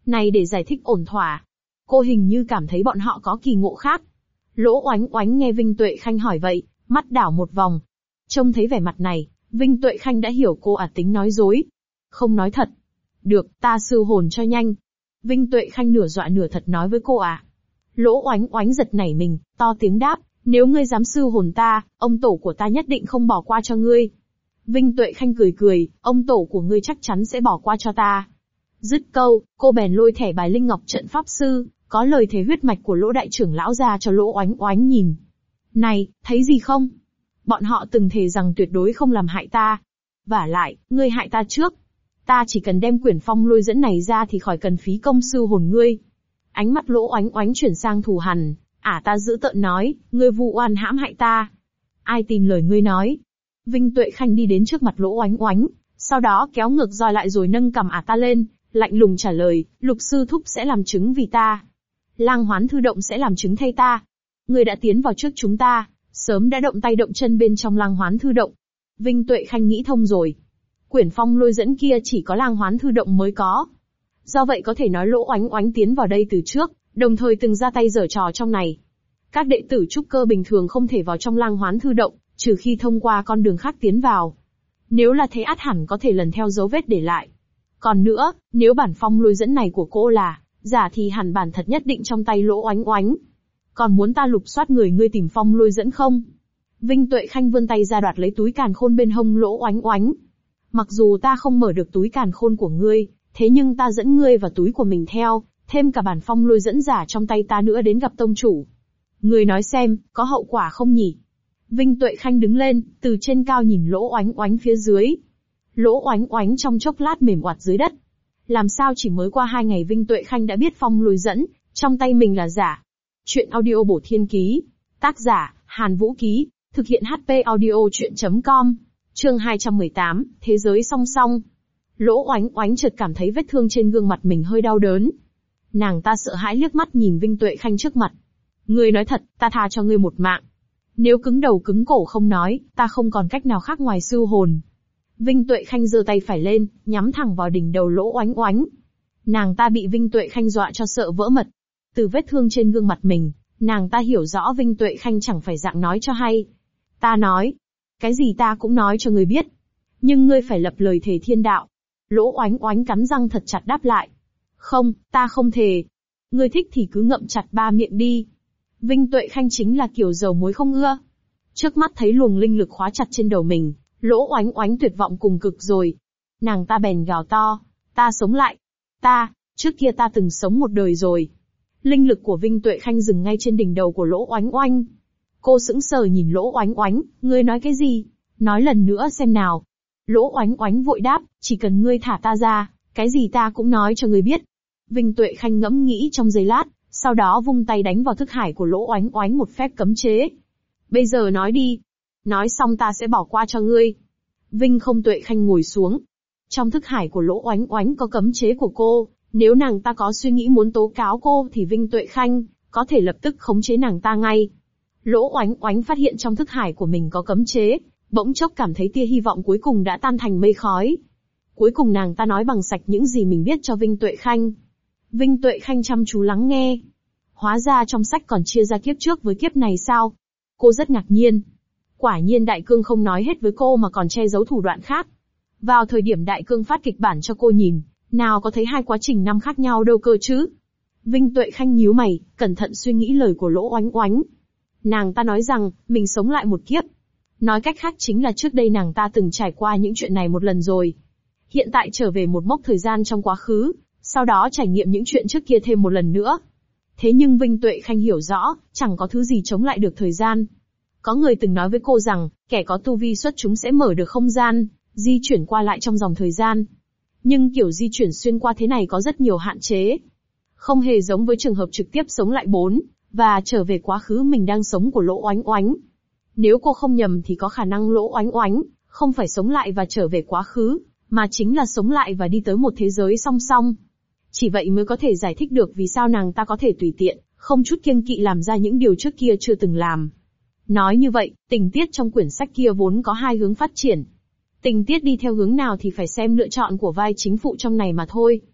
Này để giải thích ổn thỏa. Cô hình như cảm thấy bọn họ có kỳ ngộ khác. Lỗ Oánh Oánh nghe Vinh Tuệ Khanh hỏi vậy, mắt đảo một vòng. Trông thấy vẻ mặt này, Vinh Tuệ Khanh đã hiểu cô tính nói dối. Không nói thật. Được, ta sư hồn cho nhanh. Vinh Tuệ Khanh nửa dọa nửa thật nói với cô Lỗ Oánh Oánh giật nảy mình, to tiếng đáp, nếu ngươi dám sư hồn ta, ông tổ của ta nhất định không bỏ qua cho ngươi. Vinh Tuệ Khanh cười cười, ông tổ của ngươi chắc chắn sẽ bỏ qua cho ta. Dứt câu, cô bèn lôi thẻ bài linh ngọc trận pháp sư, có lời thề huyết mạch của Lỗ đại trưởng lão ra cho Lỗ Oánh Oánh nhìn. Này, thấy gì không? Bọn họ từng thề rằng tuyệt đối không làm hại ta. Vả lại, ngươi hại ta trước. Ta chỉ cần đem quyển phong lôi dẫn này ra thì khỏi cần phí công sư hồn ngươi. Ánh mắt Lỗ Oánh Oánh chuyển sang thù hằn, ta dữ tợn nói, ngươi vu oan hãm hại ta. Ai tin lời ngươi nói? Vinh Tuệ Khanh đi đến trước mặt Lỗ Oánh Oánh, sau đó kéo ngược roi lại rồi nâng cằm ta lên, lạnh lùng trả lời, Lục sư thúc sẽ làm chứng vì ta. Lang Hoán Thư Động sẽ làm chứng thay ta. Ngươi đã tiến vào trước chúng ta, sớm đã động tay động chân bên trong Lang Hoán Thư Động. Vinh Tuệ Khanh nghĩ thông rồi. Quyển phong lôi dẫn kia chỉ có Lang Hoán Thư Động mới có. Do vậy có thể nói Lỗ Oánh Oánh tiến vào đây từ trước, đồng thời từng ra tay giở trò trong này. Các đệ tử trúc cơ bình thường không thể vào trong Lang Hoán Thư Động, trừ khi thông qua con đường khác tiến vào. Nếu là thế ắt hẳn có thể lần theo dấu vết để lại. Còn nữa, nếu bản phong lôi dẫn này của cô là giả thì hẳn bản thật nhất định trong tay Lỗ Oánh Oánh. Còn muốn ta lục soát người ngươi tìm phong lôi dẫn không? Vinh Tuệ Khanh vươn tay ra đoạt lấy túi càn khôn bên hông Lỗ Oánh Oánh. Mặc dù ta không mở được túi càn khôn của ngươi, thế nhưng ta dẫn ngươi và túi của mình theo, thêm cả bản phong lôi dẫn giả trong tay ta nữa đến gặp tông chủ. Ngươi nói xem, có hậu quả không nhỉ? Vinh Tuệ Khanh đứng lên, từ trên cao nhìn Lỗ Oánh Oánh phía dưới. Lỗ Oánh Oánh trong chốc lát mềm oặt dưới đất. Làm sao chỉ mới qua 2 ngày Vinh Tuệ Khanh đã biết phong lôi dẫn trong tay mình là giả? Chuyện audio bổ thiên ký. Tác giả, Hàn Vũ Ký. Thực hiện HP audio chuyện.com. Chương 218, Thế giới song song. Lỗ Oánh Oánh chợt cảm thấy vết thương trên gương mặt mình hơi đau đớn. Nàng ta sợ hãi liếc mắt nhìn Vinh Tuệ Khanh trước mặt. Ngươi nói thật, ta tha cho ngươi một mạng. Nếu cứng đầu cứng cổ không nói, ta không còn cách nào khác ngoài sư hồn. Vinh Tuệ Khanh giơ tay phải lên, nhắm thẳng vào đỉnh đầu Lỗ Oánh Oánh. Nàng ta bị Vinh Tuệ Khanh dọa cho sợ vỡ mật. Từ vết thương trên gương mặt mình, nàng ta hiểu rõ Vinh Tuệ Khanh chẳng phải dạng nói cho hay. Ta nói, cái gì ta cũng nói cho ngươi biết. Nhưng ngươi phải lập lời thề thiên đạo. Lỗ Oánh Oánh cắn răng thật chặt đáp lại. Không, ta không thề. Ngươi thích thì cứ ngậm chặt 3 miệng đi. Vinh Tuệ Khanh chính là kiểu dầu muối không ưa. Trước mắt thấy luồng linh lực khóa chặt trên đầu mình, Lỗ Oánh Oánh tuyệt vọng cùng cực rồi. Nàng ta bèn gào to, ta sống lại. Trước kia ta từng sống một đời rồi. Linh lực của Vinh Tuệ Khanh dừng ngay trên đỉnh đầu của Lỗ Oánh Oánh. Cô sững sờ nhìn Lỗ Oánh Oánh, ngươi nói cái gì? Nói lần nữa xem nào. Lỗ Oánh Oánh vội đáp, chỉ cần ngươi thả ta ra, cái gì ta cũng nói cho ngươi biết. Vinh Tuệ Khanh ngẫm nghĩ trong giây lát, sau đó vung tay đánh vào thức hải của Lỗ Oánh Oánh một phép cấm chế. Bây giờ nói đi. Nói xong ta sẽ bỏ qua cho ngươi. Vinh không Tuệ Khanh ngồi xuống. Trong thức hải của Lỗ Oánh Oánh có cấm chế của cô, nếu nàng ta có suy nghĩ muốn tố cáo cô thì Vinh Tuệ Khanh có thể lập tức khống chế nàng ta ngay. Lỗ Oánh Oánh phát hiện trong thức hải của mình có cấm chế, bỗng chốc cảm thấy tia hy vọng cuối cùng đã tan thành mây khói. Cuối cùng nàng ta nói bằng sạch những gì mình biết cho Vinh Tuệ Khanh. Vinh Tuệ Khanh chăm chú lắng nghe. Hóa ra trong sách còn chia ra kiếp trước với kiếp này sao? Cô rất ngạc nhiên. Quả nhiên Đại Cương không nói hết với cô mà còn che giấu thủ đoạn khác. Vào thời điểm Đại Cương phát kịch bản cho cô nhìn, nào có thấy 2 quá trình năm khác nhau đâu cơ chứ? Vinh Tuệ Khanh nhíu mày, cẩn thận suy nghĩ lời của Lỗ Oánh Oánh. Nàng ta nói rằng, mình sống lại một kiếp. Nói cách khác chính là trước đây nàng ta từng trải qua những chuyện này một lần rồi. Hiện tại trở về một mốc thời gian trong quá khứ, sau đó trải nghiệm những chuyện trước kia thêm một lần nữa. Thế nhưng Vinh Tuệ Khanh hiểu rõ, chẳng có thứ gì chống lại được thời gian. Có người từng nói với cô rằng, kẻ có tu vi xuất chúng sẽ mở được không gian, di chuyển qua lại trong dòng thời gian. Nhưng kiểu di chuyển xuyên qua thế này có rất nhiều hạn chế. Không hề giống với trường hợp trực tiếp sống lại và trở về quá khứ mình đang sống của Lỗ Oánh Oánh. Nếu cô không nhầm thì có khả năng Lỗ Oánh Oánh không phải sống lại và trở về quá khứ, mà chính là sống lại và đi tới một thế giới song song. Chỉ vậy mới có thể giải thích được vì sao nàng ta có thể tùy tiện, không chút kiêng kỵ làm ra những điều trước kia chưa từng làm. Nói như vậy, tình tiết trong quyển sách kia vốn có 2 hướng phát triển. Tình tiết đi theo hướng nào thì phải xem lựa chọn của vai chính phụ trong này mà thôi.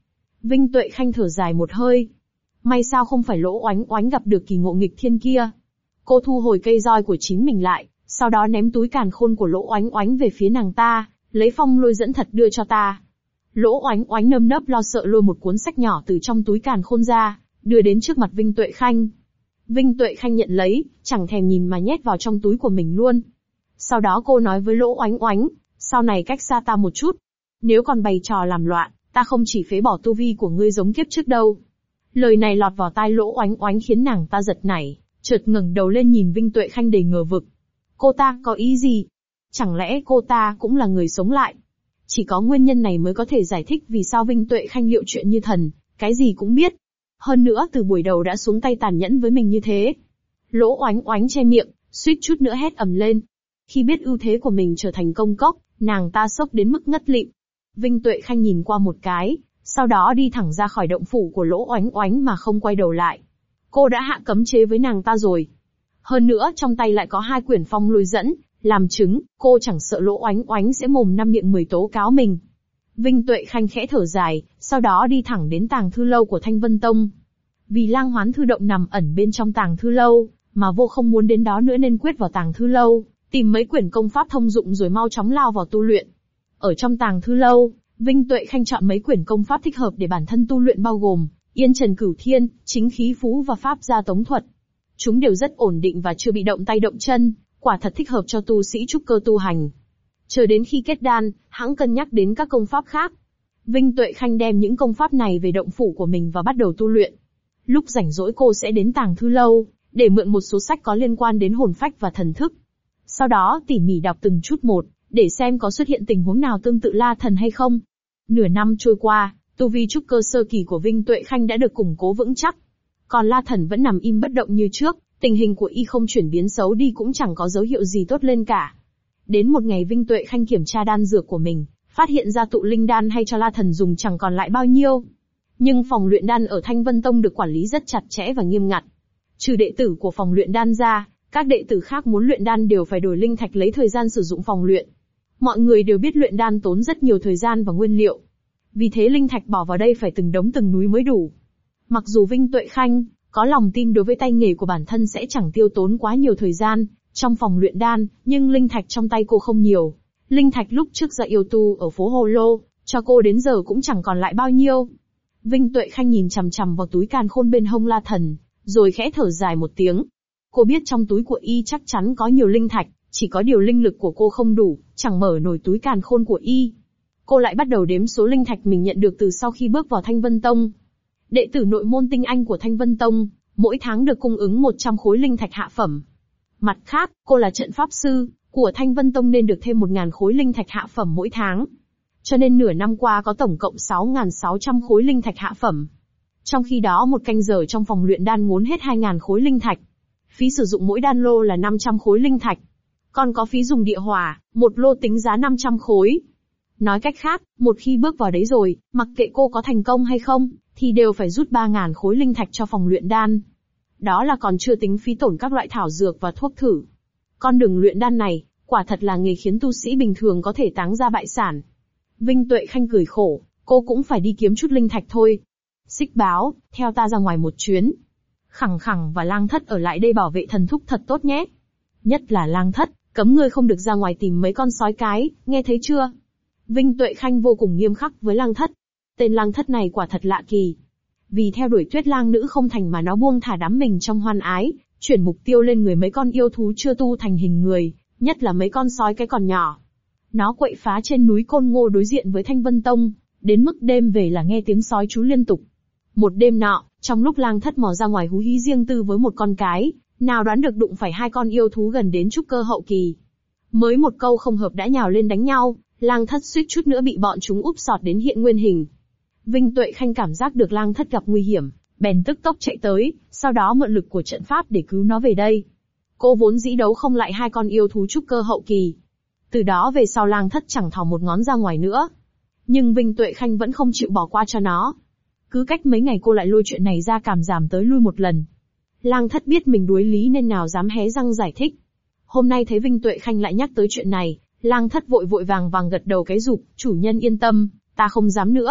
Vinh Tuệ Khanh thở dài một hơi. May sao không phải Lỗ Oánh Oánh gặp được kỳ ngộ nghịch thiên kia. Cô thu hồi cây roi của chính mình lại, sau đó ném túi càn khôn của Lỗ Oánh Oánh về phía nàng ta, lấy phong lôi dẫn thật đưa cho ta. Lỗ Oánh Oánh nơm nớp lo sợ lôi một cuốn sách nhỏ từ trong túi càn khôn ra, đưa đến trước mặt Vinh Tuệ Khanh. Vinh Tuệ Khanh nhận lấy, chẳng thèm nhìn mà nhét vào trong túi của mình luôn. Sau đó cô nói với Lỗ Oánh Oánh, sau này cách xa ta một chút. Nếu còn bày trò làm loạn, ta không chỉ phế bỏ tu vi của ngươi giống kiếp trước đâu. Lời này lọt vào tai Lỗ Oánh Oánh khiến nàng ta giật nảy, chợt ngẩng đầu lên nhìn Vinh Tuệ Khanh đầy ngờ vực. Cô ta có ý gì? Chẳng lẽ cô ta cũng là người sống lại? Chỉ có nguyên nhân này mới có thể giải thích vì sao Vinh Tuệ Khanh liệu chuyện như thần, cái gì cũng biết. Hơn nữa từ buổi đầu đã xuống tay tàn nhẫn với mình như thế. Lỗ Oánh Oánh che miệng, suýt chút nữa hét ầm lên. Khi biết ưu thế của mình trở thành công cốc, nàng ta sốc đến mức ngất lịm. Vinh Tuệ Khanh nhìn qua một cái, sau đó đi thẳng ra khỏi động phủ của Lỗ Oánh Oánh mà không quay đầu lại. Cô đã hạ cấm chế với nàng ta rồi. Hơn nữa trong tay lại có 2 quyển phong lôi dẫn, làm chứng, cô chẳng sợ Lỗ Oánh Oánh sẽ mồm năm miệng 10 tố cáo mình. Vinh Tuệ Khanh khẽ thở dài, sau đó đi thẳng đến tàng thư lâu của Thanh Vân Tông. Vì Lang Hoán Thư Động nằm ẩn bên trong tàng thư lâu, mà vô không muốn đến đó nữa nên quyết vào tàng thư lâu, tìm mấy quyển công pháp thông dụng rồi mau chóng lao vào tu luyện. Ở trong tàng thư lâu, Vinh Tuệ Khanh chọn mấy quyển công pháp thích hợp để bản thân tu luyện bao gồm Yên Trần Cửu Thiên, Chính Khí Phú và Pháp Gia Tống Thuật. Chúng đều rất ổn định và chưa bị động tay động chân, quả thật thích hợp cho tu sĩ trúc cơ tu hành. Chờ đến khi kết đan, hãng cân nhắc đến các công pháp khác. Vinh Tuệ Khanh đem những công pháp này về động phủ của mình và bắt đầu tu luyện. Lúc rảnh rỗi cô sẽ đến tàng thư lâu, để mượn một số sách có liên quan đến hồn phách và thần thức. Sau đó tỉ mỉ đọc từng chút một, để xem có xuất hiện tình huống nào tương tự La Thần hay không. Nửa năm trôi qua, tu vi trúc cơ sơ kỳ của Vinh Tuệ Khanh đã được củng cố vững chắc. Còn La Thần vẫn nằm im bất động như trước, tình hình của y không chuyển biến xấu đi cũng chẳng có dấu hiệu gì tốt lên cả. Đến một ngày Vinh Tuệ Khanh kiểm tra đan dược của mình, phát hiện ra tụ linh đan hay cho La Thần dùng chẳng còn lại bao nhiêu. Nhưng phòng luyện đan ở Thanh Vân Tông được quản lý rất chặt chẽ và nghiêm ngặt. Trừ đệ tử của phòng luyện đan ra, các đệ tử khác muốn luyện đan đều phải đổi linh thạch lấy thời gian sử dụng phòng luyện. Mọi người đều biết luyện đan tốn rất nhiều thời gian và nguyên liệu. Vì thế linh thạch bỏ vào đây phải từng đống từng núi mới đủ. Mặc dù Vinh Tuệ Khanh có lòng tin đối với tay nghề của bản thân sẽ chẳng tiêu tốn quá nhiều thời gian trong phòng luyện đan, nhưng linh thạch trong tay cô không nhiều. Linh thạch lúc trước ra yêu tu ở phố Hồ Lô, cho cô đến giờ cũng chẳng còn lại bao nhiêu. Vinh Tuệ Khanh nhìn chằm chằm vào túi càn khôn bên hông La Thần, rồi khẽ thở dài một tiếng. Cô biết trong túi của y chắc chắn có nhiều linh thạch, chỉ có điều linh lực của cô không đủ, chẳng mở nổi túi càn khôn của y. Cô lại bắt đầu đếm số linh thạch mình nhận được từ sau khi bước vào Thanh Vân Tông. Đệ tử nội môn tinh anh của Thanh Vân Tông, mỗi tháng được cung ứng 100 khối linh thạch hạ phẩm. Mặt khác, cô là trận pháp sư của Thanh Vân Tông nên được thêm 1.000 khối linh thạch hạ phẩm mỗi tháng. Cho nên nửa năm qua có tổng cộng 6.600 khối linh thạch hạ phẩm. Trong khi đó một canh giờ trong phòng luyện đan ngốn hết 2.000 khối linh thạch. Phí sử dụng mỗi đan lô là 500 khối linh thạch. Còn có phí dùng địa hỏa, một lô tính giá 500 khối. Nói cách khác, một khi bước vào đấy rồi, mặc kệ cô có thành công hay không, thì đều phải rút 3.000 khối linh thạch cho phòng luyện đan. Đó là còn chưa tính phí tổn các loại thảo dược và thuốc thử. Con đường luyện đan này, quả thật là nghề khiến tu sĩ bình thường có thể táng ra bại sản. Vinh Tuệ Khanh cười khổ, cô cũng phải đi kiếm chút linh thạch thôi. Xích Báo, theo ta ra ngoài một chuyến. Khẳng Khẳng và Lang Thất ở lại đây bảo vệ thần thúc thật tốt nhé. Nhất là Lang Thất, cấm ngươi không được ra ngoài tìm mấy con sói cái, nghe thấy chưa? Vinh Tuệ Khanh vô cùng nghiêm khắc với Lang Thất. Tên Lang Thất này quả thật lạ kỳ. Vì theo đuổi Tuyết Lang nữ không thành mà nó buông thả đắm mình trong hoan ái, chuyển mục tiêu lên người mấy con yêu thú chưa tu thành hình người, nhất là mấy con sói cái còn nhỏ. Nó quậy phá trên núi Côn Ngô đối diện với Thanh Vân Tông, đến mức đêm về là nghe tiếng sói chú liên tục. Một đêm nọ, trong lúc Lang Thất mò ra ngoài hú hí riêng tư với một con cái, nào đoán được đụng phải 2 con yêu thú gần đến trúc cơ hậu kỳ. Mới một câu không hợp đã nhào lên đánh nhau, Lang Thất suýt chút nữa bị bọn chúng úp sọt đến hiện nguyên hình. Vinh Tuệ Khanh cảm giác được Lang Thất gặp nguy hiểm, bèn tức tốc chạy tới, sau đó mượn lực của trận pháp để cứu nó về đây. Cô vốn dĩ đấu không lại 2 con yêu thú trúc cơ hậu kỳ. Từ đó về sau Lang Thất chẳng thò một ngón ra ngoài nữa. Nhưng Vinh Tuệ Khanh vẫn không chịu bỏ qua cho nó. Cứ cách mấy ngày cô lại lôi chuyện này ra cảm giảm tới lui một lần. Lang Thất biết mình đuối lý nên nào dám hé răng giải thích. Hôm nay thấy Vinh Tuệ Khanh lại nhắc tới chuyện này, Lang Thất vội vàng gật đầu cái rụp, chủ nhân yên tâm, ta không dám nữa.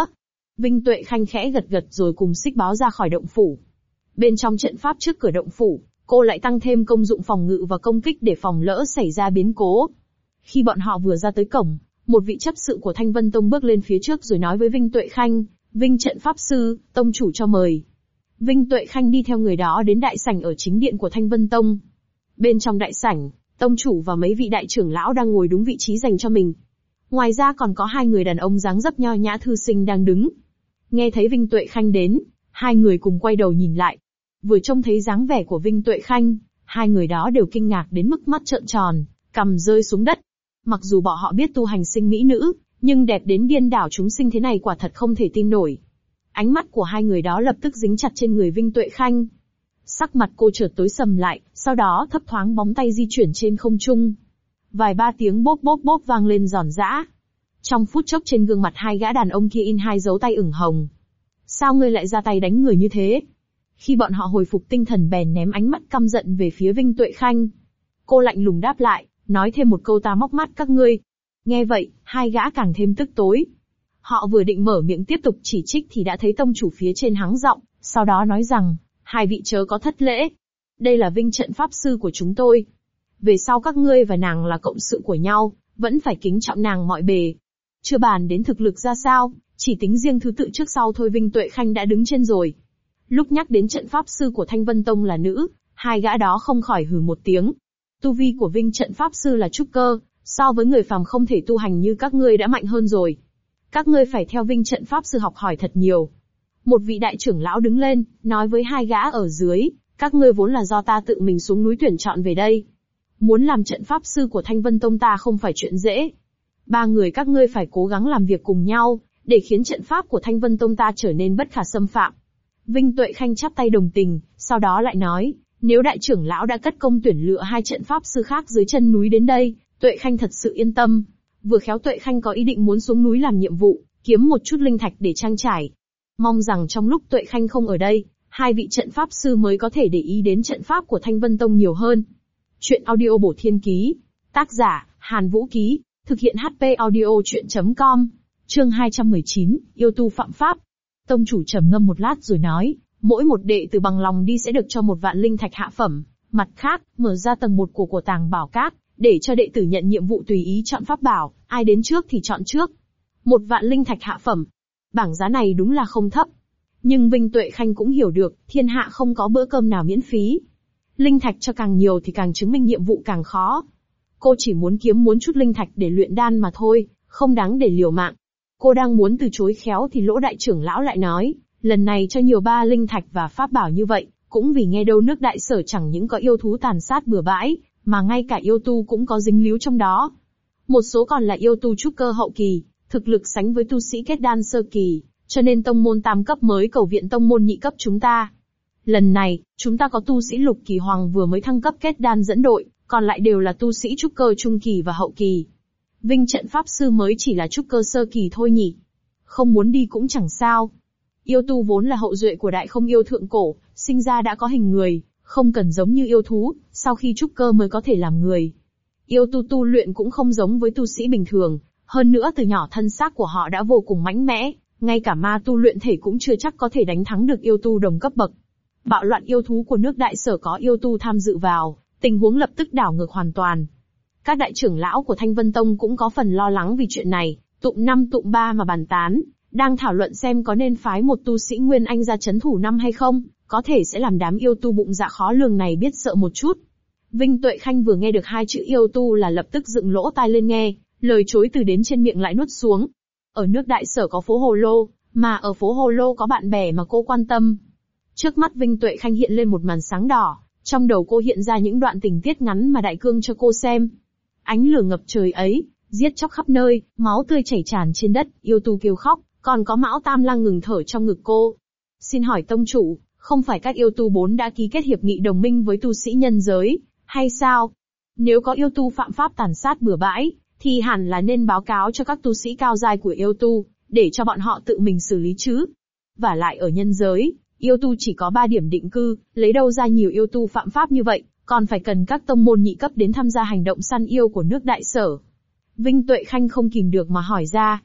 Vinh Tuệ Khanh khẽ gật gật rồi cùng Xích Báo ra khỏi động phủ. Bên trong trận pháp trước cửa động phủ, cô lại tăng thêm công dụng phòng ngự và công kích để phòng lỡ xảy ra biến cố. Khi bọn họ vừa ra tới cổng, một vị chấp sự của Thanh Vân Tông bước lên phía trước rồi nói với Vinh Tuệ Khanh, Vinh trận pháp sư, tông chủ cho mời. Vinh Tuệ Khanh đi theo người đó đến đại sảnh ở chính điện của Thanh Vân Tông. Bên trong đại sảnh, tông chủ và mấy vị đại trưởng lão đang ngồi đúng vị trí dành cho mình. Ngoài ra còn có hai người đàn ông dáng dấp nho nhã thư sinh đang đứng. Nghe thấy Vinh Tuệ Khanh đến, hai người cùng quay đầu nhìn lại. Vừa trông thấy dáng vẻ của Vinh Tuệ Khanh, hai người đó đều kinh ngạc đến mức mắt trợn tròn, cằm rơi xuống đất. Mặc dù bọn họ biết tu hành sinh mỹ nữ, nhưng đẹp đến điên đảo chúng sinh thế này quả thật không thể tin nổi. Ánh mắt của hai người đó lập tức dính chặt trên người Vinh Tuệ Khanh. Sắc mặt cô chợt tối sầm lại, sau đó thấp thoáng bóng tay di chuyển trên không trung. Vài ba tiếng bốp bốp bốp vang lên giòn giã. Trong phút chốc trên gương mặt hai gã đàn ông kia in hai dấu tay ửng hồng. Sao ngươi lại ra tay đánh người như thế? Khi bọn họ hồi phục tinh thần bèn ném ánh mắt căm giận về phía Vinh Tuệ Khanh. Cô lạnh lùng đáp lại, nói thêm một câu ta móc mắt các ngươi. Nghe vậy, hai gã càng thêm tức tối. Họ vừa định mở miệng tiếp tục chỉ trích thì đã thấy tông chủ phía trên hắng giọng, sau đó nói rằng, hai vị chớ có thất lễ. Đây là Vinh trận pháp sư của chúng tôi. Về sau các ngươi và nàng là cộng sự của nhau, vẫn phải kính trọng nàng mọi bề. Chưa bàn đến thực lực ra sao, chỉ tính riêng thứ tự trước sau thôi Vinh Tuệ Khanh đã đứng trên rồi. Lúc nhắc đến trận pháp sư của Thanh Vân Tông là nữ, hai gã đó không khỏi hừ một tiếng. Tu vi của Vinh trận pháp sư là trúc cơ, so với người phàm không thể tu hành như các ngươi đã mạnh hơn rồi. Các ngươi phải theo Vinh trận pháp sư học hỏi thật nhiều. Một vị đại trưởng lão đứng lên, nói với hai gã ở dưới, các ngươi vốn là do ta tự mình xuống núi tuyển chọn về đây. Muốn làm trận pháp sư của Thanh Vân Tông ta không phải chuyện dễ. Ba người các ngươi phải cố gắng làm việc cùng nhau, để khiến trận pháp của Thanh Vân Tông ta trở nên bất khả xâm phạm. Vinh Tuệ Khanh chắp tay đồng tình, sau đó lại nói, nếu đại trưởng lão đã cất công tuyển lựa hai trận pháp sư khác dưới chân núi đến đây, Tuệ Khanh thật sự yên tâm. Vừa khéo Tuệ Khanh có ý định muốn xuống núi làm nhiệm vụ, kiếm một chút linh thạch để trang trải. Mong rằng trong lúc Tuệ Khanh không ở đây, hai vị trận pháp sư mới có thể để ý đến trận pháp của Thanh Vân Tông nhiều hơn. Chuyện audio bổ thiên ký. Tác giả, Hàn Vũ Ký. Thực hiện HP audio chuyện.com. Chương 219, yêu tu phạm pháp. Tông chủ trầm ngâm một lát rồi nói, mỗi một đệ tử bằng lòng đi sẽ được cho 1.000 linh thạch hạ phẩm. Mặt khác, mở ra tầng 1 của tàng bảo các, để cho đệ tử nhận nhiệm vụ tùy ý chọn pháp bảo, ai đến trước thì chọn trước. 1.000 linh thạch hạ phẩm. Bảng giá này đúng là không thấp. Nhưng Vinh Tuệ Khanh cũng hiểu được, thiên hạ không có bữa cơm nào miễn phí. Linh thạch cho càng nhiều thì càng chứng minh nhiệm vụ càng khó. Cô chỉ muốn kiếm chút linh thạch để luyện đan mà thôi, không đáng để liều mạng. Cô đang muốn từ chối khéo thì Lỗ đại trưởng lão lại nói, lần này cho nhiều 3 linh thạch và pháp bảo như vậy, cũng vì nghe đâu nước Đại Sở chẳng những có yêu thú tàn sát bừa bãi, mà ngay cả yêu tu cũng có dính líu trong đó. Một số còn là yêu tu trúc cơ hậu kỳ, thực lực sánh với tu sĩ kết đan sơ kỳ, cho nên tông môn tam cấp mới cầu viện tông môn nhị cấp chúng ta. Lần này, chúng ta có tu sĩ lục kỳ hoàng vừa mới thăng cấp kết đan dẫn đội, còn lại đều là tu sĩ trúc cơ trung kỳ và hậu kỳ. Vinh trận pháp sư mới chỉ là trúc cơ sơ kỳ thôi nhỉ. Không muốn đi cũng chẳng sao. Yêu tu vốn là hậu duệ của đại không yêu thượng cổ, sinh ra đã có hình người, không cần giống như yêu thú, sau khi trúc cơ mới có thể làm người. Yêu tu tu luyện cũng không giống với tu sĩ bình thường, hơn nữa từ nhỏ thân xác của họ đã vô cùng mãnh mẽ, ngay cả ma tu luyện thể cũng chưa chắc có thể đánh thắng được yêu tu đồng cấp bậc. Bạo loạn yêu thú của nước Đại Sở có yêu tu tham dự vào, tình huống lập tức đảo ngược hoàn toàn. Các đại trưởng lão của Thanh Vân Tông cũng có phần lo lắng vì chuyện này, tụm 5 tụm 3 mà bàn tán, đang thảo luận xem có nên phái một tu sĩ Nguyên Anh ra chấn thủ năm hay không, có thể sẽ làm đám yêu tu bụng dạ khó lường này biết sợ một chút. Vinh Tuệ Khanh vừa nghe được hai chữ yêu tu là lập tức dựng lỗ tai lên nghe, lời chối từ đến trên miệng lại nuốt xuống. Ở nước Đại Sở có phố Hồ Lô, mà ở phố Hồ Lô có bạn bè mà cô quan tâm. Trước mắt Vinh Tuệ Khanh hiện lên một màn sáng đỏ, trong đầu cô hiện ra những đoạn tình tiết ngắn mà Đại Cương cho cô xem. Ánh lửa ngập trời ấy, giết chóc khắp nơi, máu tươi chảy tràn trên đất, yêu tu kêu khóc, còn có Mão Tam Lang ngừng thở trong ngực cô. Xin hỏi tông chủ, không phải các yêu tu 4 đã ký kết hiệp nghị đồng minh với tu sĩ nhân giới, hay sao? Nếu có yêu tu phạm pháp tàn sát bừa bãi, thì hẳn là nên báo cáo cho các tu sĩ cao giai của yêu tu, để cho bọn họ tự mình xử lý chứ. Và lại ở nhân giới, yêu tu chỉ có 3 điểm định cư, lấy đâu ra nhiều yêu tu phạm pháp như vậy, còn phải cần các tông môn nhị cấp đến tham gia hành động săn yêu của nước Đại Sở. Vinh Tuệ Khanh không kìm được mà hỏi ra.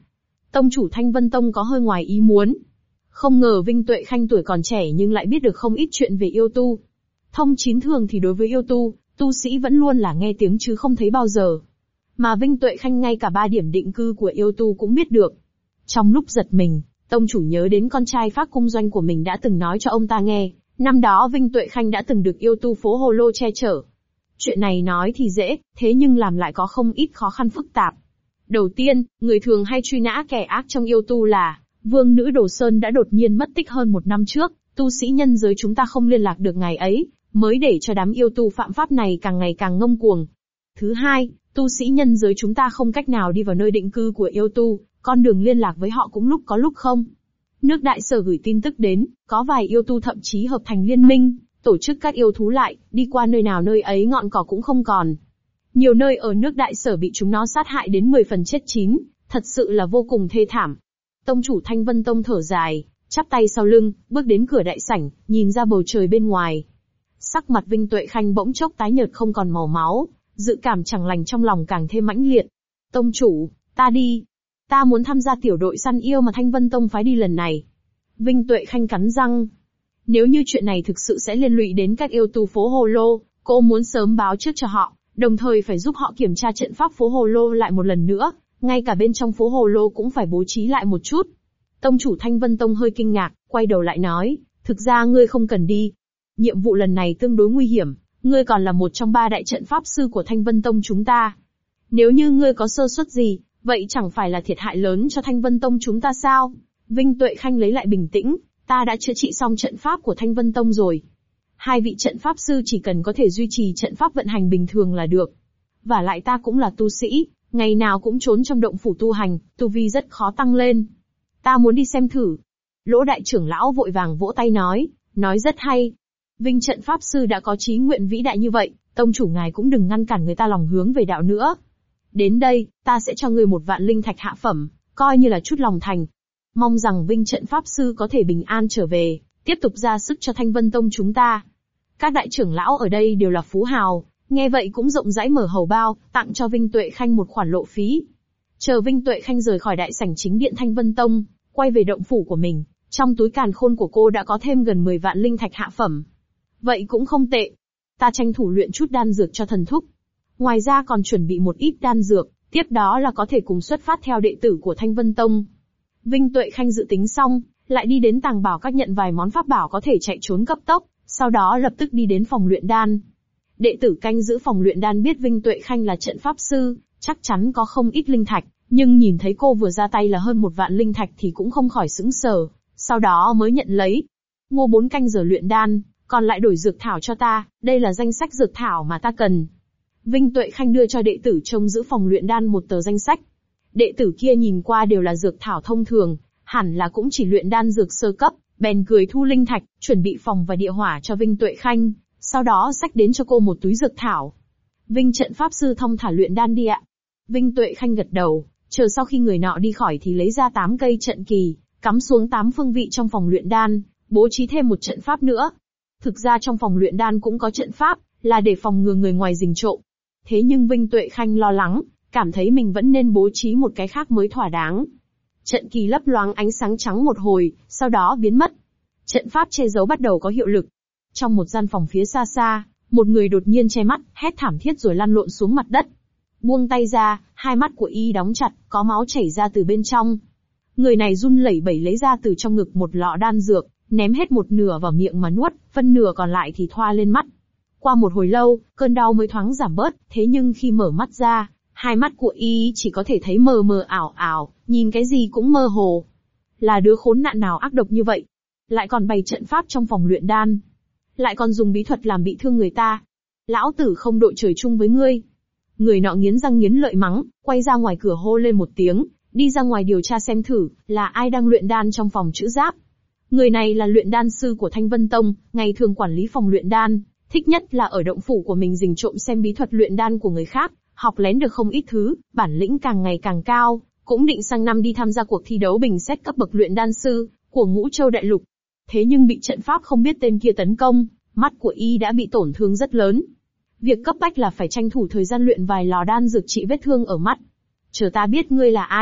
Tông chủ Thanh Vân Tông có hơi ngoài ý muốn. Không ngờ Vinh Tuệ Khanh tuổi còn trẻ nhưng lại biết được không ít chuyện về yêu tu. Thông chín thường thì đối với yêu tu, tu sĩ vẫn luôn là nghe tiếng chứ không thấy bao giờ. Mà Vinh Tuệ Khanh ngay cả 3 điểm định cư của yêu tu cũng biết được. Trong lúc giật mình, tông chủ nhớ đến con trai Phác Cung Doanh của mình đã từng nói cho ông ta nghe, năm đó Vinh Tuệ Khanh đã từng được yêu tu phố Hồ Lô che chở. Chuyện này nói thì dễ, thế nhưng làm lại có không ít khó khăn phức tạp. Đầu tiên, người thường hay truy nã kẻ ác trong yêu tu là Vương nữ Đồ Sơn đã đột nhiên mất tích hơn 1 năm trước, tu sĩ nhân giới chúng ta không liên lạc được ngày ấy, mới để cho đám yêu tu phạm pháp này càng ngày càng ngông cuồng. Thứ hai, tu sĩ nhân giới chúng ta không cách nào đi vào nơi định cư của yêu tu, con đường liên lạc với họ cũng lúc có lúc không. Nước Đại Sở gửi tin tức đến, có vài yêu tu thậm chí hợp thành liên minh, tổ chức các yêu thú lại, đi qua nơi nào nơi ấy ngọn cỏ cũng không còn. Nhiều nơi ở nước Đại Sở bị chúng nó sát hại đến 10 phần chết chín, thật sự là vô cùng thê thảm. Tông chủ Thanh Vân Tông thở dài, chắp tay sau lưng, bước đến cửa đại sảnh, nhìn ra bầu trời bên ngoài. Sắc mặt Vinh Tuệ Khanh bỗng chốc tái nhợt không còn màu máu, dự cảm chẳng lành trong lòng càng thêm mãnh liệt. Tông chủ, ta đi. Ta muốn tham gia tiểu đội săn yêu mà Thanh Vân Tông phái đi lần này. Vinh Tuệ Khanh cắn răng. Nếu như chuyện này thực sự sẽ liên lụy đến các yêu tu phố Hồ Lô, cô muốn sớm báo trước cho họ, đồng thời phải giúp họ kiểm tra trận pháp phố Hồ Lô lại một lần nữa, ngay cả bên trong phố Hồ Lô cũng phải bố trí lại một chút. Tông chủ Thanh Vân Tông hơi kinh ngạc, quay đầu lại nói, thực ra ngươi không cần đi. Nhiệm vụ lần này tương đối nguy hiểm, ngươi còn là một trong 3 đại trận pháp sư của Thanh Vân Tông chúng ta. Nếu như ngươi có sơ suất gì, vậy chẳng phải là thiệt hại lớn cho Thanh Vân Tông chúng ta sao? Vinh Tuệ Khanh lấy lại bình tĩnh, ta đã chữa trị xong trận pháp của Thanh Vân Tông rồi. 2 vị trận pháp sư chỉ cần có thể duy trì trận pháp vận hành bình thường là được. Và lại ta cũng là tu sĩ, ngày nào cũng trốn trong động phủ tu hành, tu vi rất khó tăng lên. Ta muốn đi xem thử. Lỗ đại trưởng lão vội vàng vỗ tay nói rất hay. Vinh trận pháp sư đã có chí nguyện vĩ đại như vậy, tông chủ ngài cũng đừng ngăn cản người ta lòng hướng về đạo nữa. Đến đây, ta sẽ cho ngươi 1 vạn linh thạch hạ phẩm, coi như là chút lòng thành. Mong rằng Vinh trận pháp sư có thể bình an trở về, tiếp tục ra sức cho Thanh Vân Tông chúng ta. Các đại trưởng lão ở đây đều là phú hào, nghe vậy cũng rộng rãi mở hầu bao, tặng cho Vinh Tuệ Khanh một khoản lộ phí. Chờ Vinh Tuệ Khanh rời khỏi đại sảnh chính điện Thanh Vân Tông, quay về động phủ của mình, trong túi càn khôn của cô đã có thêm gần 10 vạn linh thạch hạ phẩm. Vậy cũng không tệ. Ta tranh thủ luyện chút đan dược cho thần thúc. Ngoài ra còn chuẩn bị một ít đan dược, tiếp đó là có thể cùng xuất phát theo đệ tử của Thanh Vân Tông. Vinh Tuệ Khanh dự tính xong, lại đi đến tàng bảo các nhận vài món pháp bảo có thể chạy trốn cấp tốc, sau đó lập tức đi đến phòng luyện đan. Đệ tử canh giữ phòng luyện đan biết Vinh Tuệ Khanh là trận pháp sư, chắc chắn có không ít linh thạch, nhưng nhìn thấy cô vừa ra tay là hơn 1 vạn linh thạch thì cũng không khỏi sững sờ, sau đó mới nhận lấy. Mua 4 canh giờ luyện đan, còn lại đổi dược thảo cho ta, đây là danh sách dược thảo mà ta cần. Vinh Tuệ Khanh đưa cho đệ tử trông giữ phòng luyện đan một tờ danh sách. Đệ tử kia nhìn qua đều là dược thảo thông thường, hẳn là cũng chỉ luyện đan dược sơ cấp, bèn cười thu linh thạch, chuẩn bị phòng và địa hỏa cho Vinh Tuệ Khanh, sau đó xách đến cho cô một túi dược thảo. Vinh trận pháp sư thông thả luyện đan đi ạ. Vinh Tuệ Khanh gật đầu, chờ sau khi người nọ đi khỏi thì lấy ra 8 cây trận kỳ, cắm xuống 8 phương vị trong phòng luyện đan, bố trí thêm một trận pháp nữa. Thực ra trong phòng luyện đan cũng có trận pháp, là để phòng ngừa người ngoài rình trộm. Thế nhưng Vinh Tuệ Khanh lo lắng, cảm thấy mình vẫn nên bố trí một cái khác mới thỏa đáng. Trận kỳ lấp loáng ánh sáng trắng một hồi, sau đó biến mất. Trận pháp che giấu bắt đầu có hiệu lực. Trong một gian phòng phía xa xa, một người đột nhiên che mắt, hét thảm thiết rồi lăn lộn xuống mặt đất. Buông tay ra, hai mắt của y đóng chặt, có máu chảy ra từ bên trong. Người này run lẩy bẩy lấy ra từ trong ngực một lọ đan dược, ném hết một nửa vào miệng mà nuốt, phân nửa còn lại thì thoa lên mắt. Qua một hồi lâu, cơn đau mới thoáng giảm bớt, thế nhưng khi mở mắt ra, hai mắt của y chỉ có thể thấy mờ mờ ảo ảo, nhìn cái gì cũng mơ hồ. Là đứa khốn nạn nào ác độc như vậy? Lại còn bày trận pháp trong phòng luyện đan. Lại còn dùng bí thuật làm bị thương người ta. Lão tử không đội trời chung với ngươi. Người nọ nghiến răng nghiến lợi mắng, quay ra ngoài cửa hô lên một tiếng, đi ra ngoài điều tra xem thử, là ai đang luyện đan trong phòng chữ giáp. Người này là luyện đan sư của Thanh Vân Tông, ngày thường quản lý phòng luyện đan, thích nhất là ở động phủ của mình rình trộm xem bí thuật luyện đan của người khác, học lén được không ít thứ, bản lĩnh càng ngày càng cao, cũng định sang năm đi tham gia cuộc thi đấu bình xét cấp bậc luyện đan sư của Ngũ Châu Đại Lục. Thế nhưng bị trận pháp không biết tên kia tấn công, mắt của y đã bị tổn thương rất lớn. Việc cấp bách là phải tranh thủ thời gian luyện vài lò đan dược trị vết thương ở mắt. Chờ ta biết ngươi là ai,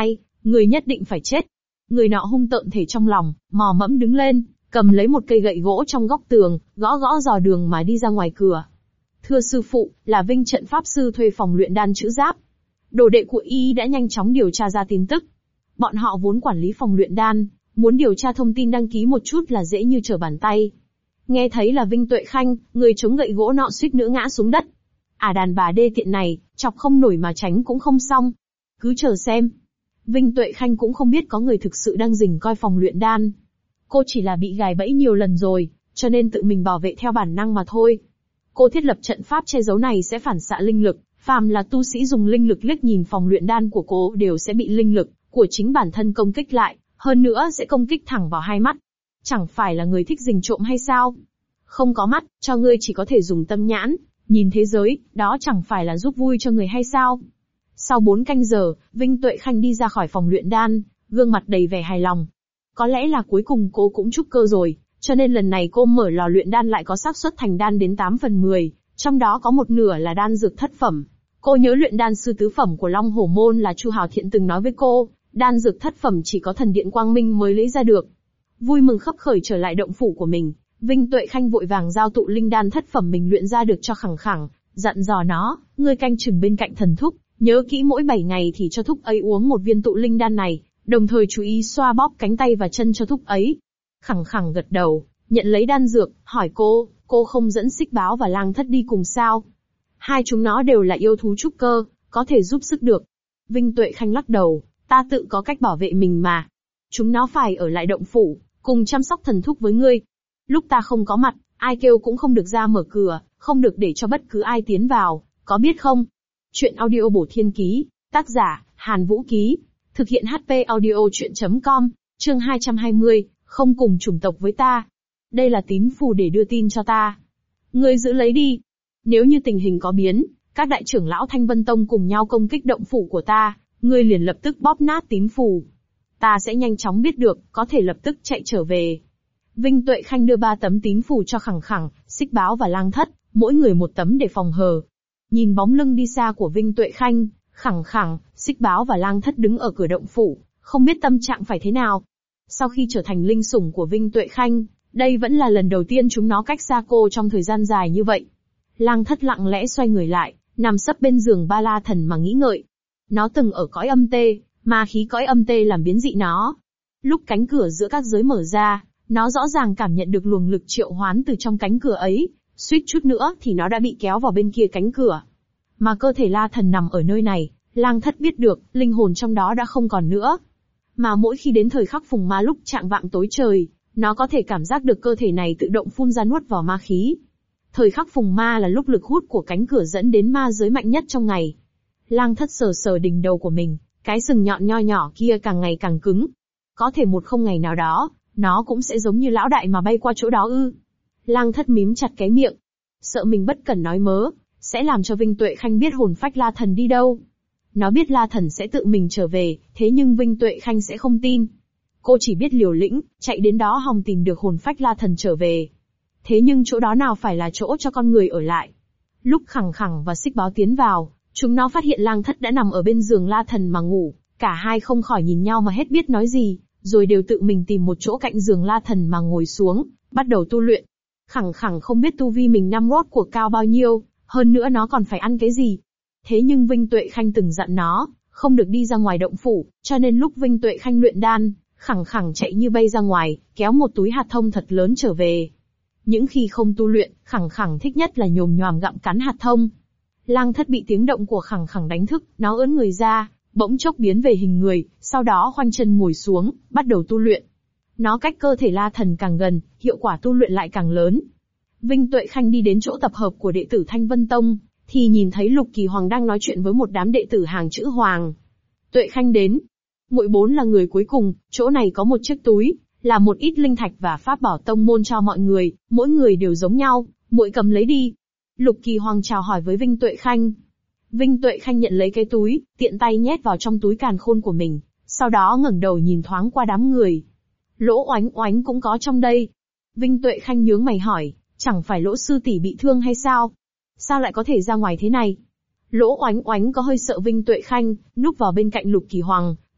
Người nhất định phải chết. Người nọ hung tợn thể trong lòng, mò mẫm đứng lên, cầm lấy một cây gậy gỗ trong góc tường, gõ gõ dò đường mà đi ra ngoài cửa. Thưa sư phụ, là Vinh trận pháp sư thuê phòng luyện đan chữ giáp. Đồ đệ của y đã nhanh chóng điều tra ra tin tức. Bọn họ vốn quản lý phòng luyện đan, muốn điều tra thông tin đăng ký một chút là dễ như trở bàn tay. Nghe thấy là Vinh Tuệ Khanh, người chống gậy gỗ nọ suýt nữa ngã xuống đất. Đàn bà đê tiện này, chọc không nổi mà tránh cũng không xong. Cứ chờ xem. Vinh Tuệ Khanh cũng không biết có người thực sự đang rình coi phòng luyện đan. Cô chỉ là bị gài bẫy nhiều lần rồi, cho nên tự mình bảo vệ theo bản năng mà thôi. Cô thiết lập trận pháp che giấu này sẽ phản xạ linh lực, phàm là tu sĩ dùng linh lực liếc nhìn phòng luyện đan của cô đều sẽ bị linh lực của chính bản thân công kích lại, hơn nữa sẽ công kích thẳng vào hai mắt. Chẳng phải là người thích rình trộm hay sao? Không có mắt, cho ngươi chỉ có thể dùng tâm nhãn, nhìn thế giới, đó chẳng phải là giúp vui cho người hay sao? Sau 4 canh giờ, Vinh Tuệ Khanh đi ra khỏi phòng luyện đan, gương mặt đầy vẻ hài lòng. Có lẽ là cuối cùng cô cũng trúc cơ rồi, cho nên lần này cô mở lò luyện đan lại có xác suất thành đan đến 8 phần 10, trong đó có một nửa là đan dược thất phẩm. Cô nhớ luyện đan sư tứ phẩm của Long Hổ Môn là Chu Hào Thiện từng nói với cô, đan dược thất phẩm chỉ có thần điện Quang Minh mới lấy ra được. Vui mừng khấp khởi trở lại động phủ của mình, Vinh Tuệ Khanh vội vàng giao tụ linh đan thất phẩm mình luyện ra được cho Khẳng Khẳng, dặn dò nó, ngươi canh chừng bên cạnh thần thúc, nhớ kỹ mỗi 7 ngày thì cho thúc ấy uống một viên tụ linh đan này, đồng thời chú ý xoa bóp cánh tay và chân cho thúc ấy. Khẳng Khẳng gật đầu, nhận lấy đan dược, hỏi cô không dẫn Xích Báo và Lang Thất đi cùng sao? Hai chúng nó đều là yêu thú trúc cơ, có thể giúp sức được. Vinh Tuệ Khanh lắc đầu, ta tự có cách bảo vệ mình mà. Chúng nó phải ở lại động phủ, cùng chăm sóc thần thúc với ngươi. Lúc ta không có mặt, ai kêu cũng không được ra mở cửa, không được để cho bất cứ ai tiến vào, có biết không? Chuyện audio bổ thiên ký, tác giả, Hàn Vũ Ký, thực hiện HP audio chuyện.com, chương 220, không cùng chủng tộc với ta. Đây là tín phù để đưa tin cho ta. Ngươi giữ lấy đi. Nếu như tình hình có biến, các đại trưởng lão Thanh Vân Tông cùng nhau công kích động phủ của ta, ngươi liền lập tức bóp nát tín phù. Ta sẽ nhanh chóng biết được, có thể lập tức chạy trở về. Vinh Tuệ Khanh đưa 3 tấm tín phù cho Khẳng Khẳng, Xích Báo và Lang Thất, mỗi người một tấm để phòng hờ. Nhìn bóng lưng đi xa của Vinh Tuệ Khanh, Khẳng Khẳng, Xích Báo và Lang Thất đứng ở cửa động phủ, không biết tâm trạng phải thế nào. Sau khi trở thành linh sủng của Vinh Tuệ Khanh, đây vẫn là lần đầu tiên chúng nó cách xa cô trong thời gian dài như vậy. Lang Thất lặng lẽ xoay người lại, nằm sấp bên giường Ba La Thần mà nghĩ ngợi. Nó từng ở cõi âm tê, ma khí cõi âm tê làm biến dị nó. Lúc cánh cửa giữa các giới mở ra, nó rõ ràng cảm nhận được luồng lực triệu hoán từ trong cánh cửa ấy, suýt chút nữa thì nó đã bị kéo vào bên kia cánh cửa. Mà cơ thể La Thần nằm ở nơi này, Lang Thất biết được, linh hồn trong đó đã không còn nữa. Mà mỗi khi đến thời khắc phùng ma lúc chạng vạng tối trời, nó có thể cảm giác được cơ thể này tự động phun ra nuốt vào ma khí. Thời khắc phùng ma là lúc lực hút của cánh cửa dẫn đến ma giới mạnh nhất trong ngày. Lang Thất sờ sờ đỉnh đầu của mình, cái sừng nhọn nho nhỏ kia càng ngày càng cứng. Có thể một không ngày nào đó, nó cũng sẽ giống như lão đại mà bay qua chỗ đó ư? Lang Thất mím chặt cái miệng, sợ mình bất cẩn nói mớ, sẽ làm cho Vinh Tuệ Khanh biết hồn phách La Thần đi đâu. Nó biết La Thần sẽ tự mình trở về, thế nhưng Vinh Tuệ Khanh sẽ không tin. Cô chỉ biết liều lĩnh, chạy đến đó hòng tìm được hồn phách La Thần trở về. Thế nhưng chỗ đó nào phải là chỗ cho con người ở lại. Lúc Khẳng Khẳng và Xích Báo tiến vào, chúng nó phát hiện Lang Thất đã nằm ở bên giường La Thần mà ngủ, cả hai không khỏi nhìn nhau mà hết biết nói gì, rồi đều tự mình tìm một chỗ cạnh giường La Thần mà ngồi xuống, bắt đầu tu luyện. Khẳng Khẳng không biết tu vi mình năm rốt cuộc cao bao nhiêu, hơn nữa nó còn phải ăn cái gì. Thế nhưng Vinh Tuệ Khanh từng dặn nó, không được đi ra ngoài động phủ, cho nên lúc Vinh Tuệ Khanh luyện đan, Khẳng Khẳng chạy như bay ra ngoài, kéo một túi hạt thông thật lớn trở về. Những khi không tu luyện, Khẳng Khẳng thích nhất là nhồm nhoàm gặm cắn hạt thông. Lang Thất bị tiếng động của Khẳng Khẳng đánh thức, nó ưỡn người ra, bỗng chốc biến về hình người, sau đó khoanh chân ngồi xuống, bắt đầu tu luyện. Nó cách cơ thể La Thần càng gần, hiệu quả tu luyện lại càng lớn. Vinh Tuệ Khanh đi đến chỗ tập hợp của đệ tử Thanh Vân Tông, thì nhìn thấy Lục Kỳ Hoàng đang nói chuyện với một đám đệ tử hàng chữ Hoàng. Tuệ Khanh đến. Muội 4 là người cuối cùng, chỗ này có một chiếc túi, là một ít linh thạch và pháp bảo tông môn cho mọi người, mỗi người đều giống nhau, muội cầm lấy đi. Lục Kỳ Hoàng chào hỏi với Vinh Tuệ Khanh. Vinh Tuệ Khanh nhận lấy cái túi, tiện tay nhét vào trong túi càn khôn của mình, sau đó ngẩng đầu nhìn thoáng qua đám người. Lỗ Oánh Oánh cũng có trong đây. Vinh Tuệ Khanh nhướng mày hỏi, chẳng phải Lỗ sư tỷ bị thương hay sao? Sao lại có thể ra ngoài thế này? Lỗ Oánh Oánh có hơi sợ Vinh Tuệ Khanh, núp vào bên cạnh Lục Kỳ Hoàng,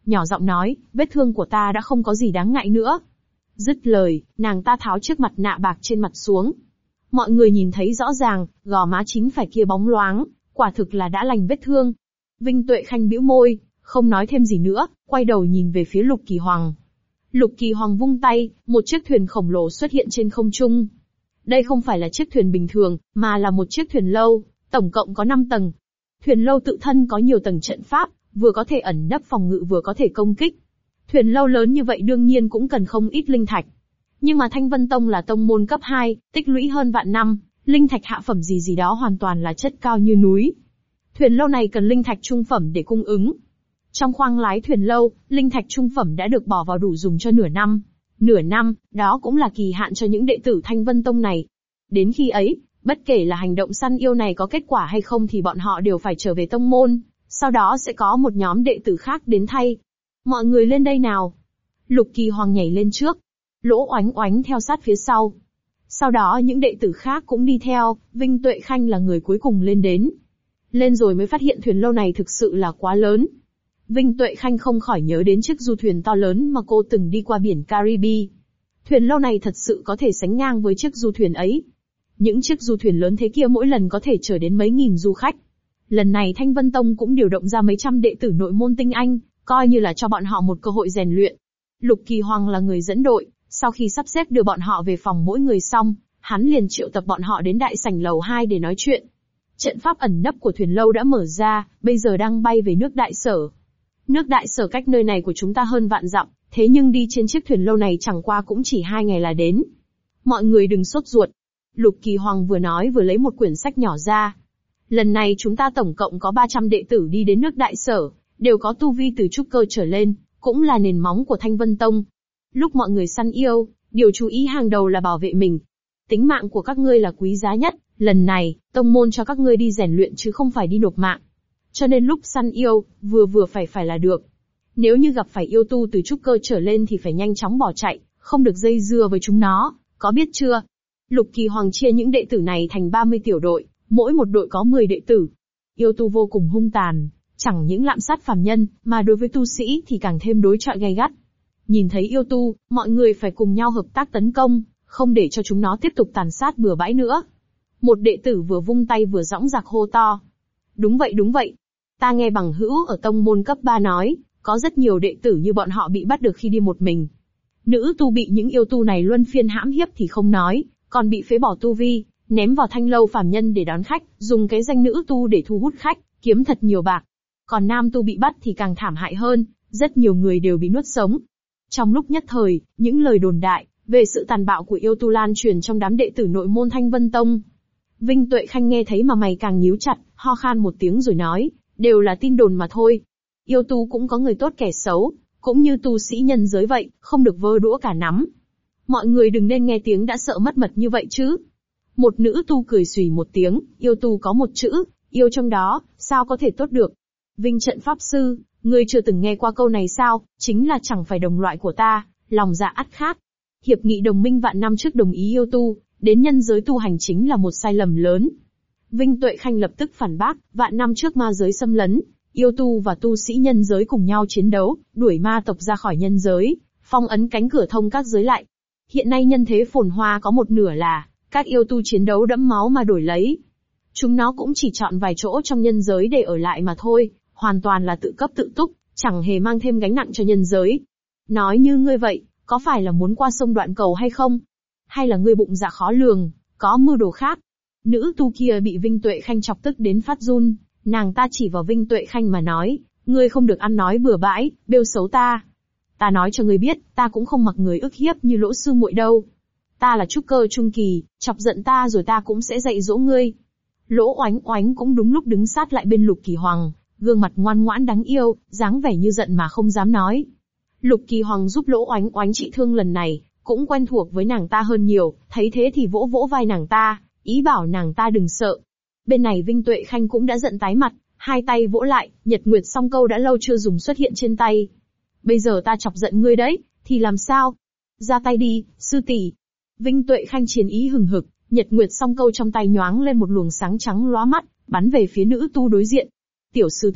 nhỏ giọng nói, vết thương của ta đã không có gì đáng ngại nữa. Dứt lời, nàng ta tháo chiếc mặt nạ bạc trên mặt xuống. Mọi người nhìn thấy rõ ràng, gò má chính phải kia bóng loáng, quả thực là đã lành vết thương. Vinh Tuệ Khanh bĩu môi, không nói thêm gì nữa, quay đầu nhìn về phía Lục Kỳ Hoàng. Lục Kỳ Hoàng vung tay, một chiếc thuyền khổng lồ xuất hiện trên không trung. Đây không phải là chiếc thuyền bình thường, mà là một chiếc thuyền lâu, tổng cộng có 5 tầng. Thuyền lâu tự thân có nhiều tầng trận pháp, vừa có thể ẩn nấp phòng ngự vừa có thể công kích. Thuyền lâu lớn như vậy đương nhiên cũng cần không ít linh thạch. Nhưng mà Thanh Vân Tông là tông môn cấp 2, tích lũy hơn vạn năm, linh thạch hạ phẩm gì đó hoàn toàn là chất cao như núi. Thuyền lâu này cần linh thạch trung phẩm để cung ứng. Trong khoang lái thuyền lâu, linh thạch trung phẩm đã được bỏ vào đủ dùng cho nửa năm. Nửa năm, đó cũng là kỳ hạn cho những đệ tử Thanh Vân Tông này. Đến khi ấy, bất kể là hành động săn yêu này có kết quả hay không thì bọn họ đều phải trở về tông môn, sau đó sẽ có một nhóm đệ tử khác đến thay. Mọi người lên đây nào. Lục Kỳ Hoàng nhảy lên trước. Lỗ Oánh Oánh theo sát phía sau. Sau đó những đệ tử khác cũng đi theo, Vinh Tuệ Khanh là người cuối cùng lên đến. Lên rồi mới phát hiện thuyền lâu này thực sự là quá lớn. Vinh Tuệ Khanh không khỏi nhớ đến chiếc du thuyền to lớn mà cô từng đi qua biển Caribe. Thuyền lâu này thật sự có thể sánh ngang với chiếc du thuyền ấy. Những chiếc du thuyền lớn thế kia mỗi lần có thể chở đến mấy nghìn du khách. Lần này Thanh Vân Tông cũng điều động ra mấy trăm đệ tử nội môn tinh anh, coi như là cho bọn họ một cơ hội rèn luyện. Lục Kỳ Hoàng là người dẫn đội, sau khi sắp xếp đưa bọn họ về phòng mỗi người xong, hắn liền triệu tập bọn họ đến đại sảnh lầu 2 để nói chuyện. Trận pháp ẩn nấp của thuyền lâu đã mở ra, bây giờ đang bay về nước Đại Sở. Nước Đại Sở cách nơi này của chúng ta hơn vạn dặm, thế nhưng đi trên chiếc thuyền lâu này chẳng qua cũng chỉ 2 ngày là đến. Mọi người đừng sốt ruột. Lục Kỳ Hoàng vừa nói vừa lấy một quyển sách nhỏ ra. Lần này chúng ta tổng cộng có 300 đệ tử đi đến nước Đại Sở, đều có tu vi từ trúc cơ trở lên, cũng là nền móng của Thanh Vân Tông. Lúc mọi người săn yêu, điều chú ý hàng đầu là bảo vệ mình. Tính mạng của các ngươi là quý giá nhất, lần này, tông môn cho các ngươi đi rèn luyện chứ không phải đi nộp mạng. Cho nên lúc săn yêu, vừa phải là được. Nếu như gặp phải yêu tu từ trúc cơ trở lên thì phải nhanh chóng bỏ chạy, không được dây dưa với chúng nó, có biết chưa? Lục Kỳ Hoàng chia những đệ tử này thành 30 tiểu đội, mỗi một đội có 10 đệ tử. Yêu tu vô cùng hung tàn, chẳng những lạm sát phàm nhân, mà đối với tu sĩ thì càng thêm đối chọi gay gắt. Nhìn thấy yêu tu, mọi người phải cùng nhau hợp tác tấn công, không để cho chúng nó tiếp tục tàn sát bừa bãi nữa. Một đệ tử vừa vung tay vừa dõng dạc hô to. Đúng vậy. Ta nghe bằng hữu ở tông môn cấp 3 nói, có rất nhiều đệ tử như bọn họ bị bắt được khi đi một mình. Nữ tu bị những yêu tu này luân phiên hãm hiếp thì không nói, còn bị phế bỏ tu vi, ném vào thanh lâu phàm nhân để đón khách, dùng cái danh nữ tu để thu hút khách, kiếm thật nhiều bạc. Còn nam tu bị bắt thì càng thảm hại hơn, rất nhiều người đều bị nuốt sống. Trong lúc nhất thời, những lời đồn đại về sự tàn bạo của yêu tu lan truyền trong đám đệ tử nội môn Thanh Vân Tông. Vinh Tuệ Khanh nghe thấy mà mày càng nhíu chặt, ho khan một tiếng rồi nói, đều là tin đồn mà thôi. Yêu tu cũng có người tốt kẻ xấu, cũng như tu sĩ nhân giới vậy, không được vơ đũa cả nắm. Mọi người đừng nên nghe tiếng đã sợ mất mật như vậy chứ. Một nữ tu cười xùy một tiếng, yêu tu có một chữ, yêu trong đó, sao có thể tốt được. Vinh Trận Pháp Sư, ngươi chưa từng nghe qua câu này sao, chính là chẳng phải đồng loại của ta, lòng dạ ắt khác. Hiệp nghị đồng minh vạn năm trước đồng ý yêu tu, đến nhân giới tu hành chính là một sai lầm lớn. Vinh Tuệ Khanh lập tức phản bác, vạn năm trước ma giới xâm lấn, yêu tu và tu sĩ nhân giới cùng nhau chiến đấu, đuổi ma tộc ra khỏi nhân giới, phong ấn cánh cửa thông các giới lại. Hiện nay nhân thế phồn hoa có một nửa là các yêu tu chiến đấu đẫm máu mà đổi lấy. Chúng nó cũng chỉ chọn vài chỗ trong nhân giới để ở lại mà thôi, hoàn toàn là tự cấp tự túc, chẳng hề mang thêm gánh nặng cho nhân giới. Nói như ngươi vậy, có phải là muốn qua sông đoạn cầu hay không? Hay là ngươi bụng dạ khó lường, có mưu đồ khác? Nữ tu kia bị Vinh Tuệ Khanh chọc tức đến phát run, nàng ta chỉ vào Vinh Tuệ Khanh mà nói, ngươi không được ăn nói bừa bãi, bêu xấu ta. Ta nói cho ngươi biết, ta cũng không mặc người ức hiếp như Lỗ sư muội đâu. Ta là trúc cơ trung kỳ, chọc giận ta rồi ta cũng sẽ dạy dỗ ngươi. Lỗ Oánh Oánh cũng đúng lúc đứng sát lại bên Lục Kỳ Hoàng, gương mặt ngoan ngoãn đáng yêu, dáng vẻ như giận mà không dám nói. Lục Kỳ Hoàng giúp Lỗ Oánh Oánh trị thương lần này, cũng quen thuộc với nàng ta hơn nhiều, thấy thế thì vỗ vỗ vai nàng ta, ý bảo nàng ta đừng sợ. Bên này Vinh Tuệ Khanh cũng đã giận tái mặt, hai tay vỗ lại, Nhật Nguyệt Song Câu đã lâu chưa dùng xuất hiện trên tay. Bây giờ ta chọc giận ngươi đấy, thì làm sao? Ra tay đi, sư tỷ. Vinh Tuệ Khanh chiến ý hừng hực, Nhật Nguyệt Song Câu trong tay nhoáng lên một luồng sáng trắng lóa mắt, bắn về phía nữ tu đối diện. Tiểu sư thúc,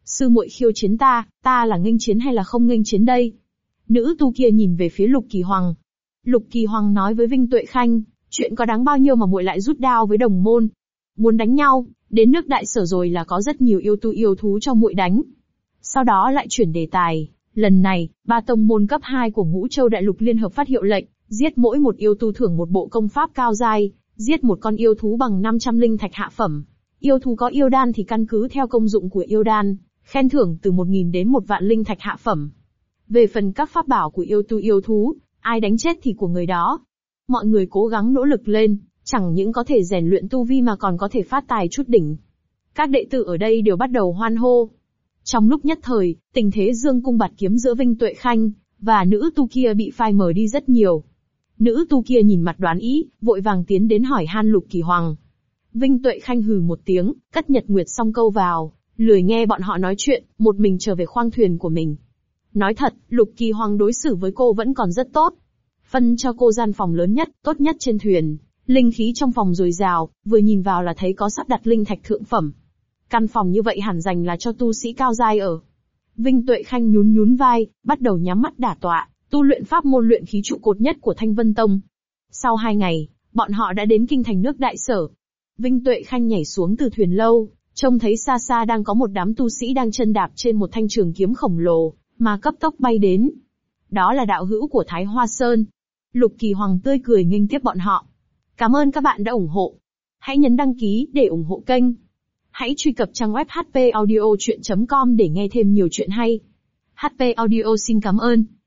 Sư muội khiêu chiến ta là nghênh chiến hay là không nghênh chiến đây? Nữ tu kia nhìn về phía Lục Kỳ Hoàng. Lục Kỳ Hoàng nói với Vinh Tuệ Khanh, chuyện có đáng bao nhiêu mà muội lại rút đao với đồng môn? Muốn đánh nhau, đến nước Đại Sở rồi là có rất nhiều yêu tu yêu thú cho muội đánh. Sau đó lại chuyển đề tài, lần này, 3 tông môn cấp 2 của Ngũ Châu Đại Lục liên hợp phát hiệu lệnh, giết mỗi một yêu tu thưởng một bộ công pháp cao giai, giết một con yêu thú bằng 500 linh thạch hạ phẩm. Yêu thú có yêu đan thì căn cứ theo công dụng của yêu đan, khen thưởng từ 1.000 đến 1 vạn linh thạch hạ phẩm. Về phần các pháp bảo của yêu tu yêu thú, ai đánh chết thì của người đó. Mọi người cố gắng nỗ lực lên, chẳng những có thể rèn luyện tu vi mà còn có thể phát tài chút đỉnh. Các đệ tử ở đây đều bắt đầu hoan hô. Trong lúc nhất thời, tình thế dương cung bạt kiếm giữa Vinh Tuệ Khanh và nữ tu kia bị phai mờ đi rất nhiều. Nữ tu kia nhìn mặt đoán ý, vội vàng tiến đến hỏi han Lục Kỳ Hoàng. Vinh Tuệ Khanh hừ một tiếng, cất Nhật Nguyệt song câu vào, lười nghe bọn họ nói chuyện, một mình trở về khoang thuyền của mình. Nói thật, Lục Kỳ Hoàng đối xử với cô vẫn còn rất tốt. Phân cho cô gian phòng lớn nhất, tốt nhất trên thuyền, linh khí trong phòng dồi dào, vừa nhìn vào là thấy có sắp đặt linh thạch thượng phẩm. Căn phòng như vậy hẳn dành là cho tu sĩ cao giai ở. Vinh Tuệ Khanh nhún nhún vai, bắt đầu nhắm mắt đả tọa, tu luyện pháp môn luyện khí trụ cột nhất của Thanh Vân Tông. Sau 2 ngày, bọn họ đã đến kinh thành nước Đại Sở. Vinh Tuệ Khanh nhảy xuống từ thuyền lâu, trông thấy xa xa đang có một đám tu sĩ đang chân đạp trên một thanh trường kiếm khổng lồ, mà cấp tốc bay đến. Đó là đạo hữu của Thái Hoa Sơn. Lục Kỳ Hoàng tươi cười nghênh tiếp bọn họ. Cảm ơn các bạn đã ủng hộ. Hãy nhấn đăng ký để ủng hộ kênh. Hãy truy cập trang web hpaudiochuyen.com để nghe thêm nhiều chuyện hay. HP Audio xin cảm ơn.